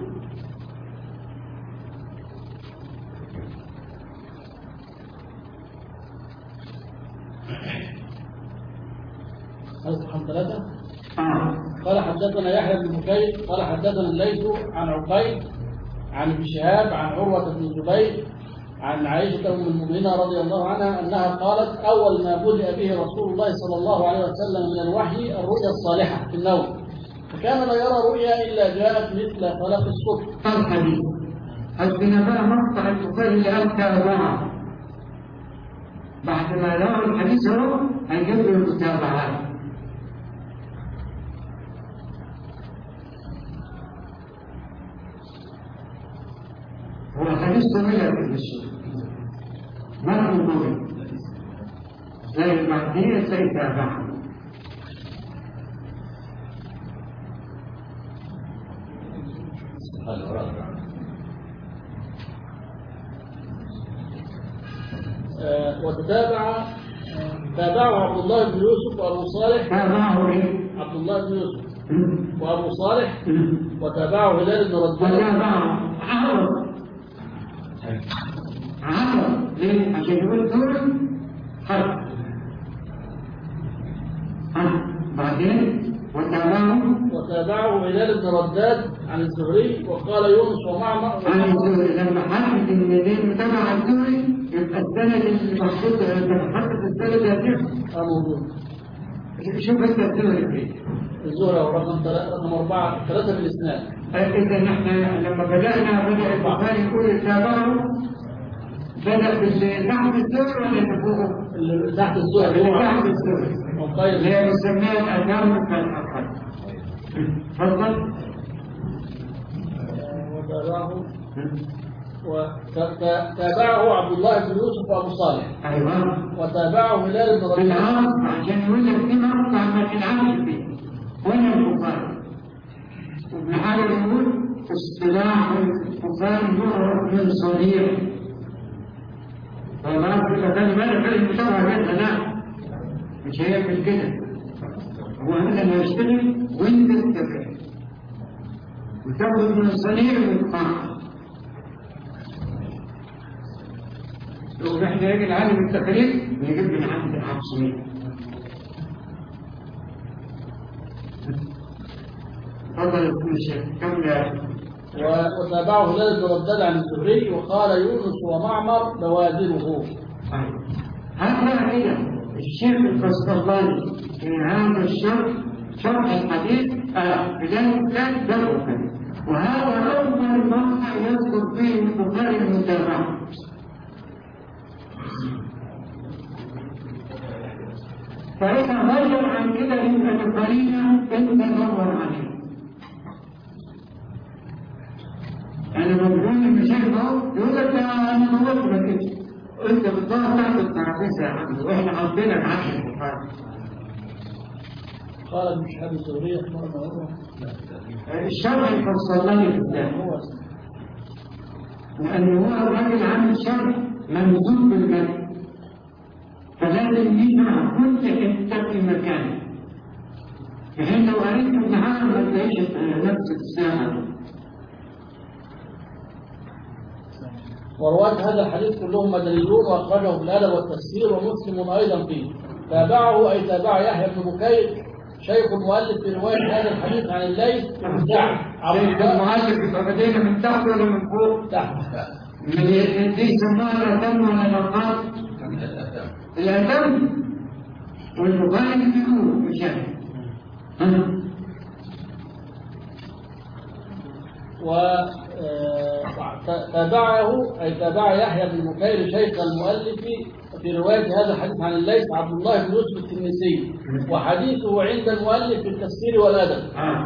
رقم 3 قال حدثنا يحيى بن بكير قال حدثنا الليث عن عقيل عن ابن شهاب عن عروة بن الزبير عن عائشة أم المؤمنين رضي الله عنها أنها قالت أول ما بدأ به رسول الله صلى الله عليه وسلم من الوحي الرؤيا الصالحة في النوم فكان لا يرى رؤيا إلا جاءت مثل فلق الصبح. الحديث حسبنا بقى مقطع البخاري اللي قال تابعه بعد ما لقوا الحديث اهو هيجيب له المتابعات. هو الحديث طويل في الشيء ما هو طويل زي المعدية زي تابعه. تابعه عبد الله بن يوسف وأبو صالح. تابعه ايه؟ عبد الله بن يوسف وأبو صالح وتابعه هلال بن ردان. وتابعه عمر ليه؟ عشان يقول دول حرف بعدين وتابعه هلال بن رداد عن الزهري وقال يونس ومعمر عن الزهري. لما حدد ان دي متابعة الزهري يبقى السند اللي محطوط لما حدد السند هتفهم موجود. شوف انت الزهري فين؟ الزهري رقم 4 3 في الاسناد. اذا نحن لما بدأ البخاري يقول تابعه بدأ تحت الزهري ولا تفوقه؟ اللي تحت الزهري اللي تحت الزهري اللي هي بنسميها الأدام كالأقل. تفضل. وتابعه عبد الله بن يوسف وابو صالح. ايوه. وتابعه هلال بن ربيعه. بالعرض عشان يقول لك دي مقطع ما تلعبش فيه ولا البخاري. ابن حجر يقول اصطلاح البخاري يعرف من صريح. فما اقول خلي بالك المتابعه كده لا مش هيعمل كده. هو هذا اللي هيشتغل وانت تتابع وتاخد من الصنيع والقاع. لو احنا يجي العالم التقريب نجيب من عند العبسوية. تفضل يا شيخ كمل. وتابعه هلال بن رداد عن الزهري وقال يونس ومعمر بوادره. هذا هي الشيخ القسطلاني في هذا شرح الحديث فلان ذكر وهذا أول موقع يذكر فيه البخاري المتابعة. فإذا غير عن كده يبقى القرينة أنت دور عليه. أنا بقول المشايخ أهو يقول لك أنا دورت لك أنت بتدور تحت الترابيزة يا عم وإحنا حاطينك عشان البخاري. قال ابن شهاب الزهري أخبرنا الشرح القسطلاني بالذات لأنه هو الراجل عامل شرح ممزوج بالمتن فلازم يجمع كل حتة في مكانه. فحين لو قريت ابن حجر ما تلاقيش نفس الساعة. ورواة هذا الحديث كلهم مدنيون، وأخرجه في الأدب والتفسير ومسلم أيضا فيه. تابعه أي تابع يحيى بن بكير شيخ المؤلف في رواية هذا الحديث عن الليث شيخ المؤلف يبقى بدينا من تحت ولا من فوق؟ تحت. من دي سماها الأتم ولا الأقل؟ الأتم والبخاري بيقول مش وتابعه أي تابع يحيى بن بكير شيخ المؤلف في رواية هذا الحديث عن الليث عبد الله بن يوسف التنيسي، وحديثه عند المؤلف في التفسير والأدب.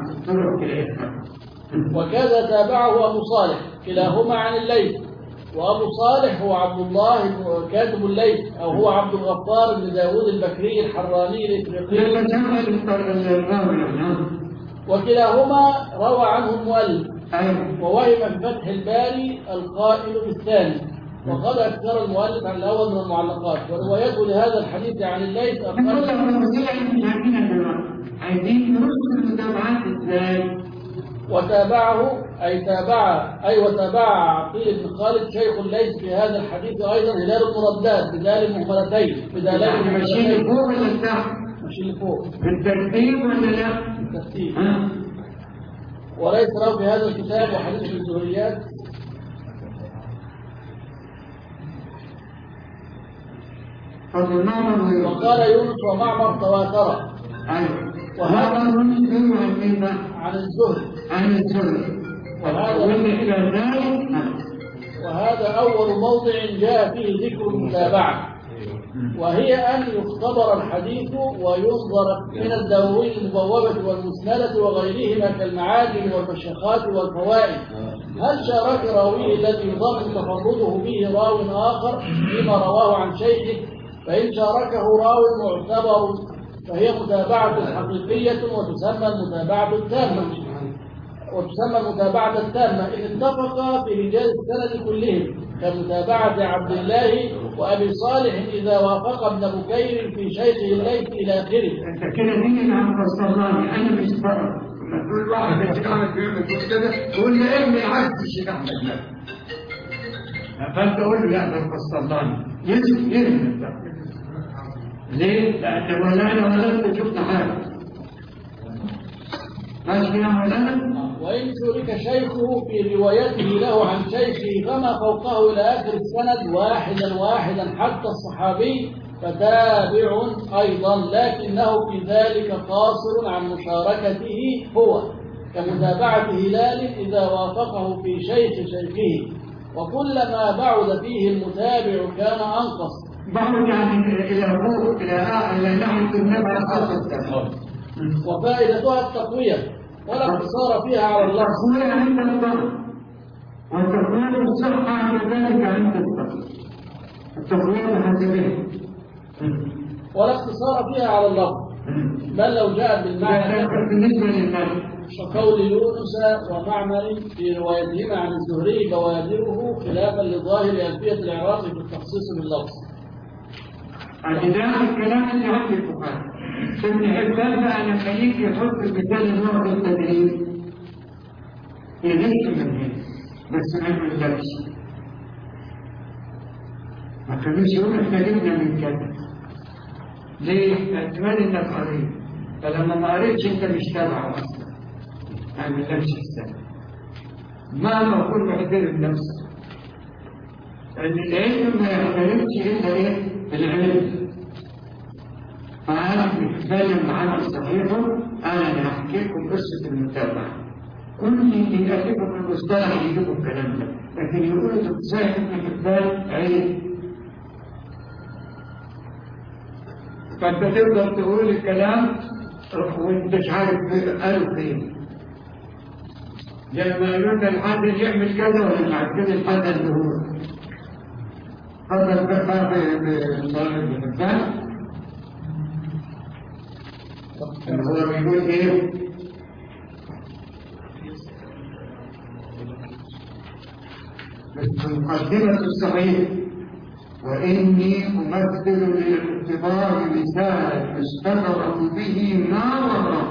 وكذا تابعه أبو صالح كلاهما عن الليث، وأبو صالح هو عبد الله كاتب الليث، أو هو عبد الغفار بن داود البكري الحراني الإفريقي، وكلاهما روى عنه المؤلف. ووهم في فتح الباري القائل بالثاني، وقد أكثر المؤلف عن الأول من المعلقات. وروايته لهذا الحديث عن الليث عايزين نرسل المتابعات ازاي؟ وتابعه وتابع عقيل بن خالد شيخ الليث في هذا الحديث أيضا هلال المرداد بدال مهملتين. ماشيين لفوق ولا لتحت؟ ماشيين لفوق. بالترتيب ولا لا؟ بالترتيب. وليس له في هذا الكتاب وحديث الزهريات. وقال يونس ومعمر تواترا. وهذا عن الزهري. وهذا أول موضع جاء فيه ذكر المتابعة، وهي أن يختبر الحديث وينظر من الدواوين المبوبة والمسندة وغيرهما كالمعاجم والمشيخات والفوائد، هل شارك راويه الذي يضاف تفرده به راو آخر فيما رواه عن شيخه؟ فإن شاركه راو معتبر فهي متابعة حقيقية وتسمى المتابعة التامة إن اتفقا في رجال السند كلهم، كمتابعة عبد الله وأبي صالح إذا وافق ابن بكير في شيخه الليث إلى آخره. أنت كده دين عن فصلاني، أنا مش بقى لما تقول واحد الشيخ أحمد بيعمل كده تقول لي ابني عكس الشيخ أحمد، لا فأنت تقول له لا ده فصلاني يرمي ليه؟ لأن ولا أنا ولا أنت شفنا حاجة. ماشي يا مولانا؟ وإن شرك شيخه في روايته له عن شيخه فما فوقه إلى آخر السند واحدا حتى الصحابي فتابع أيضا، لكنه في ذلك قاصر عن مشاركته هو، كمتابعة هلال إذا وافقه في شيخه، وكلما بعد فيه المتابع كان أنقص. بعد يعني إلى فوق إلى نحو النبع الأخر. وفائدتها التقوية ولا اقتصار فيها على اللفظ. التقوية عند الضغط، والتقوية الصحة كذلك عند الضغط. التقوية حسبه ولا اقتصار فيها على اللفظ، بل لو جاءت بالمعنى بالنسبة للناس كقول يونس ومعمر في روايتهما عن الزهري بوادره خلافا لظاهر ألفية العراقي في التخصيص باللفظ. ده الكلام اللي عند الفقهاء. ابن حبان بقى لما يجي يحط المثال النوع التدريب يغش من هنا بس ما يقولش، ما كانوش يقولوا احنا جبنا من كذا. ليه؟ احتمال انك قريت، فلما ما قريتش انت مش تابعه اصلا، ما عملتش حساب مهما كنت محترم نفسك. لأن العلم ما يحترمش إلا إيه؟ العلم. فأنا بتكلم معانا صحيحه، أنا هحكي لكم قصة المتابعة. كل اللي يألفوا في المصطلح يجيبوا الكلام ده، لكن يقولوا تتصحيح ابن حبان عيب. فأنت تقدر تقول الكلام وأنت مش عارف قالوا فين. زي ما قالوا لنا الحسن يعمل كذا ولا مش عارفين الحسن اللي هو. هذا البقاء بصالح الحسن اللي هو بيقول ايه؟ مقدمة الصحيح وإني أمثل للاختبار مثالا استغرق به ما وراءه،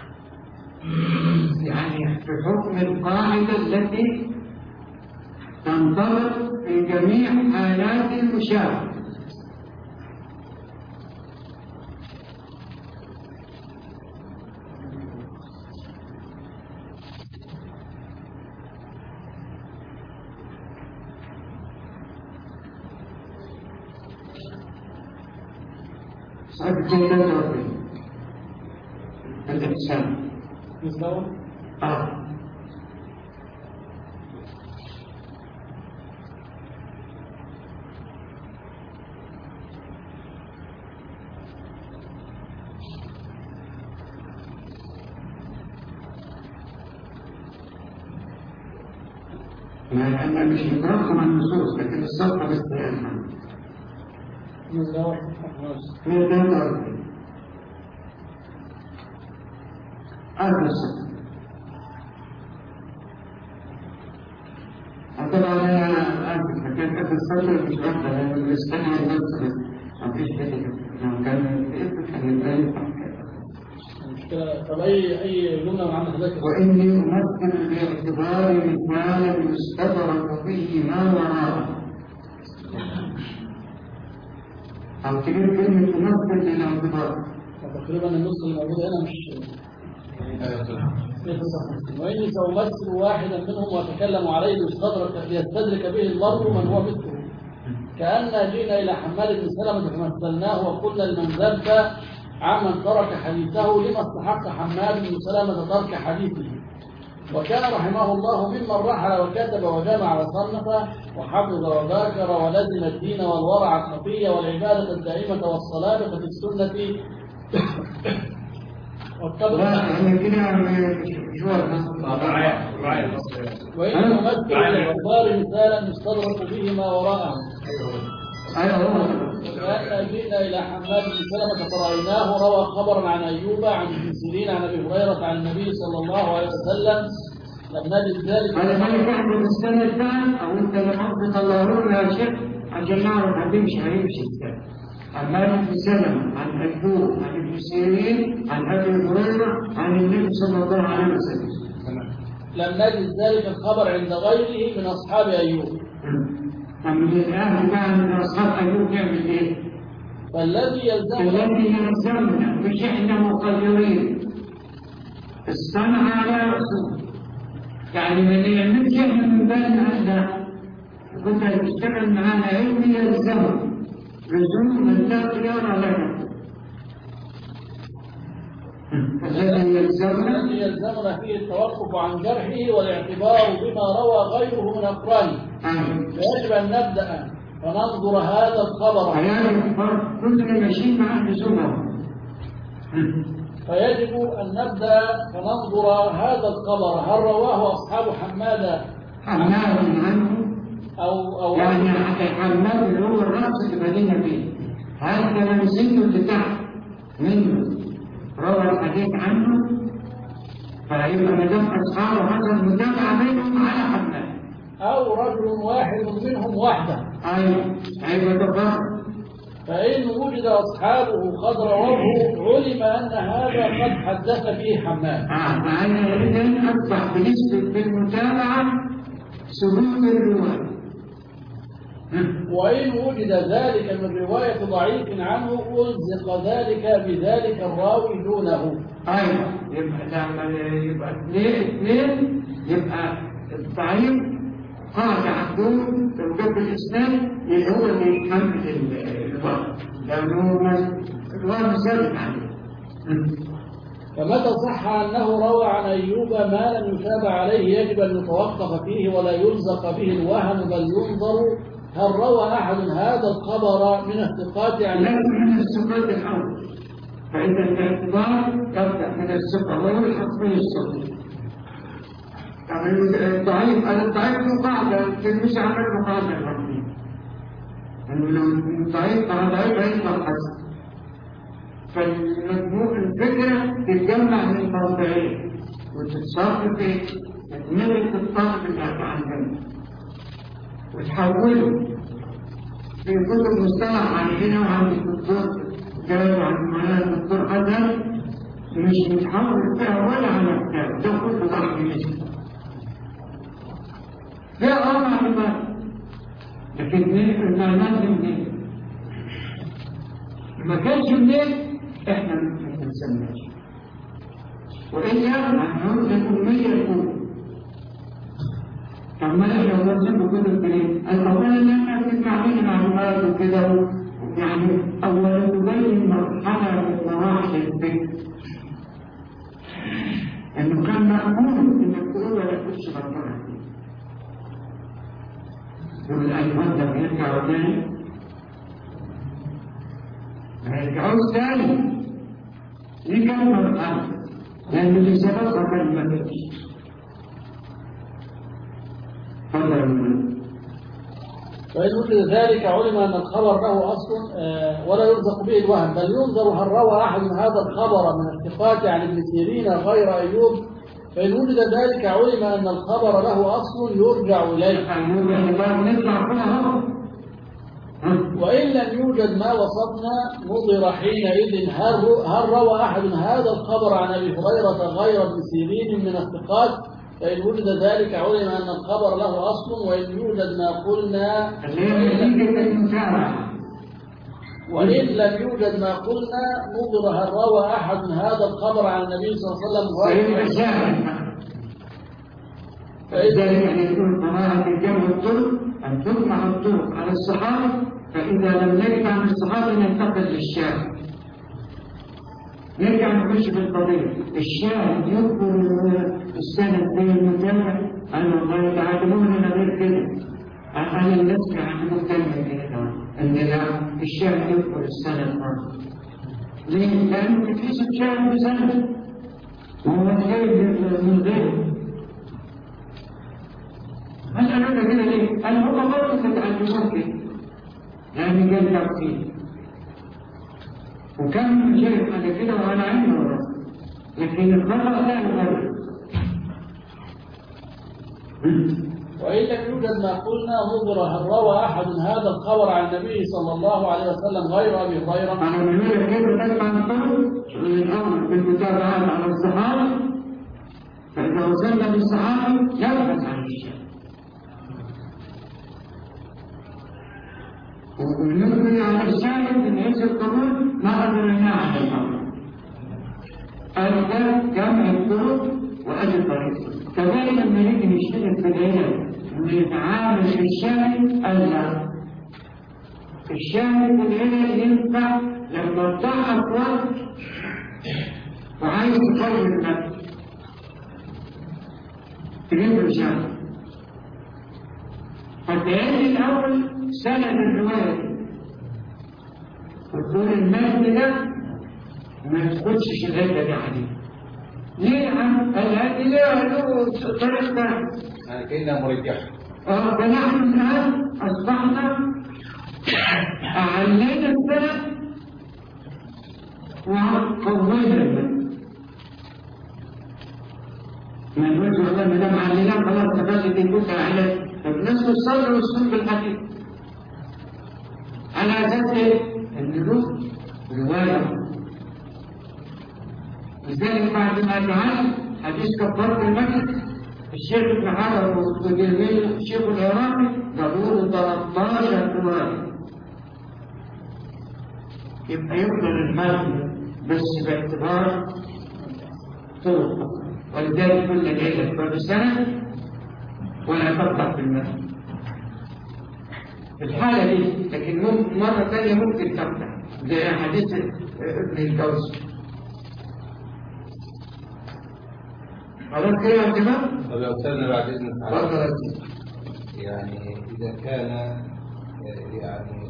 يعني في حكم القاعدة التي تنطبق في جميع حالات المشابهة. صحيح كده الإحسان مستوى أنا مش مترقم عن النصوص لكن الصفحة بس يعني مستوى هي ده الأرض الصفحة. طبعا أنا أعرف حكاية أكل الصفحة مش واحدة لأن الاستماع النص ما فيش كده لو كان في الحديثين المشكلة. طب أي جملة من عند حضرتك؟ وإني أمثل باعتبار مثالا يستدرك به ما وراءه. أو تجيب كلمة تمثل للاعتبار. تقريبا النص اللي موجود هنا مش وإني سأمثل واحدا منهم وأتكلم عليه ليستدرك به المرء من هو مثله. كأن جئنا إلى حماد بن سلمة فمثلناه وقلنا لمن ذب عمن ترك حديثه لما استحق حماد بن سلمة ترك حديثه. وكان رحمه الله ممن رحل وكتب وجمع وصنف وحفظ وذاكر ولزم الدين والورع الخفي والعبادة الدائمة والصلابة في السنة وإن نمثل للكفار مثالا يستدرك به ما وراءه. وكأن جئنا إلى حماد بن سلمة فرأيناه روى خبرا عن أيوب عن ابن سيرين عن أبي هريرة عن النبي صلى الله عليه وسلم لم نجد ذلك. هذا ما يفهم السنة الثانية أو أنت لما تطلعون يا شيخ عشان نعرف هيمشي الثاني. حماد بن سلمة عن أيوب عن ابن سيرين عن أبي هريرة عن النبي صلى الله عليه وسلم. لم نجد ذلك الخبر عند غيره من أصحاب أيوب. من الأهل كان من أصحاب أيوب يعمل إيه؟ فالذي يلزمنا مش إحنا مقدرين الصنع على رسول. يعني من يعملش إحنا من بالنا لا كنت هتشتغل معانا علم يلزمه لزوما لا خيار لنا. الذي يلزمنا فيه التوقف عن جرحه والاعتبار بما روى غيره من أقرانه. فيجب أن نبدأ فننظر هذا الخبر. كلنا ماشيين مع اللزوم. فيجب أن نبدأ فننظر هذا الخبر هل رواه أصحاب حماد عنه أو يعني حماد اللي هو الرأس اللي بدينا فيه هل تلامسينه اللي تحت منه روى الحديث عنه فيبقى مدام أصحابه هذا المتابعة بينهم على حماد أو رجل واحد منهم وحده. أيوة تفضل. فإن وجد أصحابه قد رواه علم أن هذا قد حدث به حماد. فأنا إذن أصبح بنسبة بالمتابعة ثبوت الرواية. وإن وجد ذلك من رواية ضعيف عنه ألزق ذلك بذلك الراوي دونه. أيوة يبقى اثنين يبقى الضعيف قاطع الدون في الجبر الإسلامي اللي هو اللي يحمل الوقت لأنه الوقت ثابت عليه. فمتى صح أنه روى عن أيوب ما لم يتابع عليه يجب أن يتوقف فيه ولا يلزق به الوهم بل ينظر هل روى أحد هذا الخبر من الثقات عن لازم من الثقات الأول. فإذا الاعتبار يبدأ من الثقة ويلحق به الصديق. يعني الضعيف له قاعدة تلمس عمل قاعدة الرحمين. إنه لو الضعيف على ضعيف هيطلع حسن. فالمجموع الفكرة تتجمع من موضعين وتتصرف في تكملة الطاقة اللي عندنا وتحوله في كتب مصطلح عندنا وعند الدكتور جاي وعند معانا الدكتور حسن مش متحول فيها ولا على كتاب ده كله ضعف نسبة فيها معلومات لكن المعلومات دي منين؟ ما كانش منين احنا ما بنسميش، والا هنقول الاميه الاولى. طب ما احنا بنسمي كل الكلام الاول ان احنا بنسمع فيه معلومات وكده، يعني اولا تبين مرحله من مراحل الفكر انه كان مأمور انك تقول ولا تخش غلطان فيه. يقول الايمان لم يرجعوا تاني، ما يرجعوش تاني. ليه كان مرحله؟ لان اللي سبقها كان ما فيش. فإن وجد ذلك علم أن الخبر له أصل ولا يرزق به الوهم، بل ينظر هل روى أحد هذا الخبر من الثقات عن ابن سيرين غير أيوب. فإن وجد ذلك علم أن الخبر له أصل يرجع إليه. وإن لم يوجد ما وصفنا نظر حينئذ هل روى أحد هذا الخبر عن أبي هريرة غير ابن سيرين من الثقات. فإن وجد ذلك علم أن الخبر له أصل، وإن يوجد ما قلنا وإن لم يوجد ما قلنا نظر هل روى أحد هذا الخبر عن النبي صلى الله عليه وسلم. فلذلك يعني يكون قراءة الجمع الطرق أن تجمع الطرق على الصحابة، فإذا لم نجد عن الصحابة ننتقل للشاهد. نرجع نخش في القضية. الشاهد يذكر السند بين المتابع أن الله تعلمون من غير كده. أنا النسك عن المتابع أن لا الشاهد يذكر السند مرة. ليه؟ لأنه في شاهد بسند وهو خير من غيره. هل أنا كده ليه؟ أنا هو برضه تتعلمون كده لأن كان تفصيل وكان شيء على كده وأنا عندي ورا، لكن الخطأ لا يغير. وإن لم يوجد ما قلنا نظر هل روى أحد هذا الخبر عن النبي صلى الله عليه وسلم غير أبي هريرة. أنا من هنا كيف تسمع الطرق من الأمر بالمتابعات على الصحابة، فإذا وصلنا بالصحابة نبحث عن الشيء ونبني على الشاهد من حيث القبول ما قدرنا على الأمر. هذا جمع الطرق وأجل طريق. كذلك لما نيجي نشتغل في العلم ونتعامل في الشاهد ألا الشاهد في العلم ينفع لما تضعف وقت وعايز تقوي النفس تجيب له شاهد. فتعيد الأول سند الرواية وتقول المجد ده ما تخشش الهدى دي عليه. ليه يا عم؟ الهدى له طريقة كأنها مرجحة. فنحن الآن أصبحنا أعلينا السند وقوينا السند. من وجه الله ما دام علينا خلاص تبادل يكون على الناس الصبر والسلوك الحديث على أساس أن له رواية. لذلك بعد ما تعالى حديث كفارة المجلس الشيخ ابن حجر وجميل الشيخ العراقي ضروري 13 رواية، يبقى يقدر المال بس باعتبار طرق. ولذلك كل ليلة كل سنة ولا تقطع في المال في الحالة دي. لكن ممكن مرة ثانية ممكن تقطع زي حديث ابن الجوزي. خلاص كده يا جماعة؟ طب يا أستاذنا بعد إذنك تفضل. يعني إذا كان يعني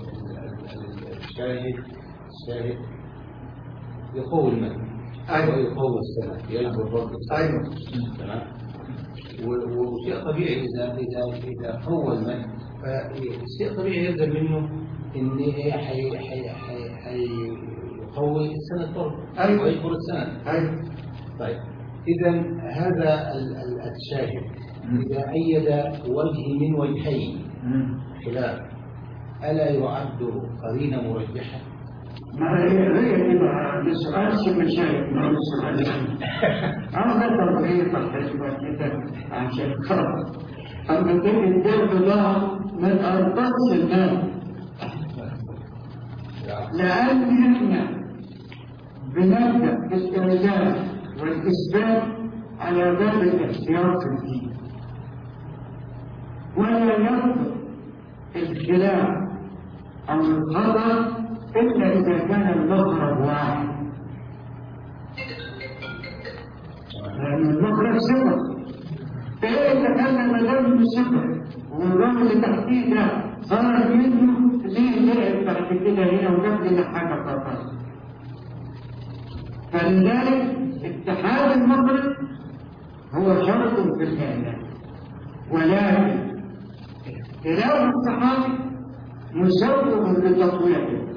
الشاهد يقوي المتن ويقوي السند يجبر برضه أيوه تمام. وشيء طبيعي إذا قوى المتن فشيء طبيعي يلزم منه إن حيقوي السند برضه ويجبر السند. أيوه. طيب إذا هذا الشاهد إذا أيد وجه من وجهين خلاف ألا يعد قرينة مرجحة؟ ما هي كده السؤال شو مشاهد ما هو السؤال أنا طبيعي طبيعي كده عشان خلاص أما تجد جلد الله من أربطش الناس، لأن إحنا بنبدأ بالإعلان والإثبات على باب الاحتياط في الدين، ولا يصدق الخلاف أو الخطأ إلا إذا كان المخرج واحد، لأن المخرج صفر. فإيه إذا كان مدام صفر والرجل اللي تحتيه ده صار منه ليه لعب بعد كده هنا وجاب لنا حاجة خطأ؟ فلذلك اتحاد المخرج هو شرط في الإعلان، ولكن خلاف الصحابي مسوغ لتطويعه.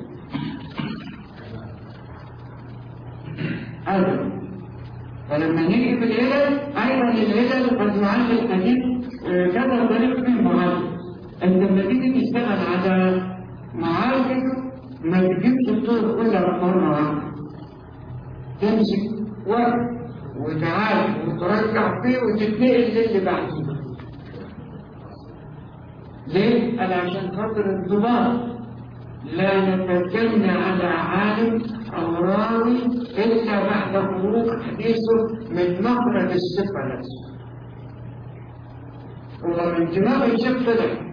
هذا فلما نيجي في العلل أيضا العلل قد يعد الحديث كذا طريق فيه معالج. أنت لما تيجي تشتغل على معالج ما تجيبش الطرق كلها مرة واحدة، تمسك وقت وتعالج وترجع فيه وتتنقل للي بعديه. ليه؟ قال عشان خاطر الضباط لا نتجنى على عالم أو راوي إلا بعد خروج حديثه من مخرج الصفة نفسه. هو من دماغ الشيخ طلع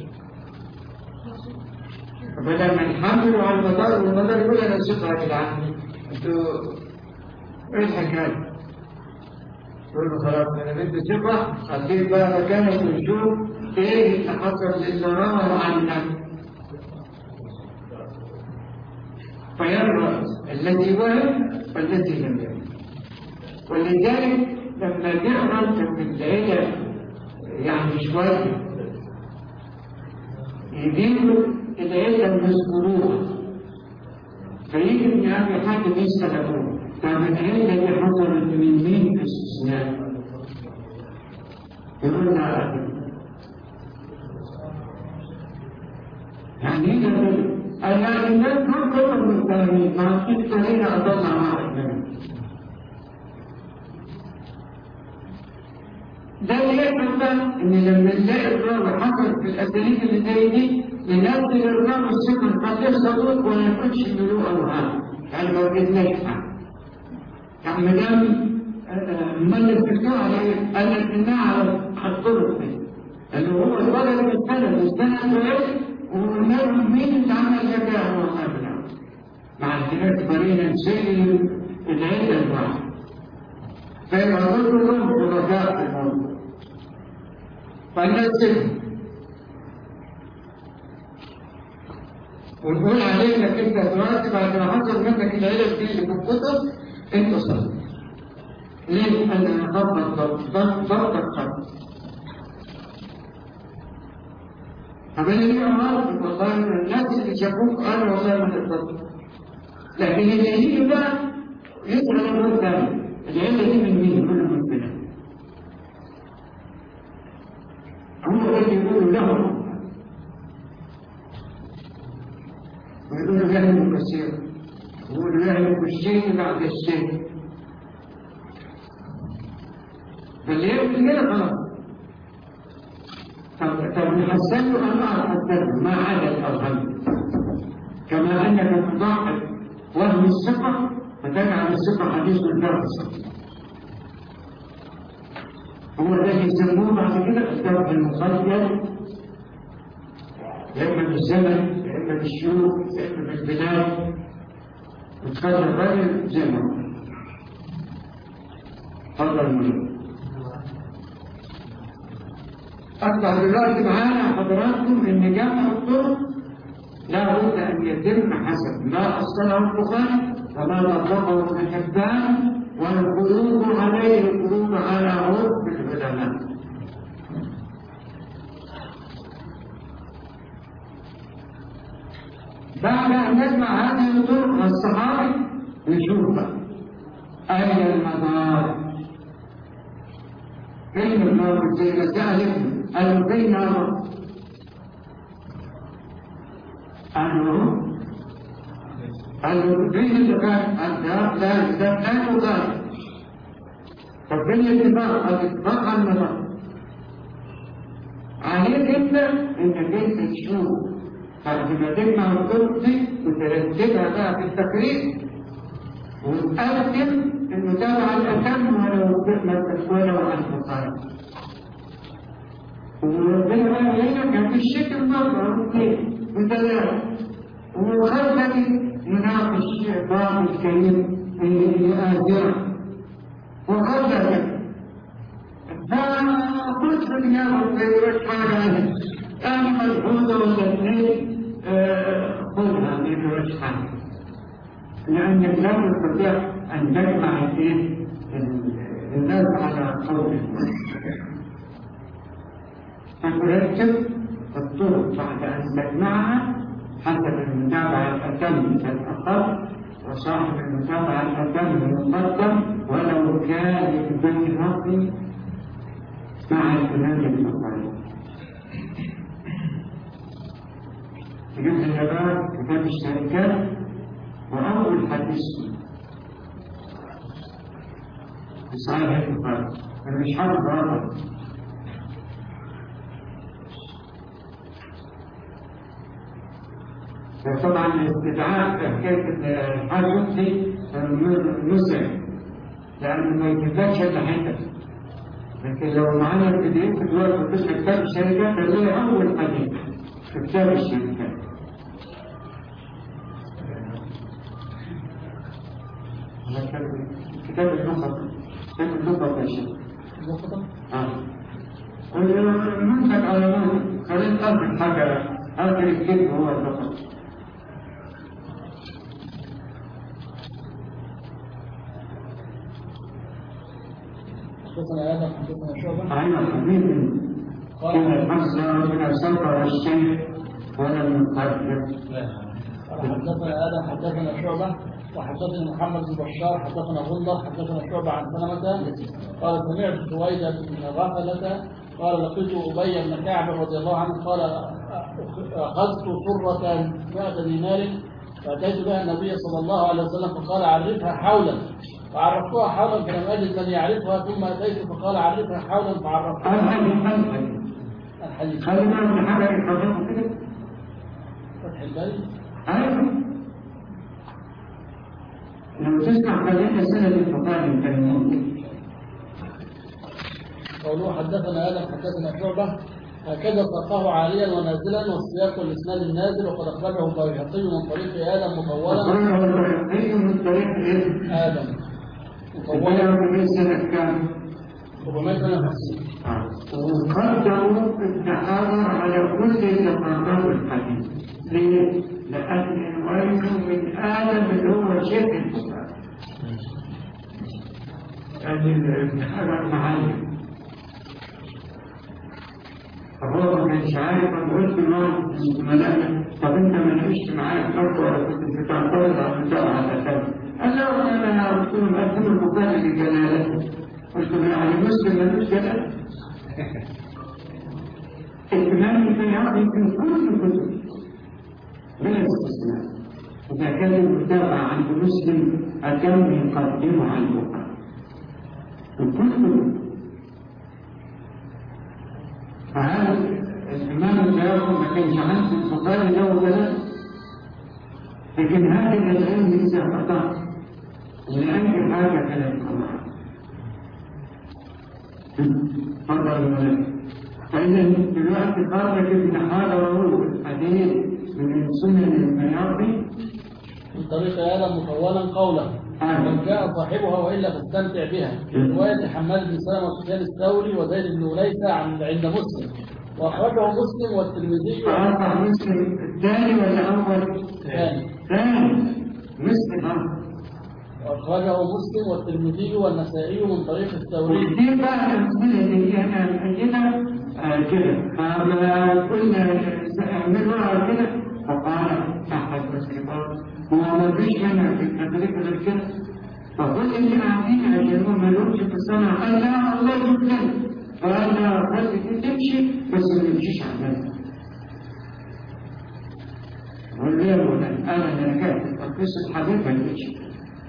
فبدل ما نحمله على المدار والمدار يقول أنا ثقة يا جدعان، أنتوا إيه الحكاية؟ تقول له خلاص أنا بدي ثقة، خليك بقى مكانك ونشوف إيه اللي حصل للي روى عنك. فيرى الذي وهم والذي لم يهم. ولذلك لما تقرا في العلم يعني شويه يجيبوا العلم مذكوروها، فيجي ابن ابي حاتم يسال ابوه طب العله دي حصلت من مين في الاستثناء؟ يقول له يعني ايه ده؟ أنا الناس دول كلهم مستهين، ما فيش طريقة أطلع واحد منهم. ده اللي يحصل بقى إن لما نلاقي الراوي حصل في الأساليب اللي زي دي ننزل الراوي الثقة خليه صدوق ولا يكونش ملوء أوهام، يعني ما وجدناش حاجة. يعني ما دام أمال الدكتور على إيه؟ قال لك إنها على الطرق دي. لأنه هو الولد والسند وإيه؟ ومنهم مين اللي عمل كده هو الله مع الاعتبارين نسيل العلة الواحد. فيبقى كلهم خلفاء في الموضوع. فننزلهم ونقول عليه انك انت دلوقتي بعد ما حصل منك العلة دي اللي في الكتب انت صدق. ليه؟ انا ضبط الخط. طب انا ليه عارف والله الناس اللي شافوك قالوا والله ما تقدر، لكن اللي يجي بقى يسأل الأمر ثاني العلة دي من مين؟ كل من كده هم اللي يقولوا لهم ويقولوا يهلك السير ويقولوا يهلك الشيء بعد الشيء، فاللي يبقى كده خلاص. طب نحسن له أن أحسن ما عدا الأوهام، كما أنك تضاعف وهم الثقة فتجعل الثقة حديث الجرس. هو ده يسموه بعد كده الجرح المخيل، يا إما بالزمن يا إما بالشيوخ يا إما بالبلاد، وتخلي الراجل زي ما هو. تفضل المهم. أصبح دلوقتي معانا حضراتكم إن جمع الطرق لا بد أن يتم حسب ما أصله البخاري وما طبقه ابن حبان، والخروج عليه الخروج على عرف العلماء. بعد أن نجمع هذه الطرق والصحابي نشوف أين المدار. فين المدار؟ زي ما سأل قالوا فين نار؟ قالوا فين اللي كان؟ قال ده كان وكان. طب فين الاتفاق؟ الاتفاق على المدار. عليك انت انك انت تشوف بعد ما تجمع الطرق دي وترتبها بقى في التقرير وتقدم المتابعة الأتم ولو عن البخاري. وربنا بقى هنا كان في الشكل مرة واثنين وثلاثة وخلق يناقش باب الكريم في آخرة وخلق فقلت اليوم في رشحة أنا ملحوظة ولا اثنين خذها من رشحة لأنك لا تستطيع أن تجمع الناس على قول فترتب الطرق بعد أن تجمعها حسب المتابعة الأتم الأقل وصاحب المتابعة الأتم المقدم ولو كان البيهقي مع الإمام البخاري. جبت الجبار كتاب الشركات وأول حديث في صحيح البخاري أنا مش حافظ هذا. وطبعا الاستدعاء في حكاية الحاجة دي مسرع لأنه ما يجيبلكش إلا حتة، لكن لو معانا البداية في دلوقتي وتسمع كتاب الشركات هتلاقي أول حديث في كتاب الشركات. كتاب اللغة كتاب اللغة يا شيخ. المنتج على مود خليت آخر حاجة آخر الكلمة هو اللغة. حدثنا آدم حدثنا شعبة. أنا حبيبي كان الحصة من السلطة والشيخ ولم يقدر. حدثنا آدم حدثنا شعبة وحدثنا محمد بن بشار حدثنا غندر حدثنا شعبة عن سلمة قال سمعت سويدة بن غفلة قال لقيت أبي بن كعب رضي الله عنه قال أخذت صرة 100 دينار فأتيت بها النبي صلى الله عليه وسلم فقال عرفها حولا فعرفتها حولا فلم أجد من يعرفها ثم أتيت فقال عرفها حولا فعرفتها. الحديث خلينا من حاجة يتفضل كده. فتح الباري. أيوه. لو تسمع خلينا سنة الفقار الكريمين. قوله حدثنا آدم حدثنا شعبة هكذا ساقه عاليا ونازلا والسياق والإسناد النازل وقد أخرجه البيهقي من طريق آدم مطولا. أخرجه البيهقي من طريق آدم مطولا. من سنة كام؟ 450. وقدموا التحاور على كل تفاصيل الحديث. ليه؟ لأن الوارث من آدم اللي هو شيخ البخاري. هذه ابن حجر معايا. فهو ما كانش عارف أنا قلت له ملاك طب أنت ما لقيتش معايا فرق ولا كنت بتعترض على المتابعة الأساسية؟ قال له أنا قلت له مقدم البخاري بجلالته. قلت له يعني مسلم ملوش جلالة؟ الإمام البيهقي في كل الكتب بلا استثناء إذا كان المتابعة عند مسلم أتم يقدمه عن البخاري الكتب. فهذا الإمام البيهقي ما كانش عنده البخاري له بلد، لكن هذا العلم ليس خطأ لأي حاجة كانت خطأ. تفضل. فإذا دلوقتي خرج ابن حجر الحديث من سنن البيهقي من طريق آدم مطولا قوله من جاء صاحبها وإلا فاستمتع بها رواية حماد بن سلمة وسفيان الثوري وزيد بن وليثة عند مسلم وأخرجه مسلم والترمذي. مسلم الثاني ولا أول؟ ثاني مسلم. وأخرجه مسلم والترمذي والنسائي من طريق الثوري. ودي بقى الأمثلة اللي أنا مأيدها كده فما قلنا اعملوها كده فقال أحد الكبار هو ما فيش منها في التدريب غير كده. فقل اللي قاعدين عشان هم مالهمش في الصنعة قال لا الله يبتلي قال لا خليك تمشي بس ما تمشيش عمالها. والليل أنا كاتب قصة حبيب ما تمشي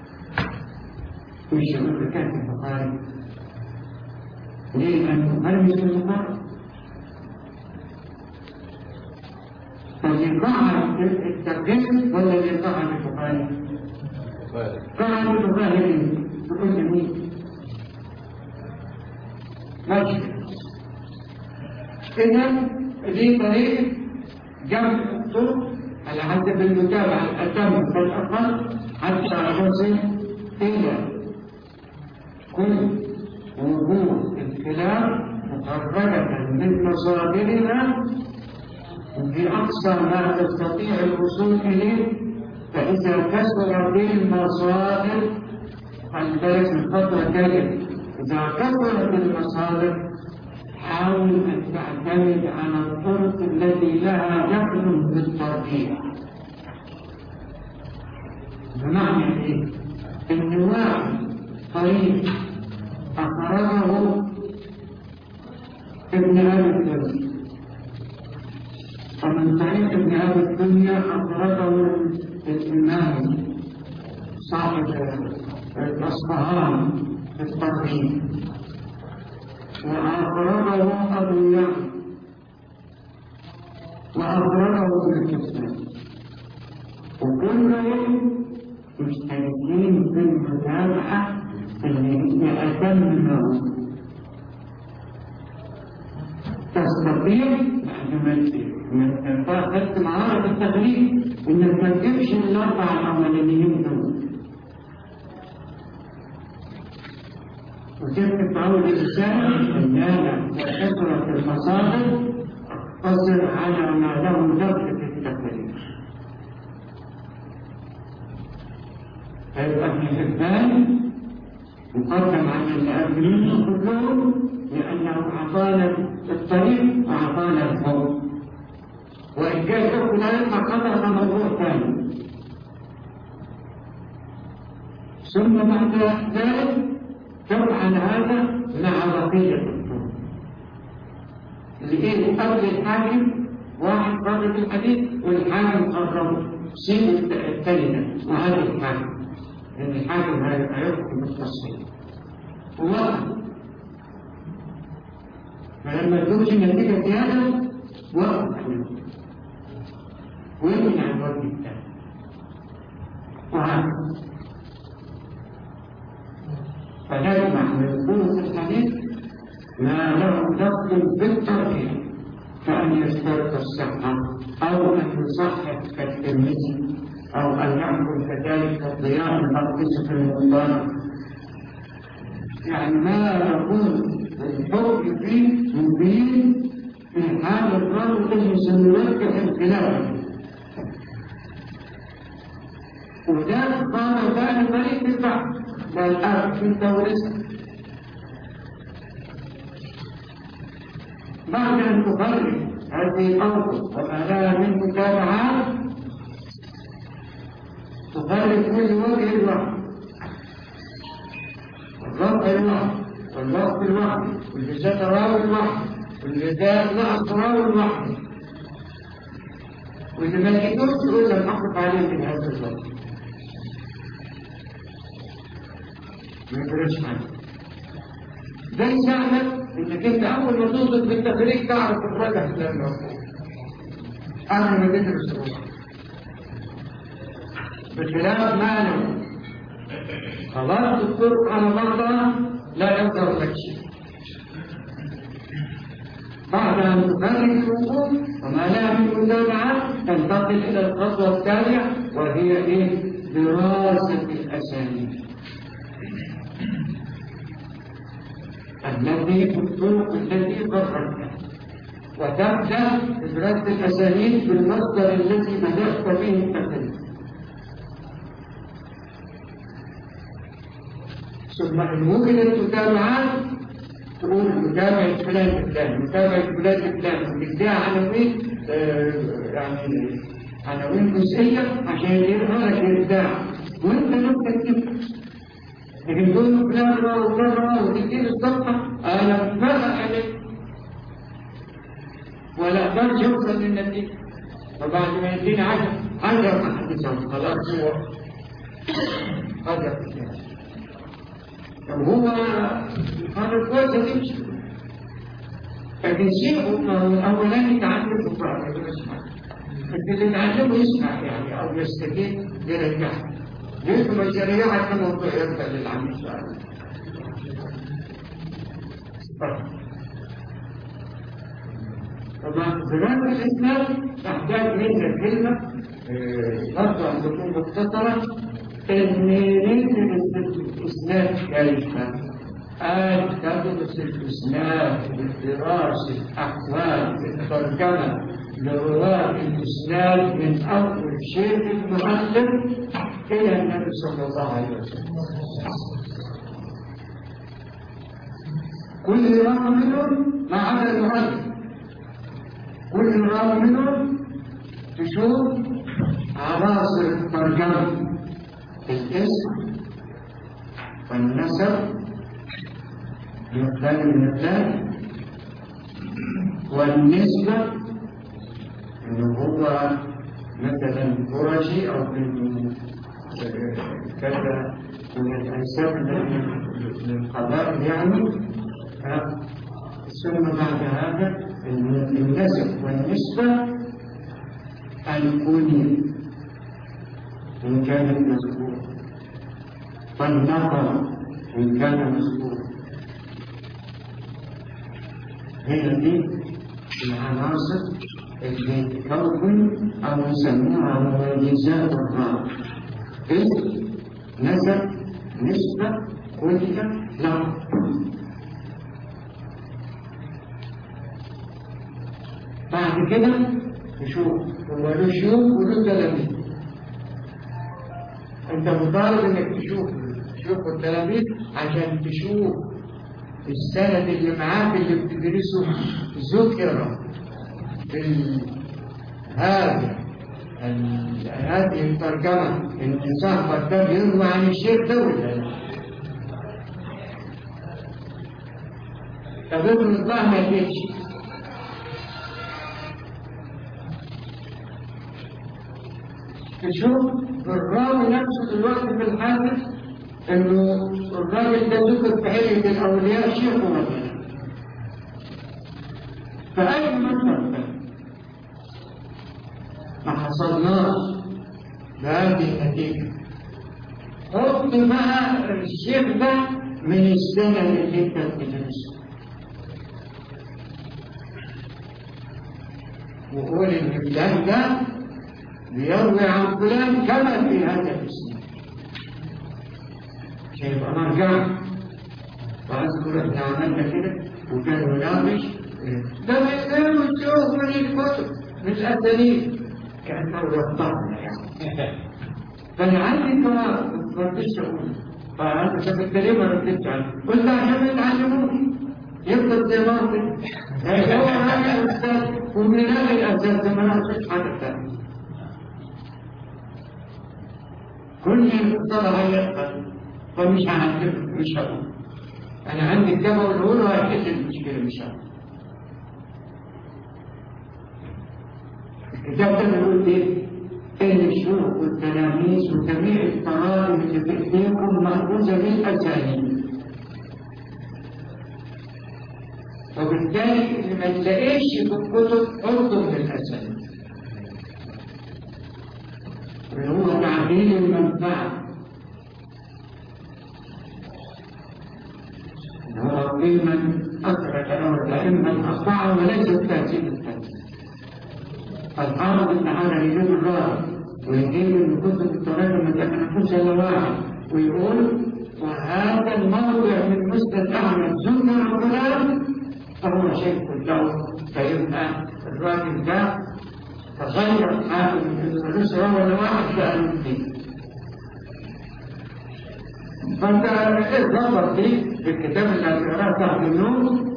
مش يقول كاتب البخاري. ليه؟ لأنه البخاري مش البخاري فاللي قاعد الترجمة ولا اللي قاعد البخاري؟ قاعد البخاري تقول لي مين؟ ماشي. إذا دي طريقة جمع الطرق على حسب المتابعة الأتم فالأقل حتى يصل إلى كل وجود الخلاف مخرجة من مصادرها في أقصى ما تستطيع الوصول إليه. فإذا كثرت المصادر فانتهت الخطوة الثالثة. إذا كثرت المصادر حاول أن تعتمد على الطرق التي لها دخل بالترجيح. بمعنى إيه؟ إن واحد طريق أخرجه ابن أبي الدنيا، ومن طريق ابن أبي الدنيا أخرجه الإمام صاحب الأصفهان في الترجيح، وأخرجه أبو يعلى، وأخرجه ابن حسان، وكلهم مشتركين في المتابعة اللي هي أتمه. تستطيع بعد ما أخذت معارف التغليب إنك ما تجيبش الأربع الأولانيين دول، وكيف تعود الإنسان أنها كثرة المصادر تصل على ما له دخل في التغليب. فيبقى ابن حبان مقدم على الآخرين كلهم لأنه أعطانا الطريق وأعطانا الحب، وإن كان فلان فقدر موضوع ثاني. ثم بعد ذلك تفعل هذا مع بقية الطرق. لقيت قبل الحاكم واحد قبل الحديث والحاكم قرره سيب الثاني وهذا الحاكم، لأن الحاكم هيحكم بالتصحيح ووقف. فلما تكونش النتيجة زيادة وقف ويمنع الوجه الثاني وهكذا. فنجمع من قوة الحديث ما له دخل بالترجيح، كأن يشترط الصحة أو أن يصحح كالترمذي أو أن يحكم كذلك الضياء المقدس في المطالب. يعني ما يكون الحكم فيه مبين في حال الرجل الذي سنرجح الخلاف، وده قام ثاني طريق البحث لا الآن في التورث. بعد أن تخرج هذه الأوضاع وما لها من متابعات تخرج كل وجه الوحي، الرفع الوحي والوقف الوحي والجزاء راوي الوحي والجزاء نقص راوي الوحي، وإذا ما لقيتوش تقول لك أحط عليه من هذا الوقت ما يفرقش معاك. ده يساعدك انك انت اول ما توصل بالتخريج تعرف الراجح لا المفهوم قبل ما تدرس الروح، بخلاف معنى خلاص الطرق على بعضها لا يظهر لك شيء. بعد ان تخرج الوقوف وما لها من متابعات تنتقل الى الخطوه التاليه وهي ايه؟ دراسه الاسانيد التي في الطرق التي قررتها، وتبدأ بدراسة الأسانيد بالمصدر الذي بدأت به التخريج، ثم إن وجدت متابعات تقول متابعة فلان فلان متابعة فلان فلان وتديها عناوين يعني عناوين جزئية عشان يظهر لك الإبداع وأنت نفسك تفهم. لكن تقول فلان وفلان وتدير الصفحة أنا مفرق عليك ولا أقدرش أوصل للنتيجة، وبعد ما يديني 10 أحاديث خلاص هو قدر الكلام. طب هو هذا كويس تمشي، لكن شيء الأولاني تعلم القرآن اللي يتعلمه يسمع يعني أو يستفيد يرجعها. ليش ما يرجعها الموضوع يرجع للعم الشعبي. طبعا زمان الإسلام تحتاج منك كلمة برضه أن تكون مختصرة إن ندرس الإسلام كيف؟ تدرس الإسلام بدراسة أحوال الترجمة لرواة الإسلام من أول شيخ المعلم إلى النبي صلى الله عليه وسلم. كل راوي منهم ما عدا المعلم، كل راوي منهم تشوف عناصر الترجمة، الاسم والنسب من الثاني والنسبة إنه هو مثلا قرشي أو من كذا من الأنساب من القبائل يعني. ثم بعد هذا النسب والنسبة الكوني إن كان مذكور، والنظر إن كان مذكور. هي دي العناصر اللي تكون أو يسموها مميزات الراوي. اسم، نسب، نسبة، كنية، لفظ. بعد كده نشوف هو له شيوخ وله تلاميذ. أنت مطالب إنك تشوف التلاميذ عشان تشوف السند اللي معاك اللي بتدرسه ذكر هذه الترجمة إن صاحبك ده بيروي عن الشيخ ده ولا لا؟ طب ابن الله ما جيش تشوف الراوي نفسه دلوقتي في الحادث إنه الراجل ده ذكر في حلية الأولياء شيخ ولا لا؟ فأي مثل ما حصلناش بهذه النتيجة. حط بقى الشيخ ده من السنة اللي انت بتدرسها وقول ان فلان ده بيروي عن فلان كما في هذا الاسم يبقى مرجع. وأذكر احنا عملنا كده وكان يناقش ده بيقدروا يشوفوا من الكتب من الأسانيد كأنه يخطأنا يعني. فأنا عندي كمان ما رضيتش أقول، فأنت شفت ليه ما ردتش عنه؟ قلت عشان ما يتعلموني يفضل زي ما هو راجل أستاذ ومن هذه الأساس ما ناقشش حاجة ثانية. كل طلبة يقبل فمش هعلمه مش هقول. أنا عندي الجبل والهول وهيحل المشكلة مش هقول. الكتاب ده بيقول ايه؟ ان الشيوخ والتلاميذ وجميع الطرائق اللي في ايديكم مأخوذة بالاسانيد. وبالتالي اللي ما تلاقيش في الكتب حطه من الاسانيد. اللي هو تعديل المنفعة. اللي هو قيمة أدرك أو الأئمة الأربعة وليس التأثير الثاني. الحافظ ابن حجر يجيب الراوي ويجيب من كتب الطريقة ما تكنفوش إلا واحد ويقول وهذا الموضع من مسند أحمد ذكر فلان فهو شيء له. فيبقى الراجل ده تغير حاله من النسرة ولا واحد سأله فيه. فأنت إيه ضبط دي في الكتاب اللي هتقراه تحت النور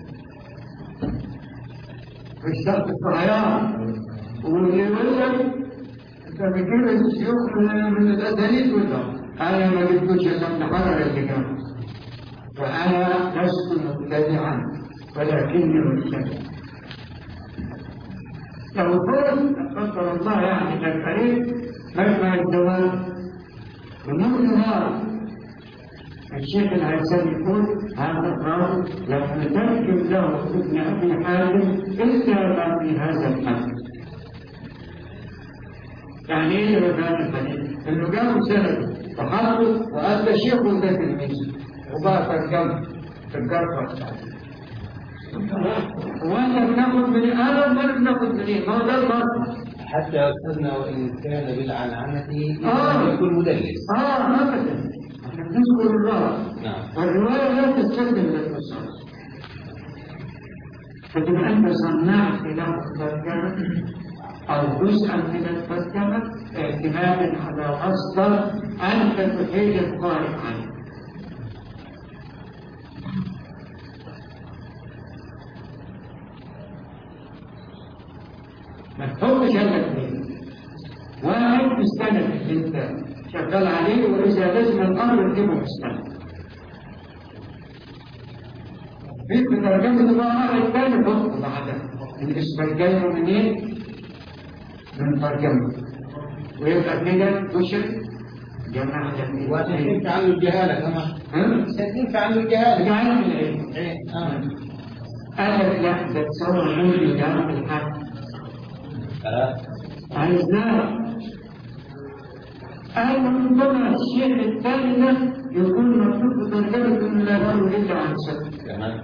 في الشرط الصحيان واللي يقول لك انت بتجيب الشيوخ من الاسانيد كلهم. انا ما جبتوش الا ابن حجر اللي جنبه فانا لست مبتدعا ولكني مبتدع. لو قلت قدر الله يعني الكريم مجمع الدوام ونور نهار الشيخ العيساني يقول هذا الراوي لم نترجم له ابن ابي حاتم الا ما في هذا الحديث. يعني ايه اللي بفهم الحديث؟ انه جابوا سند وحطوا وقال ده شيخ وده تلميذ وبقى ترجمه في الجرفه بتاعته. وانا بناخد من انا ما بناخد منين؟ ما هو ده المصدر. حتى يا أستاذنا وإن كان بالعنعنة يكون مدلس. ابدا. احنا بنذكر الله. نعم. والروايه لا تستخدم للقصص. فتبقى انت صنعت له الترجمه أو جزءا من الترجمة اعتمادا على مصدر أنت تحيل القارئ عنه. ما تحطش الاثنين. واحد مستند اللي أنت شغال عليه، وإذا لازم الأمر تجيبه مستند. في ترجمة الله الثاني حطه بعدها. الاسم الجاي منين؟ من ترجمة. ويبقى كده تشرك جماعة جميلة. وتنفع عنه الجهالة كمان. تنفع عنه الجهالة. جهالة من ايه؟ قالت لا ده تصور عندي جهالة الحق. عايزناه. قال من ضمن الشيخ الثاني ده يكون مكتوب ترجمة من لا يقول إلا عن سبب. تمام.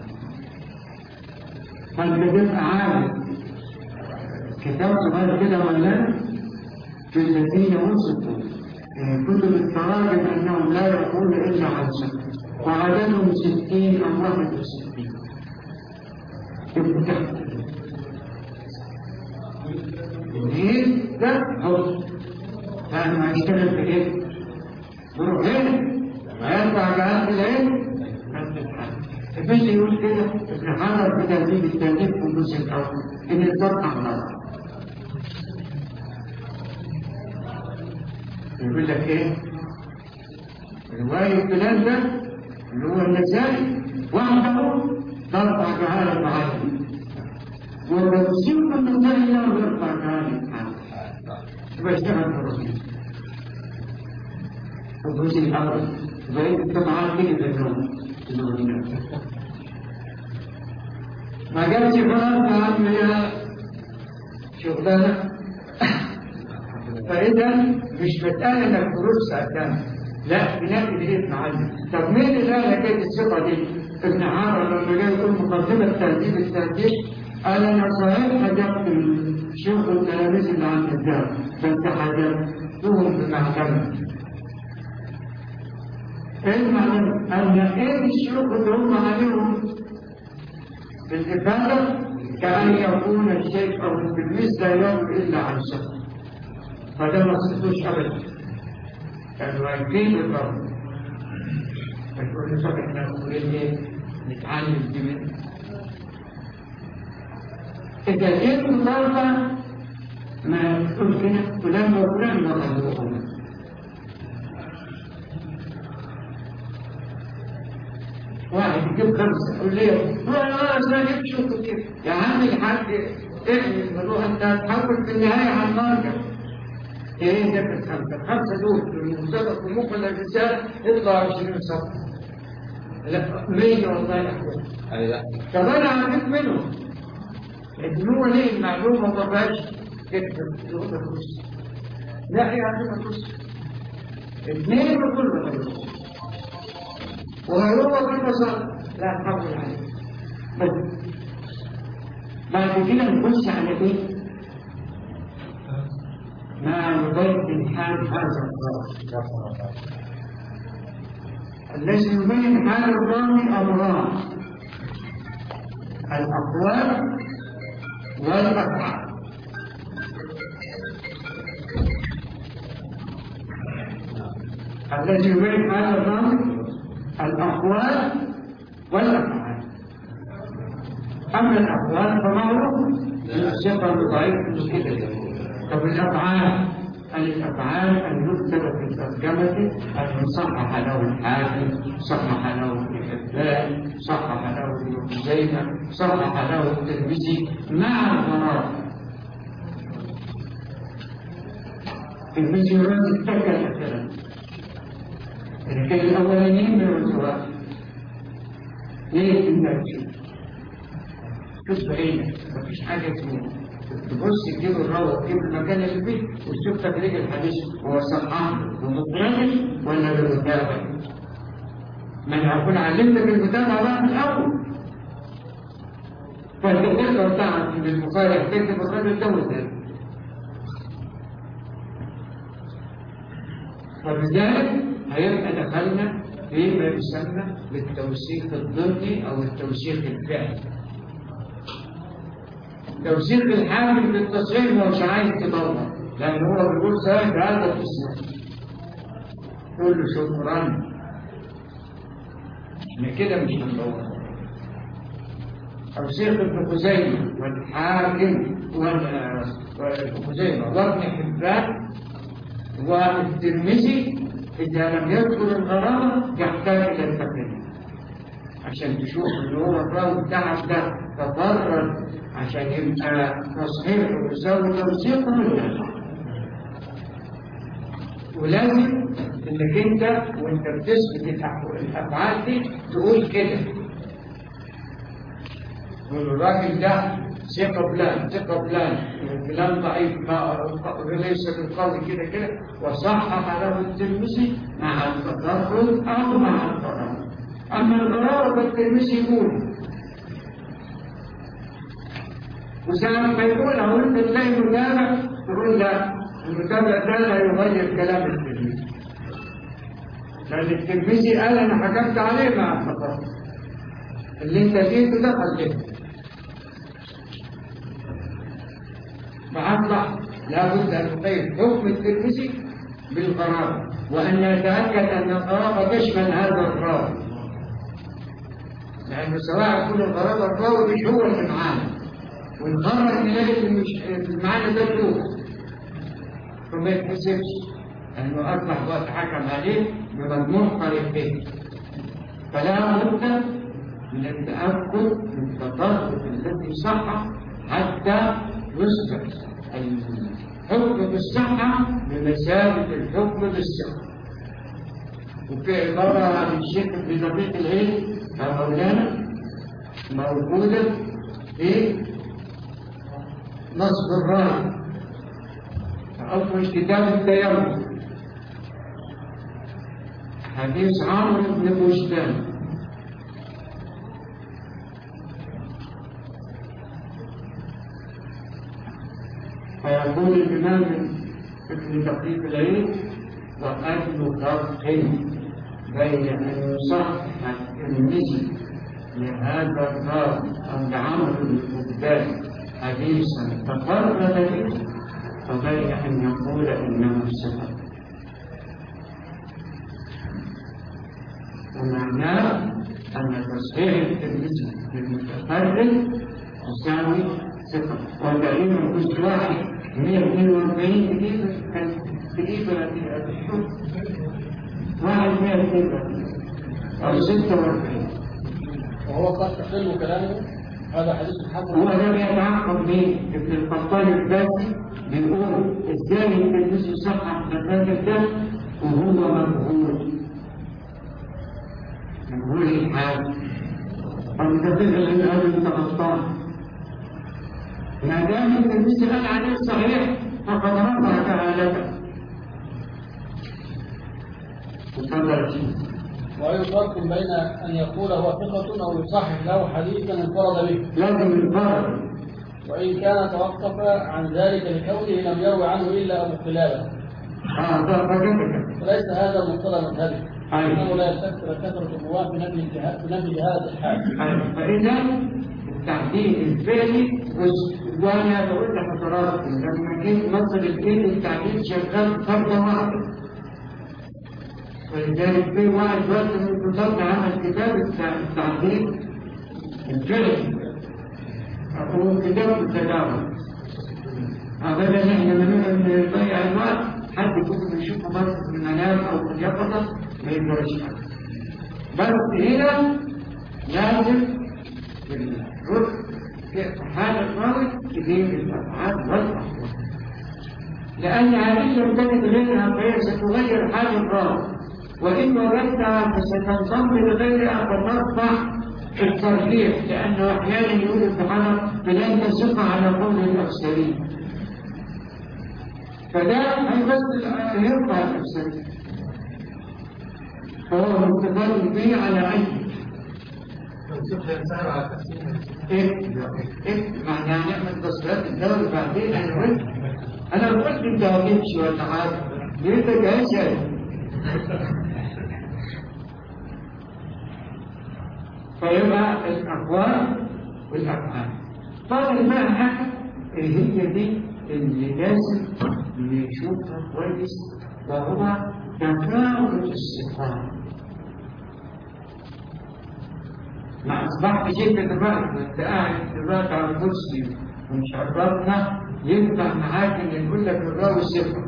فانت تبقى عارف كتاب صغير كده ولا في الذين وصفوا كتب التراجم انهم لا يقول الا عن سبب، وعددهم 60 او 61. الجيل ده هو لانه هيشتغل في ايه؟ بروح هنا هيرفع جهاز العلم. البيت يقول كده ابن حجر في تهذيب التهذيب في الجزء الاول ان الضبط على النظر. يقول لك ايه؟ رواية فلان ده اللي هو النسائي وحده ترفع جهالة معين، والتفسير من النسائي لا يرفع جهالة معين. وبيشتغل في الرسول الجزء الاول بقيت الطبعات كده بالنوم. ما جابش خلاص عنه يا شغلانه. فاذا مش بتقال انك تروح ساعتين، لا بناء ايه معلم. طب مين اللي قال لك الثقه دي؟ ابن حجر لما جاي يقول مقدمه تهذيب التهذيب قال انا صحيح حجبت الشيوخ والتلاميذ اللي عند الدار، بس حجبتهم بمحكمه. ايه المعنى؟ ان ايه الشيوخ اللي هم عليهم في الافاده كان يكون الشيخ او التلميذ لا يقول الا عن شخص. فده ما صدقوش ابدا. كانوا واقفين بالضبط. فتقول لي طب احنا نقول ايه؟ نتعلم دي منه. اذا جيت النهارده ما تقول كده فلان وفلان ما غيروهم. واحد يجيب 5 يقول لي والله انا جبت شوكه كده يا عم الحاج احمي الموضوع انت هتحول في النهايه على المرجع. ايه ده في ال5 دول في المسابقه في مخ الرساله يطلع 20 صفحه. لا 100 والله يا اخويا. ايوه. طب انا عرفت منهم ان هو ليه المعلومه ما بقاش تكتب يقول الرسل. لا يا عم الرسل 2 وكله غيره. وهو بالبساطة لا تحول عليه. بعد كده نبص على ايه؟ ما يبين حال هذا الراوي. الذي يبين حال الراوي امران: الاقوال والافعال. الذي يبين حال الراوي الأقوال والأفعال. أما الأقوال فمعروف الثقة بضعيف كده. طب الأفعال الأفعال أن يكتب في الترجمة أن يصحح له الحاكم، صحح له ابن حبان، صحح له ابن خزيمة، صحح له الترمذي مع الضرائب. الترمذي يرد التركة مثلا لكن الأولانيين من الزواج ليه النفسي؟ شوف بعينك مفيش حاجة اسمها تبص تجيب الراوي تجيب المكان اللي فيه وتشوف تخريج الحديث هو صححه بمطلق ولا بالمتابع. ما انا هكون علمتك المتابعه بقى من الاول. فانت تقدر تعرف ان البخاري يحتاج بالراجل ده وده. فبذلك هيبقى دخلنا فيما يسمى بالتوثيق الضمني او التوثيق الفعلي. توثيق الحامل بالتصحيح ما هوش عايز تدور، لان هو بيقول صحيح بهذا التصحيح. قول له شكرا. احنا كده مش هندور. توثيق ابن خزيمه والحاكم وابن خزيمه وابن حبان والترمذي إذا لم يذكر الغرابة يحتاج إلى التقرير عشان تشوف إن هو الراوي بتاعك ده تفرد عشان يبقى تصحيح ويساوي توثيق ولا. ولازم إنك أنت وأنت بتثبت الأفعال دي تقول كده. تقول الراجل ده ثقة فلان ثقة فلان فلان ضعيف ليس بالقول كده كده وصحح له الترمذي مع التفرد أو مع القرار. أما القرار فالترمذي يقول وساعة ما يقول أو أنت تلاقي متابع تقول لا المتابع ده لا يغير كلام الترمذي لأن الترمذي قال أنا حكمت عليه مع التفرد اللي أنت جيته ده خليته. فأصبح لابد أن نقيد حكم الترمذي بالقرابة وأن نتأكد أن القرابة تشمل هذا الراوي، لأنه سواء يكون القرابة الراوي مش هو اللي معانا والغرض نلاقي اللي معانا ده شوف فما يتحسبش لأنه أصبح وقت حكم عليه بمضمون طريقين. فلا بد من التأكد من التطرق الذي صح حتى يثبت الحكم بالصحة بمثابة الحكم بالصحة. وفي عبارة عن الشيخ في دقيق العلم مولانا موجودة في نصب الراي أو كتاب التيمم حديث عمرو بن بوشتان فيقول الإمام ابن دقيق العلم وأجل فرق بين أن يصحح الترمذي لهذا الراوي أو لعمرو بن بوشتان حديثا تفرد به وبين أن يقول إنه ثقة. ومعناه أن تصحيح الترمذي للمتفرد يساوي ثقة. وتقريبا كنت واحد 142 تجيب الحكم واحد 142 أو 46 وهو قد تخل كلامه هذا حديث الحكم. هو ده بيتعقب مين؟ ابن القطان الباسي بيقول ازاي الترمذي صحح الراجل ده وهو مجهول الحال. طب ده فعلا اللي قال انت غلطان. ما دام الترمذي قال عليه صحيح فقد رفع كهالته. وأي فرق بين أن يقول هو ثقة أو يصحح له حديثا انفرد به؟ لازم الفرق. وإن كان توقف عن ذلك لكونه لم يروي عنه إلا أبو قلابة. ده فليس هذا مقتضى مذهبه. إنه لا يستكثر كثرة الرواة بنفي هذا الحال. فإذا التعديل الفعلي وأنا بقول لحضراتكم لما جيت مصر الدين التعديل شغال فرضة واحدة. ولذلك في واحد وقت من الكتاب عمل كتاب التعديل الفعلي هو كتاب التداول. أبدا نحن من نضيع الوقت حد يكون يشوفه بس في المنام أو في اليقظة ما يقدرش حاجة. بس هنا لازم في حال الراوي تجيب الأفعال والأحوال لأن هذه لم تجد غيرها فهي ستغير حال الراوي وإن وجدتها فستنضم لغيرها فتصبح الترجيح، لأنه أحيانا يقول الصحابة فلان ثقة على قول الأكثرين، فده هيمثل يرفع الأكثرين، فهو متفرد به على أي الفقه ينسحب على التقسيم. معنى نعمل تصفيات الدولة بعدين. أنا قلت أنت هتمشي ولا حاجة، ليه جاي شايف؟ فيبقى الأقوال والأفعال. فاضل بقى حاجة هي دي اللي لازم نشوفها كويس، وهو تفاوت الصفات. ما أصبحت جدا دلوقتي وأنت قاعد دلوقتي على الكرسي ومش عرفنا ينفع معاك اللي يقول لك الراوي صفة،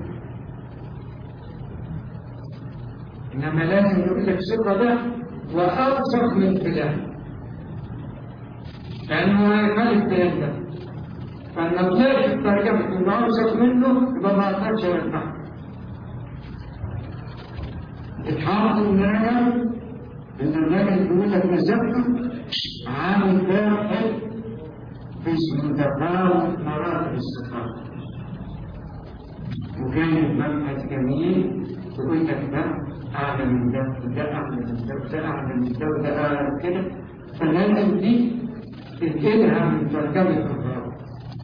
إنما لازم يقول لك صفة ده وأوثق من فلان، لأنه هيخالف فلان ده، فلما تلاقي في الترجمة يبقى أوثق منه يبقى ما أقدرش ينفع. اتحافظ من الرجل إن الرجل يقول لك نسبته عامل واحد في تفاوت مراتب الصفات، وكان مبحث جميل يقول لك ده أعلى من ده وده أعلى من ده وده أعلى من ده وده أعلى من كده، فلازم دي تنقلها من ترجمة التفاوت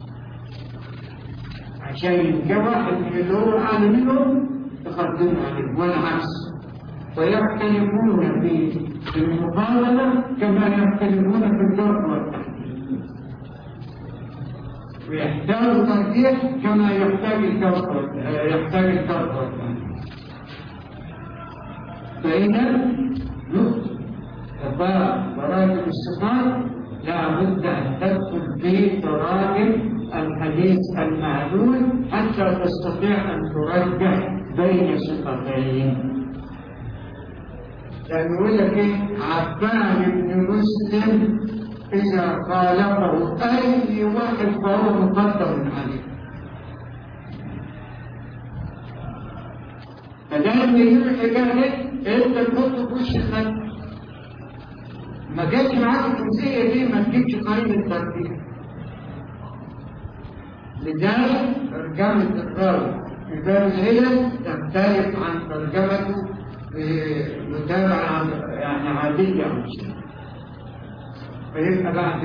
عشان يبقى واحد من اللي هو أعلى منهم تقدموا عليه والعكس، ويختلفون في المقارنة كما يختلفون في الجرح والتحديد، ويحتاج ترجيح كما يحتاج الجرح والتحديد. فإذا مراتب الصفات لا بد أن تدخل في تراكم الحديث المعلول حتى تستطيع أن ترجح بين صفتين. يعني يقول لك ايه؟ عفان بن مسلم اذا خالفه اي واحد فهو مقدم عليه. فدايما يقول الحكايه انت تحط في وش الخلق، ما جاتش معاك الجزئيه دي ما تجيبش قريب الترتيب. لذلك ترجمه الراوي في باب العلم تختلف عن ترجمته بمتابعة يعني عادية أو شيء، فيبقى بعد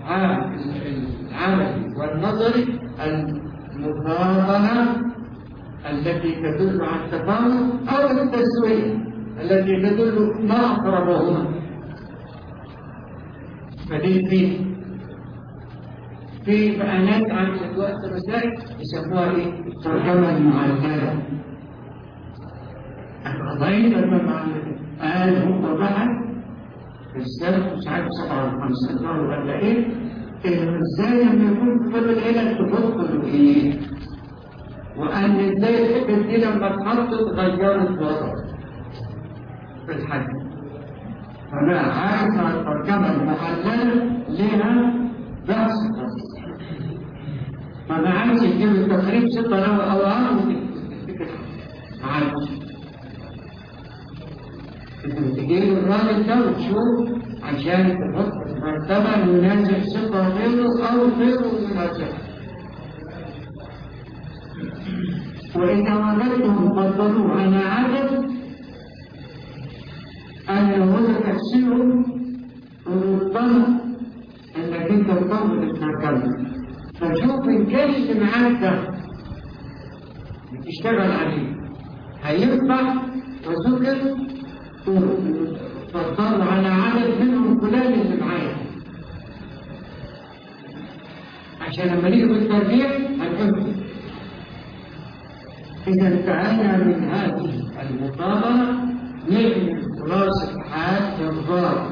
العمل والنظري المقارنة التي تدل على التفاوت أو التسوية التي تدل ما أقربهما. فدي في بيانات عن الوقت المسائل يسموها ايه؟ الترجمة المعللة. القضايا لما قال هو بحث في السنة مش عارف 57 دولار ولا ايه؟ ازاي لما يكون في باب العلل تفضل ايه؟ وان ازاي الحكم دي لما اتحطت غيرت وضع في الحج. فانا عارف على الترجمة المعللة لها بحث، فما عايز يجيب التقريب 6 أو أقل عارف تجيب الراجل ده وتشوف عشان تحط مرتبة يناسب ثقة غيره أو غيره يناسب. وإذا وجدتهم فضلوا على عدد أن هنا تحسينهم ربما أنك أنت تطور الترجمة، فشوف إن كان اللي معاك ده بتشتغل عليه هينفع وذكر فضل على عدد منهم فلان اللي معايا عشان لما نيجي بالترجيح هنقول. إذا انتهينا من هذه المقابلة نعمل خلاصة حال جبار،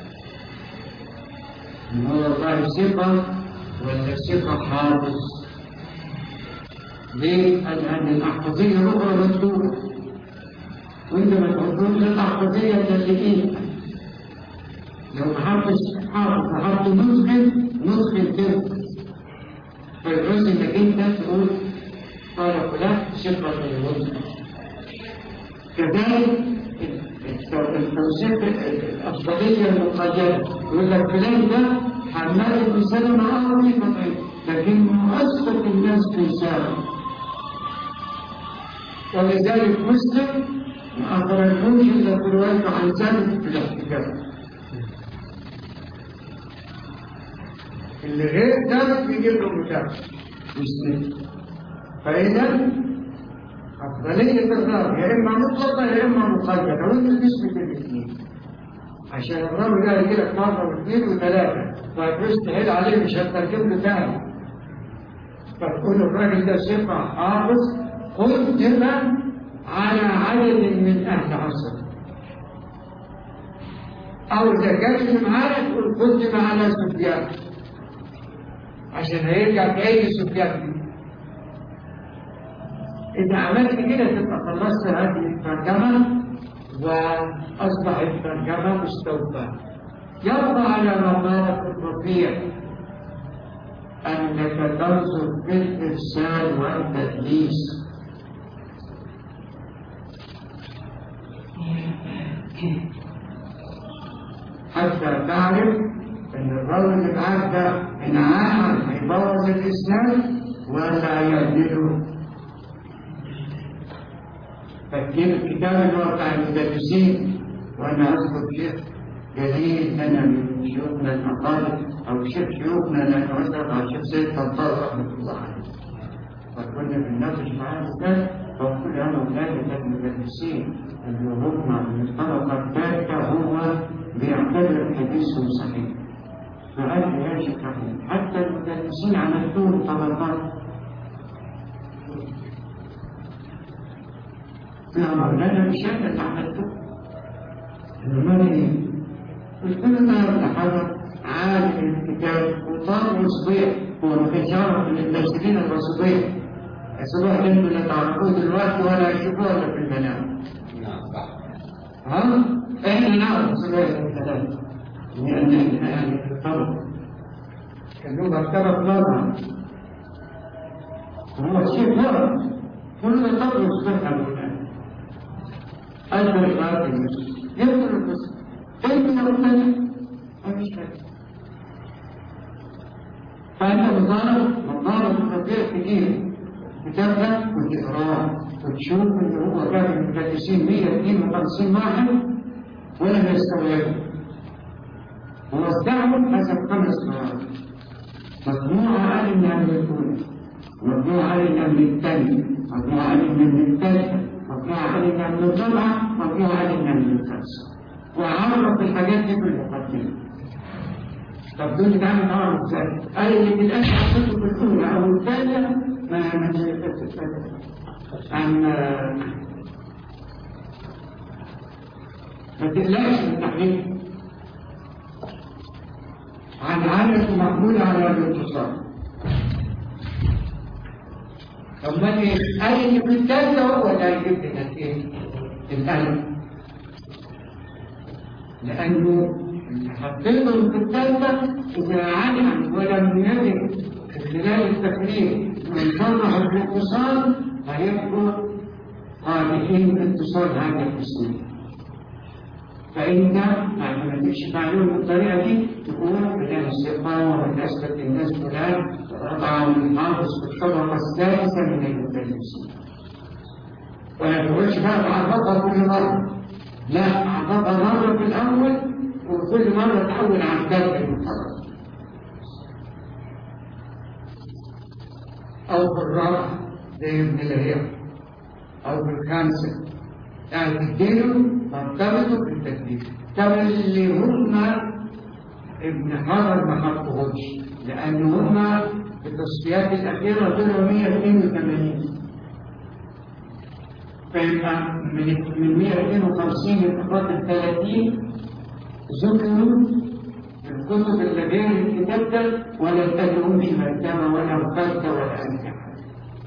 إن هو الله ثقة ولا ثقة حافظ. ليه؟ لأن الأحفظية الأخرى مكتوبة وانت ما تحطوش الأحفظية اللي لو محافظ حافظ وحط نسخن كده فيجوز انك انت تقول قال فلان ثقة الوزن. كذلك التوصيف الأفضلية المقيدة يقول لك فلان ده حمال بيسلم عربي فقير، لكنه أسقط الناس في سالم. ولذلك مسلم ما أخرجوش إلا في روايته عن ثابت في الاحتجاج. اللي غير ثابت بيجيب له متابع مسلم. فإذا أفضلية الراوي يا إما مطلقة يا إما مقيدة، وأنت تثبت الاثنين عشان الراوي ده يجي لك مرة واثنين وثلاثة فتستهل عليه مش هتركب له ثاني، فتقول الراجل ده ثقة حافظ قدم على عدد من أهل عصر، أو إذا كان معاه تقول قدم على سفيان عشان هيرجع في أي سفيان. إذا عملت كده تبقى خلصت هذه الترجمة وأصبح الترجمة مستوفى. يبقى على مقالة الرفيع أنك تنظر في الإرسال والتدليس، حتى تعرف أن الراوي اللي معاك ده إن عاهد هيبوظ الإسلام ولا يعدله. فتجيب الكتاب اللي هو بتاع المدرسين، وأنا أذكر شيخ جليل أنا من شيوخنا المقالة أو شيخ شيوخنا لأنه أسرق على الشيخ سيد طنطاوي رحمة الله عليه، فكنا بنناقش معاه كده فقلت له أنا ولاده المدرسين اللي هم من الطبقة الثالثة هو بيعتبر حديثهم صحيح. فقال لي يا شيخ حتى المدرسين عملتهم طبقات. لا مولانا مش أنا اللي عملته. المرئي قلت له ما ابن عالم الكتاب وطار صبيح، هو ما كانش يعرف من المرسلين الرصبيح. الصبيح انتوا لا تعرفوه دلوقتي ولا يشوفوه الا في المنام. نعم صح. ها؟ احنا نعرف صبيح الكلام لان احنا يعني في الطرق كان له مرتبه نظر وهو شيء مرض كل طرق صبيح المنام أجل الغابة يبدو القصة كيف نرتجع؟ مش فاكر. فأنت مضارب الرفيع كتير بتبدأ وتقراه وتشوف إن هو كان المدرسين 152 واحد ولا يستوعبوا، ووزعهم حسب 5 مواد: مجموعة على النمل الأولى، مجموعة على النمل الثانية، مجموعة على النمل الثالثة، مجموعة على النمل الرابعة، مجموعة على النمل الخامسة، وعرف الحاجات دي في المقدمة. طب دول تعالوا نعرف ازاي؟ قال اللي في الآخر حطيته في الأولى أو الثانية ما تقلقش من التحليل عن عادة مقبولة على الاتصال. طب ما ايه؟ قال اللي في الثالثة هو اللي هيجيب لنا ايه؟ الألف، لأنه حطيتهم في الثالثة إذا علم ولم يجد خلال التكليف من شرح الاتصال هيبقوا قادحين باتصال هذا التسليم. فإنت ما تكشف عليهم بالطريقة دي تقول بلان الثقة والأسبة الناس فلان رضع والحافظ في الطبقة الثالثة من المدرسين. ولا تقولش بقى تعرفها كل مرة، لا تعرفها مرة في الأول وكل مرة تحول عن كتاب المحرر أو بالرابعة زي ابن الهيئة أو بالخامسة، يعني تدينهم مرتبطوا بالتكليف. طب اللي هم ابن حجر ما حطوهمش لأن هم في التصفيات الأخيرة طلعوا 182، فيبقى من 152 لتقاطع 30 ذكروا الكتب اللي غير الكتاب ده ولا تدعوا في مكتبة ولا مخالفة ولا أي حاجة.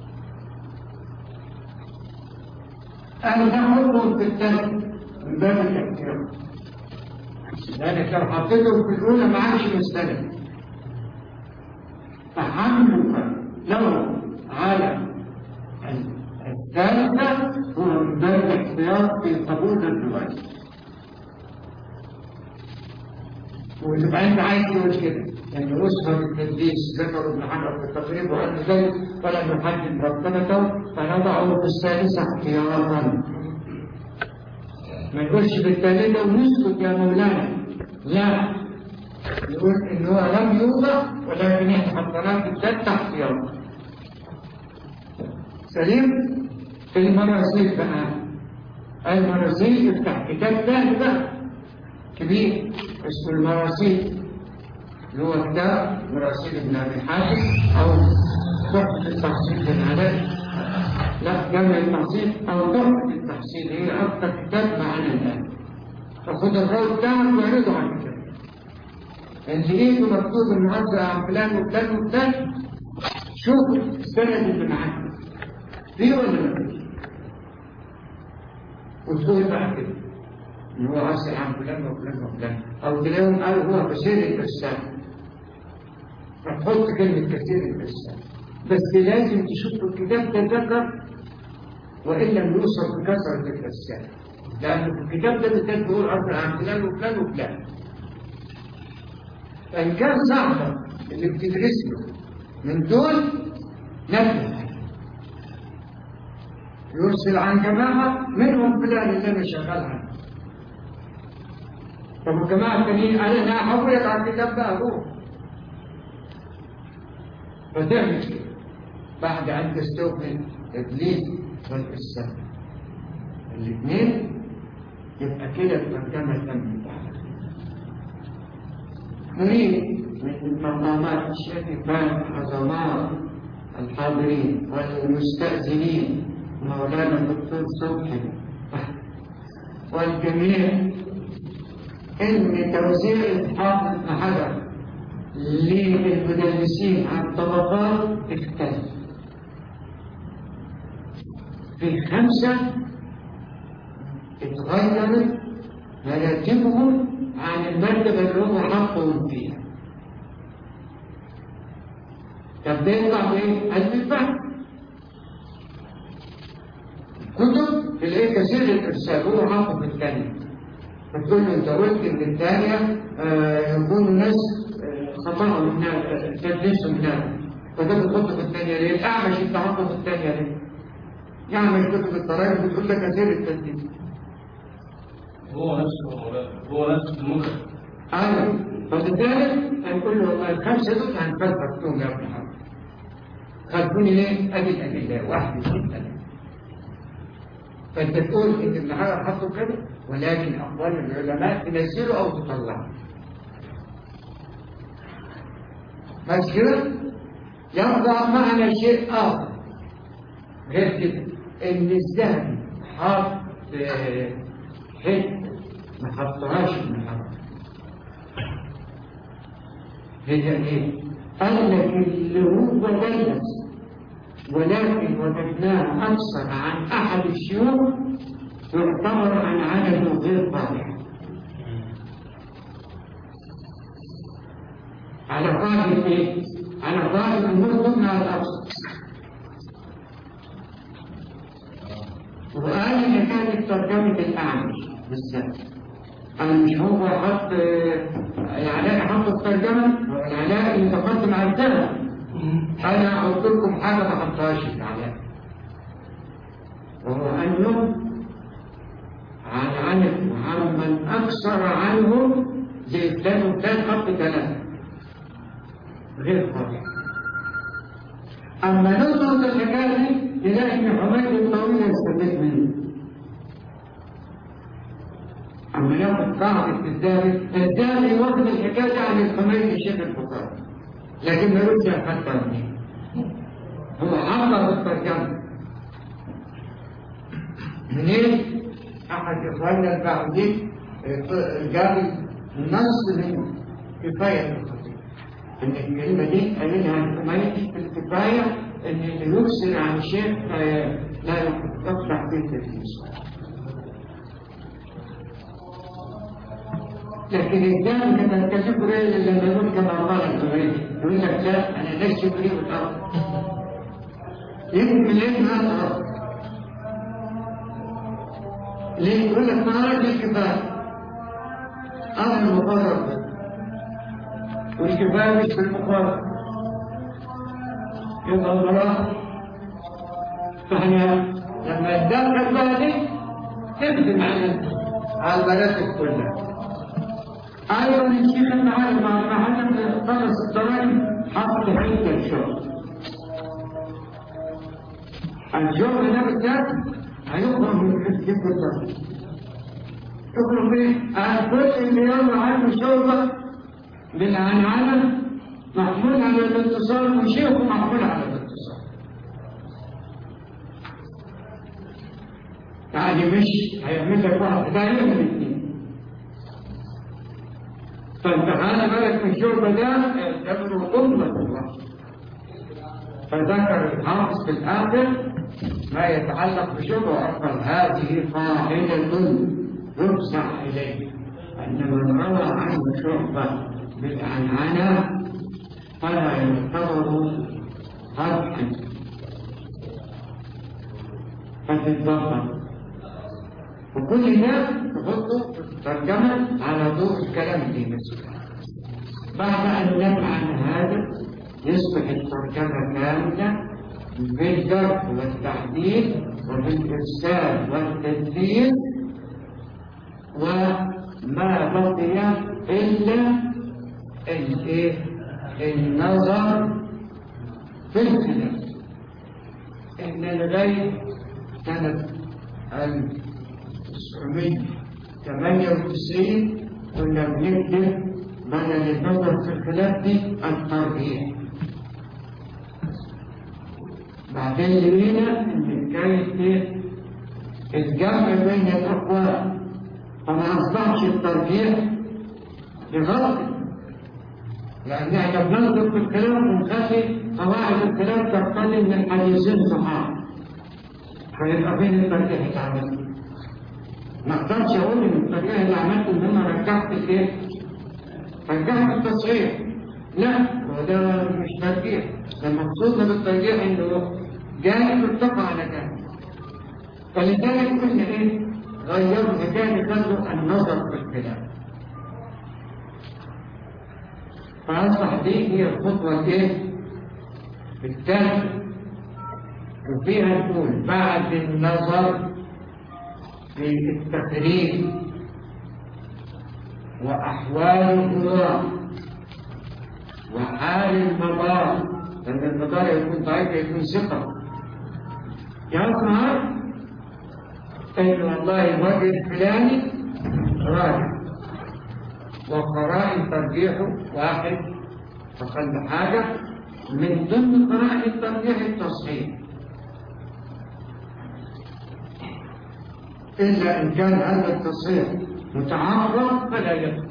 أنا هحطهم في الثالث من باب الاحترام، لأنك لو حطيتهم في الأولى ما عادش مستند. فحملك لو على الثالثة هو من باب الاحتياط في قبول الرواية. وتبقى انت عايز تقول كده ان اسره التدليس ذكر ابن حجر في التقريب وعن ذلك ولم يحدد مرتبته فنضعه في الثالثه احتياطا. ما نقولش بالثالثه ونسكت يا مولانا، لا، نقول ان هو لم يوضع ولكن احنا حطيناه في الثالثه احتياطا. سليم. المراسيل بقى، المراسيل يفتح كتاب ثاني بقى كبير اسمه المراسيل، اللي هو كتاب مراسيل ابن ابي حاتم او تحفة التحصيل للعلاج، لا جمع التحصيل او تحفة التحصيل، هي اكثر كتاب معانا الان. فخد الراوي بتاعك واعرضه على الكتاب اللي ايده مكتوب المعدل عن فلان وفلان وفلان، شوف السند اللي معاك فيه ولا ما فيش، وتقول بقى كده ان هو عسل عن فلان وفلان وفلان، او تلاقيهم قالوا هو كثير الارسال، فتحط كلمه كثير الارسال، بس لازم تشوف الكتاب ده ذكر والا يوصف بكثره الارسال، لان في الكتاب ده بالذات بيقول عسل عن فلان وفلان وفلان. فان كان صاحبك اللي بتدرس له من دول نفذ يرسل عن جماعه منهم فلان اللي انا شغال عنه. طب الجماعة التانيين قال انا هحولك على الكتاب بقى روح. فتعمل كده بعد ان تستوفي تدليس والارسال الاثنين، يبقى كده الترجمة تمت. نريد من المقامات الشريفات عظماء الحاضرين والمستأذنين مولانا الدكتور صبحي والجميع إن توزيع الحافظ ابن حجر للمدرسين عن طبقات اختلف. في 5 اتغيرت مراتبهم عن المرتبة اللي هم حطهم فيها. طب ده يطلع بايه؟ قال بالبحث. كتب تلاقيه كثير الارسال هو حاطه في الثانية، فتقول له انت قلت ان الثانية يكون الناس خطأوا منها تدريسوا منها، فده بتحطه في الثانية ليه؟ الأعمش انت حاطه في الثانية ليه؟ يعمل كتب الضرائب بتقول لك كثير التدريس. هو نفسه المخرج. أيوه، فبالتالي هنقول له والله ال5 دول هنفلتهم يا ابن حجر. خلفوني ليه؟ أدي الأدلة 1 2 3. فأنت تقول إن ابن حجر حطه كده، ولكن أقوال العلماء تنزله أو تطلعه. ماشي كده؟ يبقى معنا شيء آخر غير كده، إن الذهبي حط حتة ما حطهاش ابن حجر. هي إيه؟ قال لك اللي هو دلس ولكن وجدناه أكثر عن أحد الشيوخ يعتبر عن عدده غير طالع. على قاعدة إيه؟ على قاعدة المسلم على الأبسط. وقال إن كانت ترجمة الأعمش بالذات. أنا مش هو حط العلاء حط الترجمة، العلاء اللي تقدم على الذهب. أنا قلت لكم حاجة ما حطهاش العلاء، وهو أنه عن من أكثر عنه زي فلان وفلان حط 3 غير طبيعي. أما نظرة الحكاية دي تلاقي إن حميد الطويل يستفيد منه. أما ياخد قاعدة الداري واخد الحكاية عن الحميد الشيخ البخاري، لكن ما يقولش حتى منين. هو عبر الترجمة منين؟ أحد إخواننا البعضين جاب نص منه كفاية الخطيب. إن الكلمة دي قالها الحميد في الكفاية إن اللي يفصل عن شيء لا يفتح فيه التدريس. لكن الإنسان لما كجبريل لما يقول كما قال الحميد يقول لك لا أنا ليس جبريل الأرض. يمكن ليه هذا الأرض؟ ليه يقول لك ما أراد الكفاية؟ أمر المقرر الكفاية مش في المخالفة. يبقى الضرر. فاحنا لما نتدخل بقى دي تخدم على المناسك كلها. أيضا الشيخ المعلم مع المعلم خلص الضرائب حط حته الشغل. الشغل ده بالذات هيخرج من حزب الضرائب. يخرج ايه؟ كل اللي يلا عنده شغله بالعنعنه محمول على الاتصال وشيخه محمول على الاتصال. يعني مش هيعمل لك واحد، ده هيعمل اثنين. فانت خلي بالك من الشرب ده اعتبره أمة الله. فذكر الحافظ في الآخر ما يتعلق بشرب وقال هذه قاعدة يفصح إليه أن من روى عنه شربا بالعنعنة فلا يعتبر قدحا فتتضبط. وكل ده تحطه ترجمة على ضوء الكلام في نفسه. بعد أن نفعل هذا يصبح الترجمة كاملة بالجرح والتحديد وبالإرسال والتدليل، وما بقي إلا النظر في الكلام. إن لغاية سنة 1998 كنا بنكتب بدل النظر في الخلاف دي الترجيح. بعدين لقينا ان كانت الجمع بين الاقوال، فما اصبحش الترجيح بغلط، لان احنا بننظر في الكلام ونخلي قواعد الكلام تقتضي من الحديثين صحاح، فيبقى فين الترجيح اللي عملته؟ ما اقدرش اقول ان الترجيح اللي عملته ان انا رجعت الايه؟ رجعت التصحيح. لا، وده مش ترجيح. المقصود بالترجيح انه جانب ارتفع على جانب. فلذلك قلنا ايه؟ غيروا جانب خلوا النظر في الكلام. فاصبح دي هي الخطوه الايه؟ الثالثه. وفيها نقول بعد النظر في التقرير وأحوال القضاء وحال المدار، لأن المدار يكون ضعيف يكون ثقة، يظهر أن والله الوجه الفلاني راجع وقرائن ترجيحه واحد فقل حاجة، من ضمن قرائن الترجيح التصحيح، إلا إن كان هذا التصحيح متعارض فلا يدخل،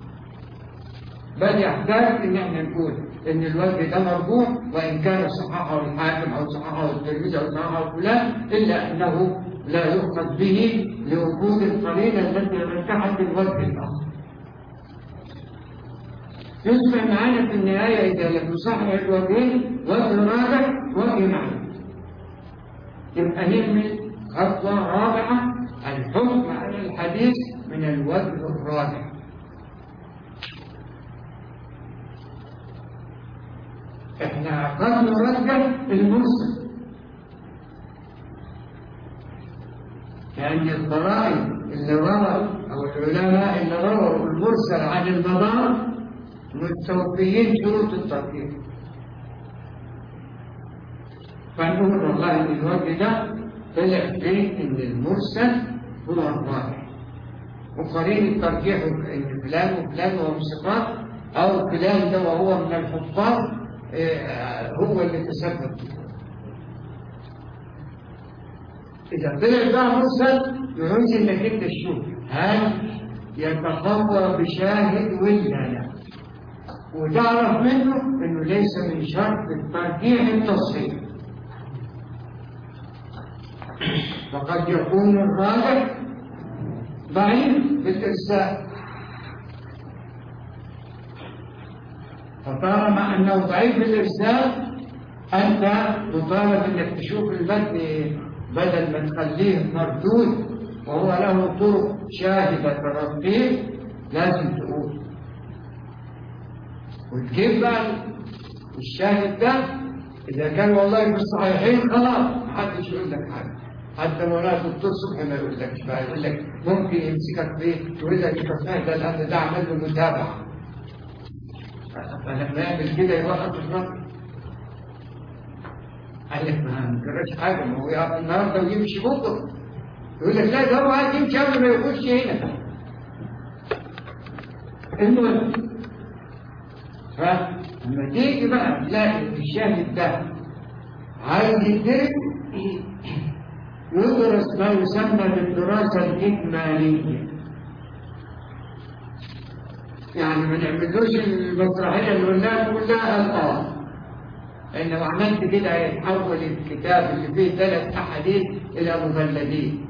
بل يحتاج ان احنا نقول ان الوجه ده مرفوع وان كان صححه الحاكم او صححه الترمذي او صححه فلان، الا انه لا يؤخذ به لوجود القرينه التي رجحت الوجه الاخر. يصبح معنا في النهايه اذا لم يصحح الوجهين وجه راجع وجه معلوم، يبقى نعمل خطوه رابعه الحكم على الحديث من الوجه الراجع. احنا قد نرجح المرسل، لأن القرائن اللي روى أو العلماء اللي رووا المرسل عن المدار مستوفيين شروط الترجيح، فنقول والله ان الوجه ده طلع فيه ان المرسل هو الراجح، وقرين الترجيح ان فلان وفلان وهو ثقات او فلان ده وهو من الحفاظ هو اللي تسبب. اذا طلع بقى مرسل يعوز انك انت تشوف هل يتقوى بشاهد ولا لا، وتعرف منه انه ليس من شرط الترجيح التصحيح، فقد يكون الراجح ضعيف بالإرسال، فطالما أنه ضعيف بالإرسال أنت تطالب أنك تشوف المتن بدل ما تخليه مردود وهو له طرق شاهدة ترقيه، لازم تقول وتجيب بقى الشاهد ده إذا كان والله في الصحيحين خلاص محدش يقول لك حاجة. حتى مولانا الدكتور صبحي ما يقولكش بقى، يقول لك ممكن يمسكك فيه يقول لك التصحيح ده الأمر ده عمل له متابعة، فلما يعمل كده يوقف الرقم. قال لك ما نجربش حاجة، ما هو يقف النهارده ويمشي بكرة، يقول لك لا ده هو عايز يمشي قبل ما يخش هنا. المهم فلما تيجي بقى تلاقي الشاهد ده عايز يدرك يدرس ما يسمى بالدراسة الإجمالية. يعني ما نعملوش المسرحية اللي قلناها كلها إن لو عملت كده هيتحول الكتاب اللي فيه 3 أحاديث إلى مجلدين.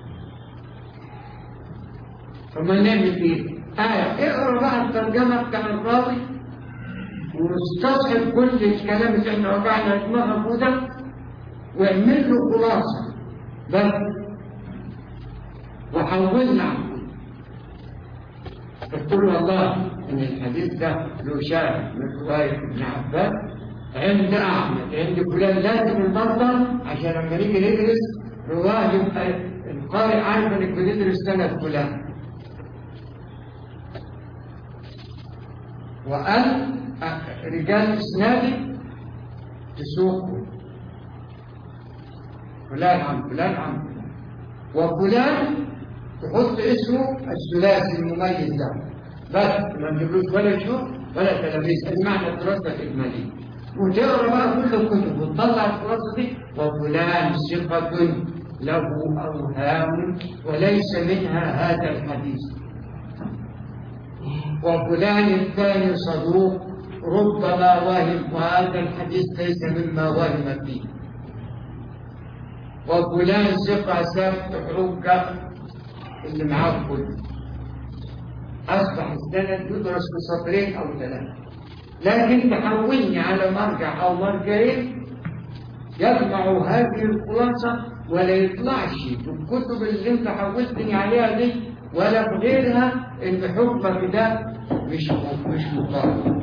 فما نعمل إيه؟ اقرأ بقى الترجمة بتاع الراوي واستصحب كل الكلام اللي احنا وقعنا دماغه ده واعمل له خلاصة بس وحولنا عنه. قلت له والله ان الحديث ده له شاهد من رواية ابن عباس عند احمد عند فلان، لازم المصدر عشان لما نيجي ندرس رواه يبقى القارئ عارف انك بندرس سنة فلان. وقال رجال اسنادي تسوقه فلان عن فلان عن فلان، وفلان تحط اسمه الثلاثي المميز ده بس، ما نجيبلوش ولا شو ولا تلاميذ. المعنى الدراسة الإجمالية، وتقرا بقى كل الكتب وتطلع الدراسة دي. وفلان ثقة له أوهام وليس منها هذا الحديث، وفلان الثاني صدوق ربما وهم وهذا الحديث ليس مما وهم فيه، وفلان ثقة ثابت حجة اللي معاه كله. أصبح السند يدرس في 2 أو 3، لكن تحولني على مرجع أو مرجعين يجمعوا هذه الخلاصة ولا يطلعش في الكتب اللي انت حولتني عليها دي ولا في غيرها ان حكمك ده مش مقارن.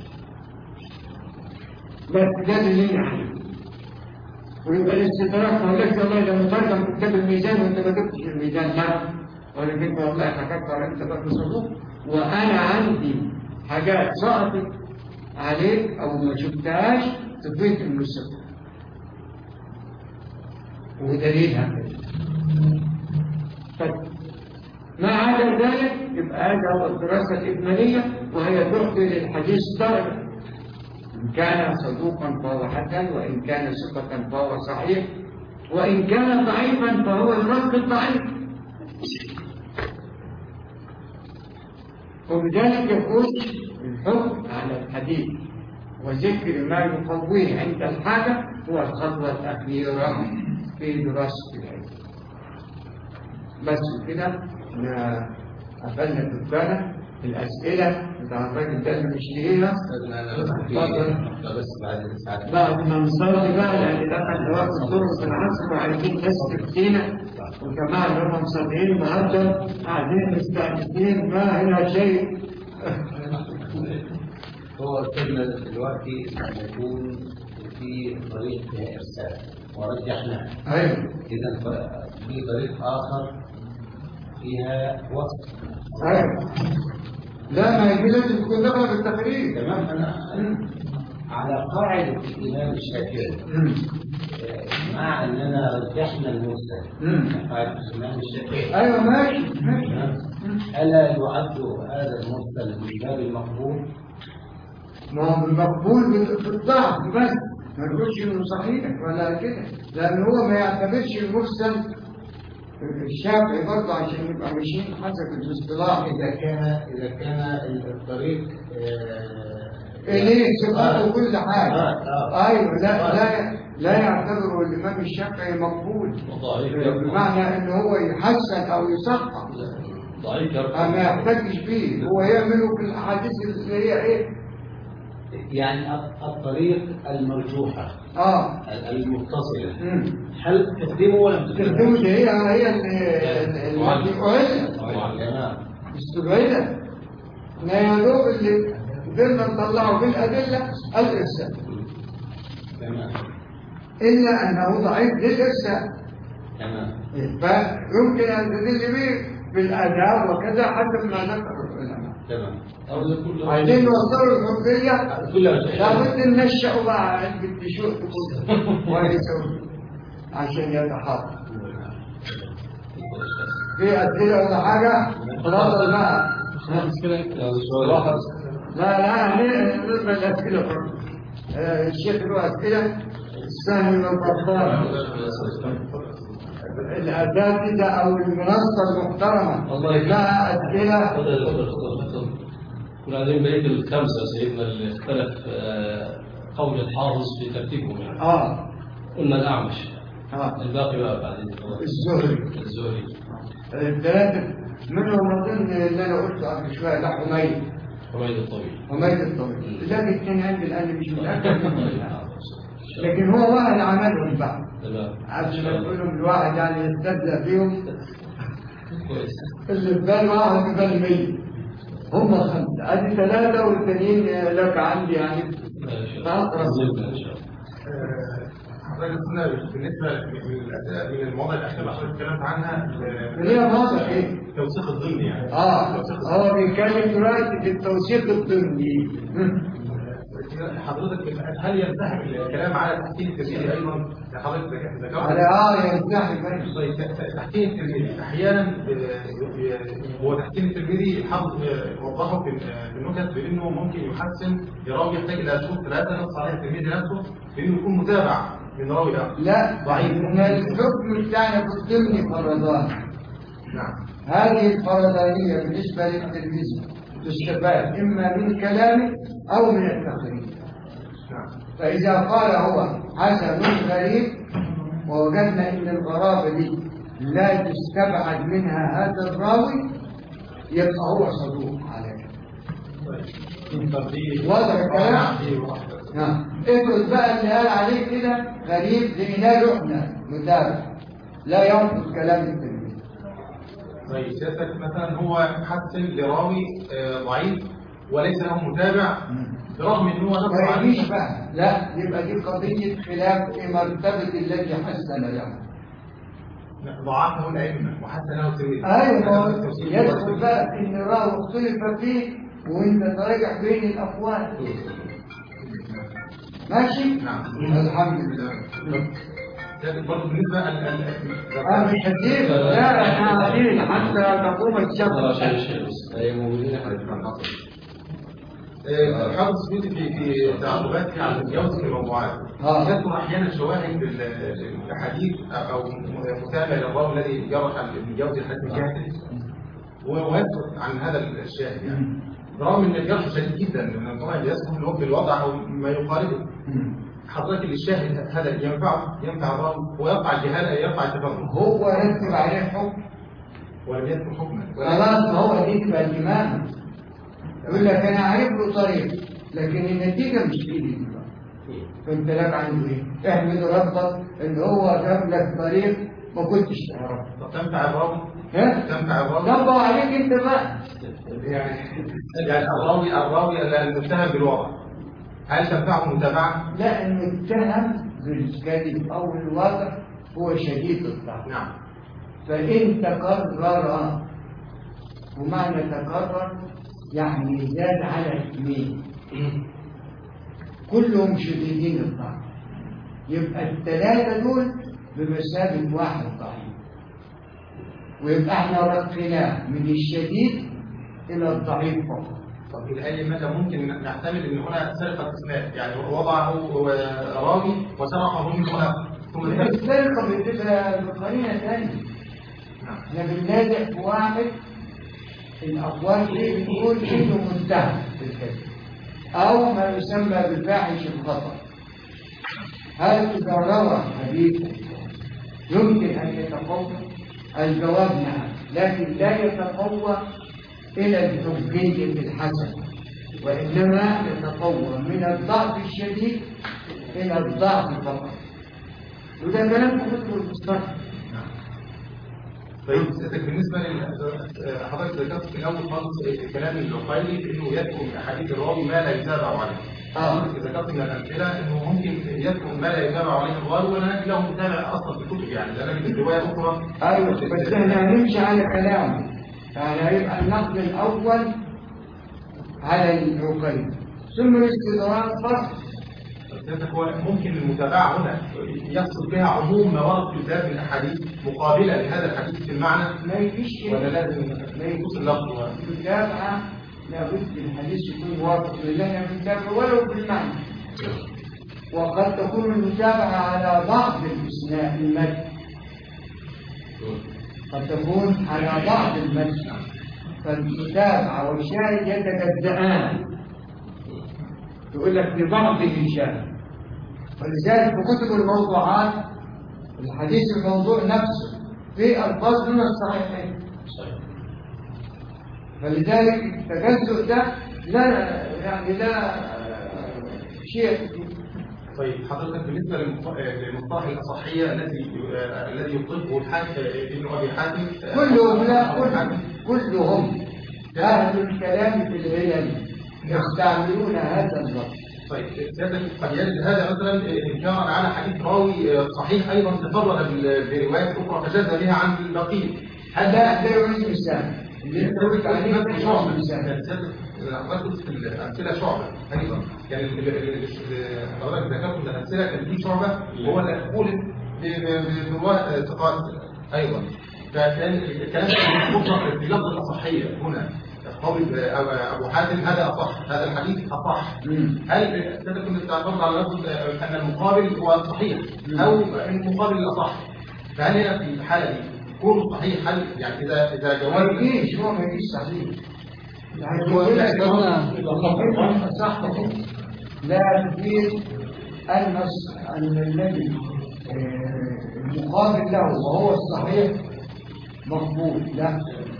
بس ده اللي يعني ويبقى الاستدراك ما قالكش والله ده مترجم كتاب الميزان وانت ما جبتش الميزان، لا، ولكن والله هكفر انت بقى صدوق وانا عندي حاجات سقطت عليك او ما شفتهاش تفيد المسلم ودليلها ما عدا ذلك يبقى هذا هو الدراسة الإجمالية، وهي تعطي للحديث درجة، إن كان صدوقا فهو حسن، وإن كان ثقة فهو صحيح، وإن كان ضعيفا فهو الرق الضعيف. وبذلك يكون الحكم على الحديث وذكر ما يقويه عند الحاجة هو الخطوة الأخيرة في دراسة العلم. بس كده احنا قفلنا الدكانة. الأسئلة بتاع الراجل ده اللي مش ليها بعد ما نصلي بقى، لأن دخل وقت الظهر في العصر وعايزين ناس تفتينا، وجماعة اللي هم مصليين النهارده قاعدين مستعجلين ما هنا شيء. هو أستاذنا دلوقتي يكون في طريق فيها إرسال ورجحناه. أيوه. إذا في طريق آخر فيها وصف. أيوه. لا ما يجي لازم تكون دخل بالتقرير. تمام. أنا على قاعدة الإمام الشافعي مع أننا رجحنا المرسل قاعدة الإمام الشافعي. أيوه ماشي. ألا يعد هذا المرسل من باب المقبول؟ ما هو المقبول بالضعف بس، ما نقولش انه صحيح ولا كده، لان هو ما يعتبرش المرسل الشافعي برضه عشان نبقى ماشيين حسب الاصطلاح. إذا كان الطريق ليه صفات وكل حاجه. ايوه لا يعتبره الامام الشافعي مقبول بمعنى ان هو يحسن او يصحح، ضعيف ما يحتاجش فيه، هو يعمله في الاحاديث اللي هي ايه يعني الطريق المرجوحة المتصلة. هل تقدمه ولا تقدمه؟ هي اللي استبعدها، لا يا دوب اللي وقدرنا نطلعه بالأدلة الإرسال، تمام إلا أنه ضعيف للإرسال، تمام. فيمكن أن تدل به بالآداب وكذا حسب ما ذكر العلماء. تمام. أو يكون عايزين نوصلوا الحرية كلها لابد ننشأوا بقى علبة التيشيرت كله ويسوي عشان يتحرك. في أسئلة ولا حاجة؟ تفضل بقى. لا نسمع الأسئلة برضه. الشيخ له أسئلة السهل والبطال. الأساتذة أو المنصة المحترمة لها أسئلة. وبعدين بقية الخمسة سيدنا اللي اختلف قول الحافظ في ترتيبهم يعني. قلنا الأعمش. الباقي بقى بعدين الزهري. الثلاثة منهم أظن اللي أنا قلته قبل شوية ده حميد الطويل. لكن الثاني عندي الآن مش متأكد منه. لكن هو واحد عملهم بقى. عشان يقولوا الواحد يعني يستبدأ فيهم. اللي في بال واحد في بال 100. هم 5 ادي 3 والثانيين لك عندي يعني اقرب. حضرتك قلنا بالنسبه من المواضيع الاخيره اللي حضرتك اتكلمت عنها اللي هي مواضيع ايه؟ التوثيق الضمني يعني. هو بيتكلم دلوقتي في التوثيق الضمني. حضرتك هل ينسحب الكلام على تحسين الترمذي ايضا؟ حضرتك ذكرت على ينسحب. طيب تحسين الترمذي احيانا هو تحسين الترمذي الحافظ وضحه في النكت بانه ممكن يحسن لراوي يحتاج الى شروط 3 نص عليها الترمذي نفسه بانه يكون متابع من راوي اخر. لا ضعيف. الحكم بتاعنا في الضمن فرضان. نعم. هذه الفرضانيه بالنسبه للترمذي تستفاد إما من كلامه أو من التقرير. فإذا قال هو حسن غريب ووجدنا إن الغرابة دي لا تستبعد منها هذا الراوي يبقى هو صدوق عليه. واضح الكلام؟ نعم. افرض بقى اللي قال عليه كده غريب لقيناه رحنا متابع لا ينقض كلام التلميذ. طيب سيادتك مثلا هو حسن لراوي ضعيف وليس له متابع برغم ان هو نفسه ضعيف بقى. لا يبقى دي قضيه خلاف في مرتبه الذي حسن له. ضعفه الائمه وحسن له الترمذي. ايوه يدخل بقى ان راوي اختلف فيه وانت تراجع بين الاقوال. ماشي؟ نعم. الحمد لله. برضه بالنسبه مش كتير. لا احنا قاعدين حتى تقوم الشمس. الحافظ السيوطي في تعقيباته على الجوز في الموضوعات يذكر احيانا شواهد الاحاديث او متابع للراوي الذي جرح الجوز الحديث الجاهل ويذكر عن هذا الشاهد يعني برغم ان الجرح شديد جدا لان طبعا يذكر له في الوضع او ما يقاربه. حضرتك اللي الشاهد هذا ينفع الراوي ويرفع الجهاله يرفع التفرد. هو رتب عليه حكم ولم يذكر حكما. خلاص هو دي تبقى الامام. يقول لك انا عارف له طريق لكن النتيجه مش بايدي دلوقتي. فانت لك عنده ايه؟ احمد ربك ان هو جاب لك طريق ما كنتش تعرفه. طب تنفع الراوي؟ تنفع الراوي؟ نبه عليك انت بقى. يعني الراوي المتهم بالوضع هل تنفعه متابعه؟ لا المتهم بالكذب او الوضع هو شديد الضعف. نعم. فان تكرر ومعنى تكرر يعني زاد على 2 كلهم شديدين الضعف يبقى ال3 دول بمثابه واحد ضعيف ويبقى احنا رقيناه من الشديد الى الضعيف فقط. طب الى اي مدى ممكن نحتمل ان هنا سرقه اسناد يعني وضعه راوي وسرقه من هنا ثم السرقه بتبقى بقرينه ثانيه. احنا بننازع في واحد الأقوال دي بتقول إنه متهم بالكذب أو ما يسمى بالفاحش الخطأ. هل إذا روى حديثا يمكن أن يتقوى؟ الجواب نعم، لكن لا يتقوى إلى الحجية الحسن وإنما يتقوى من الضعف الشديد إلى الضعف فقط. وده كلام كتب المصطلح. طيب بالنسبه لحضرتك ذكرت في الاول خالص كلام العقيلي في انه يذكر من احاديث الراوي ما لا يتابع عليه. ذكرت من الامثله انه ممكن يذكر ما لا يتابع عليه الراوي ولا نجد له متابع اصلا في الكتب، يعني لا نجد الروايه اخرى. ايوه بس احنا هنمشي على كلامه، يعني هيبقى النقد الاول على العقيلي ثم الاستدراك فقط. هو ممكن المتابعة هنا يقصد بها عموم ما ورد في الباب من الأحاديث مقابلة لهذا الحديث في المعنى، ما يجيش ولا لازم يكون اللفظ؟ المتابعة لابد الحديث يكون واضح لنا من الباب ولو بالمعنى، وقد تكون المتابعة على بعض الإسناد المتن، قد تكون على بعض المتن، فالمتابعة والشاهد يتجزئان، يقول لك ببعض الشاهد. ولذلك في كتب الموضوعات الحديث الموضوع نفسه في الفاظ من الصحيحين، فلذلك التجزؤ ده لا شيء. طيب حضرتك بالنسبه للمصطلح الاصحيه الذي يطلقه الحاكم ابن ابي حاتم، كلهم اهل الكلام في العلم يستعملون هذا اللفظ. طيب قد يجد هذا مثلا انكارا على حديث راوي صحيح ايضا تفرد بروايات اخرى فجاز بها عن البقيه. هذا لا يعيد الانسان اللي يقول عليه شعب الانسان. حضرتك في الامثله شعبه ايضا كان حضرتك ذكرت من الامثله كان في شعبه وهو المقبول بروايه ثقات ايضا، فكان الكلام مطلق في لفظ الاصحيه هنا قول ابو حاتم هذا اصح، هذا الحديث اصح. هل تكون تعتمد على لفظ ان المقابل هو صحيح او المقابل الاصح؟ فهل هنا في الحاله دي كونه صحيح هل يعني اذا جواز ما يجيش صحيح، يعني يقول لك صح لا تفيد ان الذي المقابل له وهو الصحيح مقبول، لا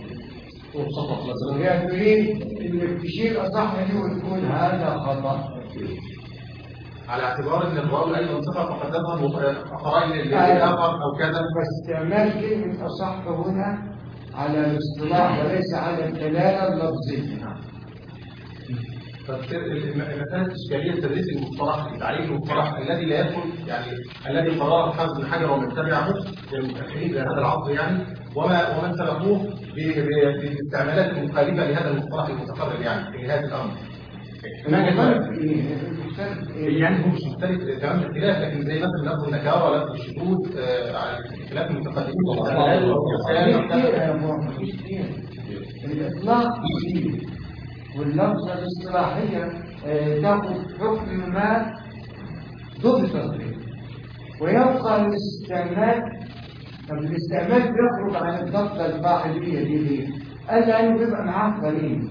يعني تريد انك تشيل اصح دي وتقول هذا خطا، على اعتبار ان الراوي ايضا صفه فقد تظهر قرائن للاخر او كذا. فاستعمال كلمه اصح هنا على الاصطلاح وليس على الدلاله اللفظيه. مسألة إشكالية تدريس المصطلح تعريف المصطلح الذي لا يدخل، يعني الذي قرره الحافظ بن حجر ومن تبعه المتأخرين في هذا العصر يعني ومن سبقوه بالاستعمالات المخالفة لهذا المصطلح المتقرر يعني في نهاية الأمر. يعني هو مش مختلف تمام الاختلاف، لكن زي مثلا لفظ النكارة ولفظ الشذوذ على اختلاف المتقدمين. الإطلاق كثير واللفظة الاصطلاحية تأخذ حكم ما ضبط به، ويبقى الاستعمال. طب الاستعمال بيخرج عن الضبطة القاعدية دي ليه؟ قال لأنه بيبقى معاه قرينة.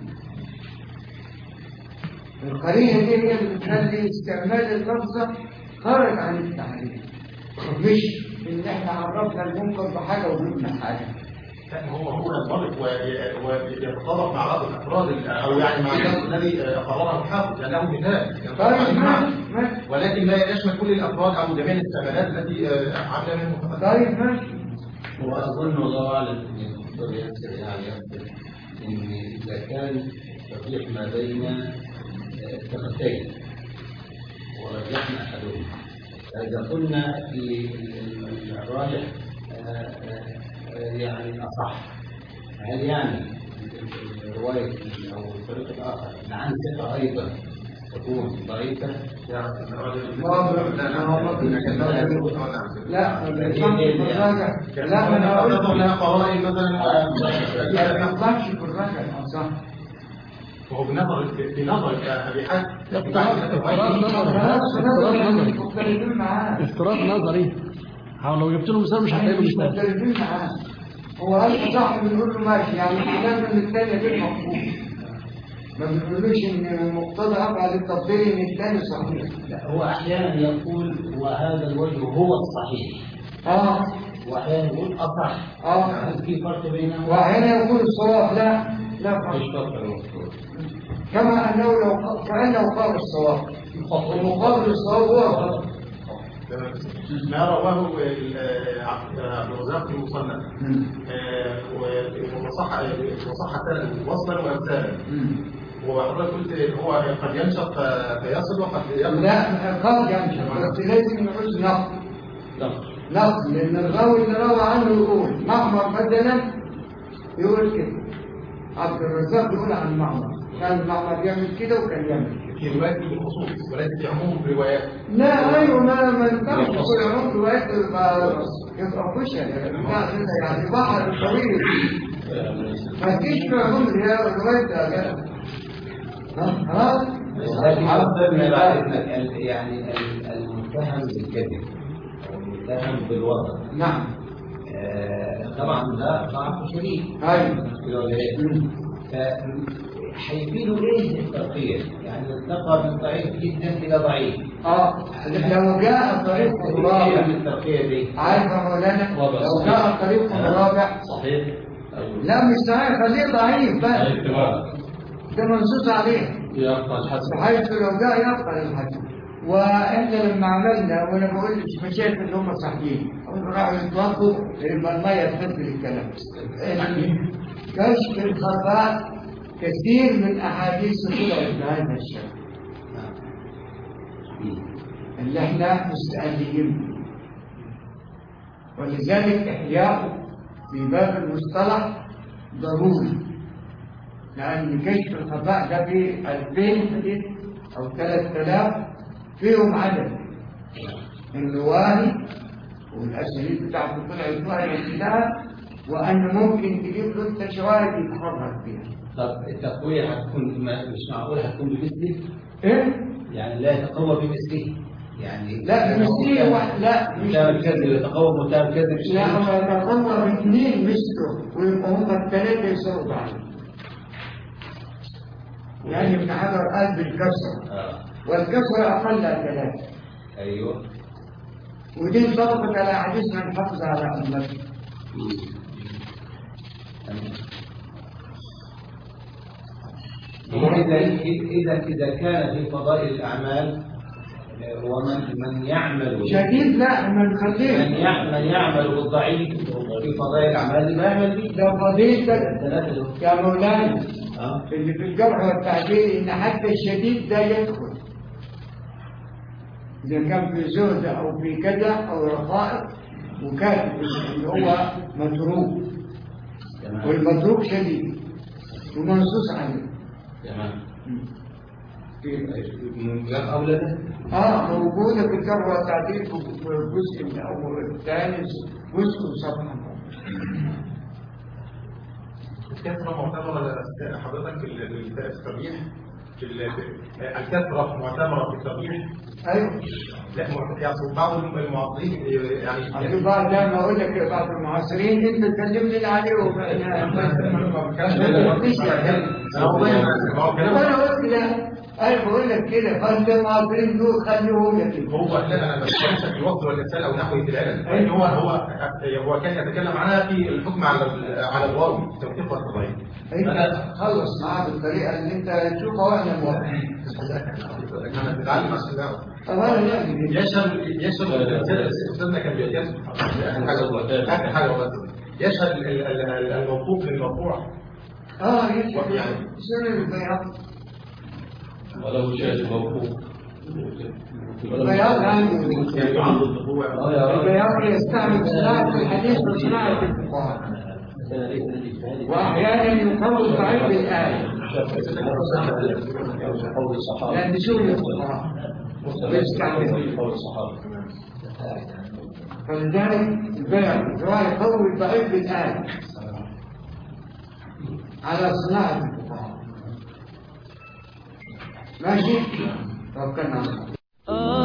القرينة دي هي اللي بتخلي استعمال اللفظة خارج عن التعريف، مش إن إحنا عرفنا المنكر بحاجة وجبنا حاجة. هو ينطبق ويتطابق مع بعض الافراد او يعني مع الشخص الذي قرره الحافظ لانه مثال ولكن لا يشمل كل الافراد او جميع الاستعمالات التي عمل منه. طيب ماشي. واظن والله اعلم ان الدكتور ياسر يعني ان اذا كان ترجيح ما بين الثقتين ورجحنا احدهما، فاذا قلنا في الراجح يعني أصح، هل يعني الرواية أو الطريق الآخر عن ثقة أيضا تكون ضعيفة؟ لا لا أنا أقول لها قرائن مثلا ما يحصلش في الرجل صح. وهو بنظر أبي حاتم افتراض نظري. لو جبت له مثال مش هتلاقيه مختلفين معاه. هو قال صح بنقول له ماشي، يعني الكلام من الثاني غير مقبول، ما بنقولوش ان مقتضى افعل التفضيل ان الثاني صحيح. لا هو احيانا يقول وهذا الوجه هو الصحيح واحيانا يقول اصح. هل في فرق بينهم؟ واحيانا يقول الصواب لا فرق. كما انه كانه قال الصواب ومقابل الصواب هو الغلط. ما رواه عبد الرزاق في المصنف وصح وصلا وامثالا. وحضرتك قلت هو قد ينشط فيصل وقد يقل. لا قد ينشط بس لازم نعوز نقل لان الراوي اللي روى عنه يقول معمر مثلا يقول كده، عبد الرزاق يقول عن معمر كان معمر يعمل كده وكان يعمل كده في روايات بالخصوص وليس في عموم الروايات. لا ايوه ما ينفعش كل عموم روايات يبقى كشري يعني بحر طويل ما فيش في عموم روايات ده خلاص. لكن أفضل يعني المتهم بالكذب أو المتهم بالوضع. نعم. طبعا ده ضعف شديد. ايوه. هيفيدوا ايه الترقية؟ يعني ارتقى من ضعيف جدا الى ضعيف. لو جاء طريق رابع من الترقية دي عارف يا مولانا لو جاء طريق رابع صحيح. لا مش صحيح خليه ضعيف بقى ده منصوص عليه يبقى الحسن بحيث لو جاء يبقى الحسن. واحنا لما عملنا وانا بقول مشايخ اللي هم صحيحين راحوا يتوضوا يبقى الميه تفضل الكلام. كشف الخفاء كثير من احاديث طلعت بهذا الشكل اللي احنا مستأهلين به. ولذلك احياء في باب المصطلح ضروري لان كشف الخفاء ده في 2000 حديث او 3000 فيهم عدد النواهي والاساليب بتاعته طلعت وهي كلها وان ممكن تجيب له انت شواهد يتحرك فيها. طب التقوية هتكون مش معقول هتكون بمثله؟ ايه؟ يعني لا يتقوى بمثله يعني لا بمثله لا متهم كذب يتقوى متهم كذب لا هو يتقوى باثنين مثله ويبقى هم الثلاثة يساووا بعض. يعني ابن حجر قال بالكسر والكسر أقل ثلاثة. أيوه. ودي انطبقت على حديث من حفظ على أمته. إذا كان في فضائل الأعمال ومن يعمل شديد لا من خليه من يعمل بالضعيف في فضائل الأعمال ما يعمل به ده فضيلتك يا مولانا اللي في الجرح والتعديل إن حتى الشديد ده يدخل إذا كان في زهد أو في كذا أو رخائق وكاتب اللي هو متروك والمتروك شديد ومنصوص عليه. تمام. أولاده موجودة في الجرح والتعديل في الجزء الأول الثاني جزء صفحة. الكثرة معتبرة حضرتك في الترجيح الكثرة معتبرة في الترجيح. أيوه. لا يعني بعض المعاصرين يعني بعض ما أقول لك بعض المعاصرين أنت تكلمني اللي عليهم أنا قلت لا أنا بقول لك كده فأنت المعاصرين دول خليهم لك هو لا أنا بتكلم في الوقت والإرسال أو نحو العلم يعني هو كان يتكلم عنها في الحكم على الراوي توثيق والتضعيف. أنت خلص معاه بالطريقة اللي أنت تشوفها وأنا موافق. أنا بتعلم عشان نعرف. يشهد أستاذنا كان بيتكلم آخر حاجة بس يشهد الموقوف للمرفوع. يشهد يعني سنة البياض ولو شاهد موقوف البياض البياض يستعمل صناعة الحديث وصناعة الفقهاء وأحيانا يقوي ضعيف الآية لأن شغل الفقهاء يستعمل قول الصحابة. فلذلك البيع يقوي ضعيف الآية على صناعة الفقهاء. ماشي؟ توكلنا على الله.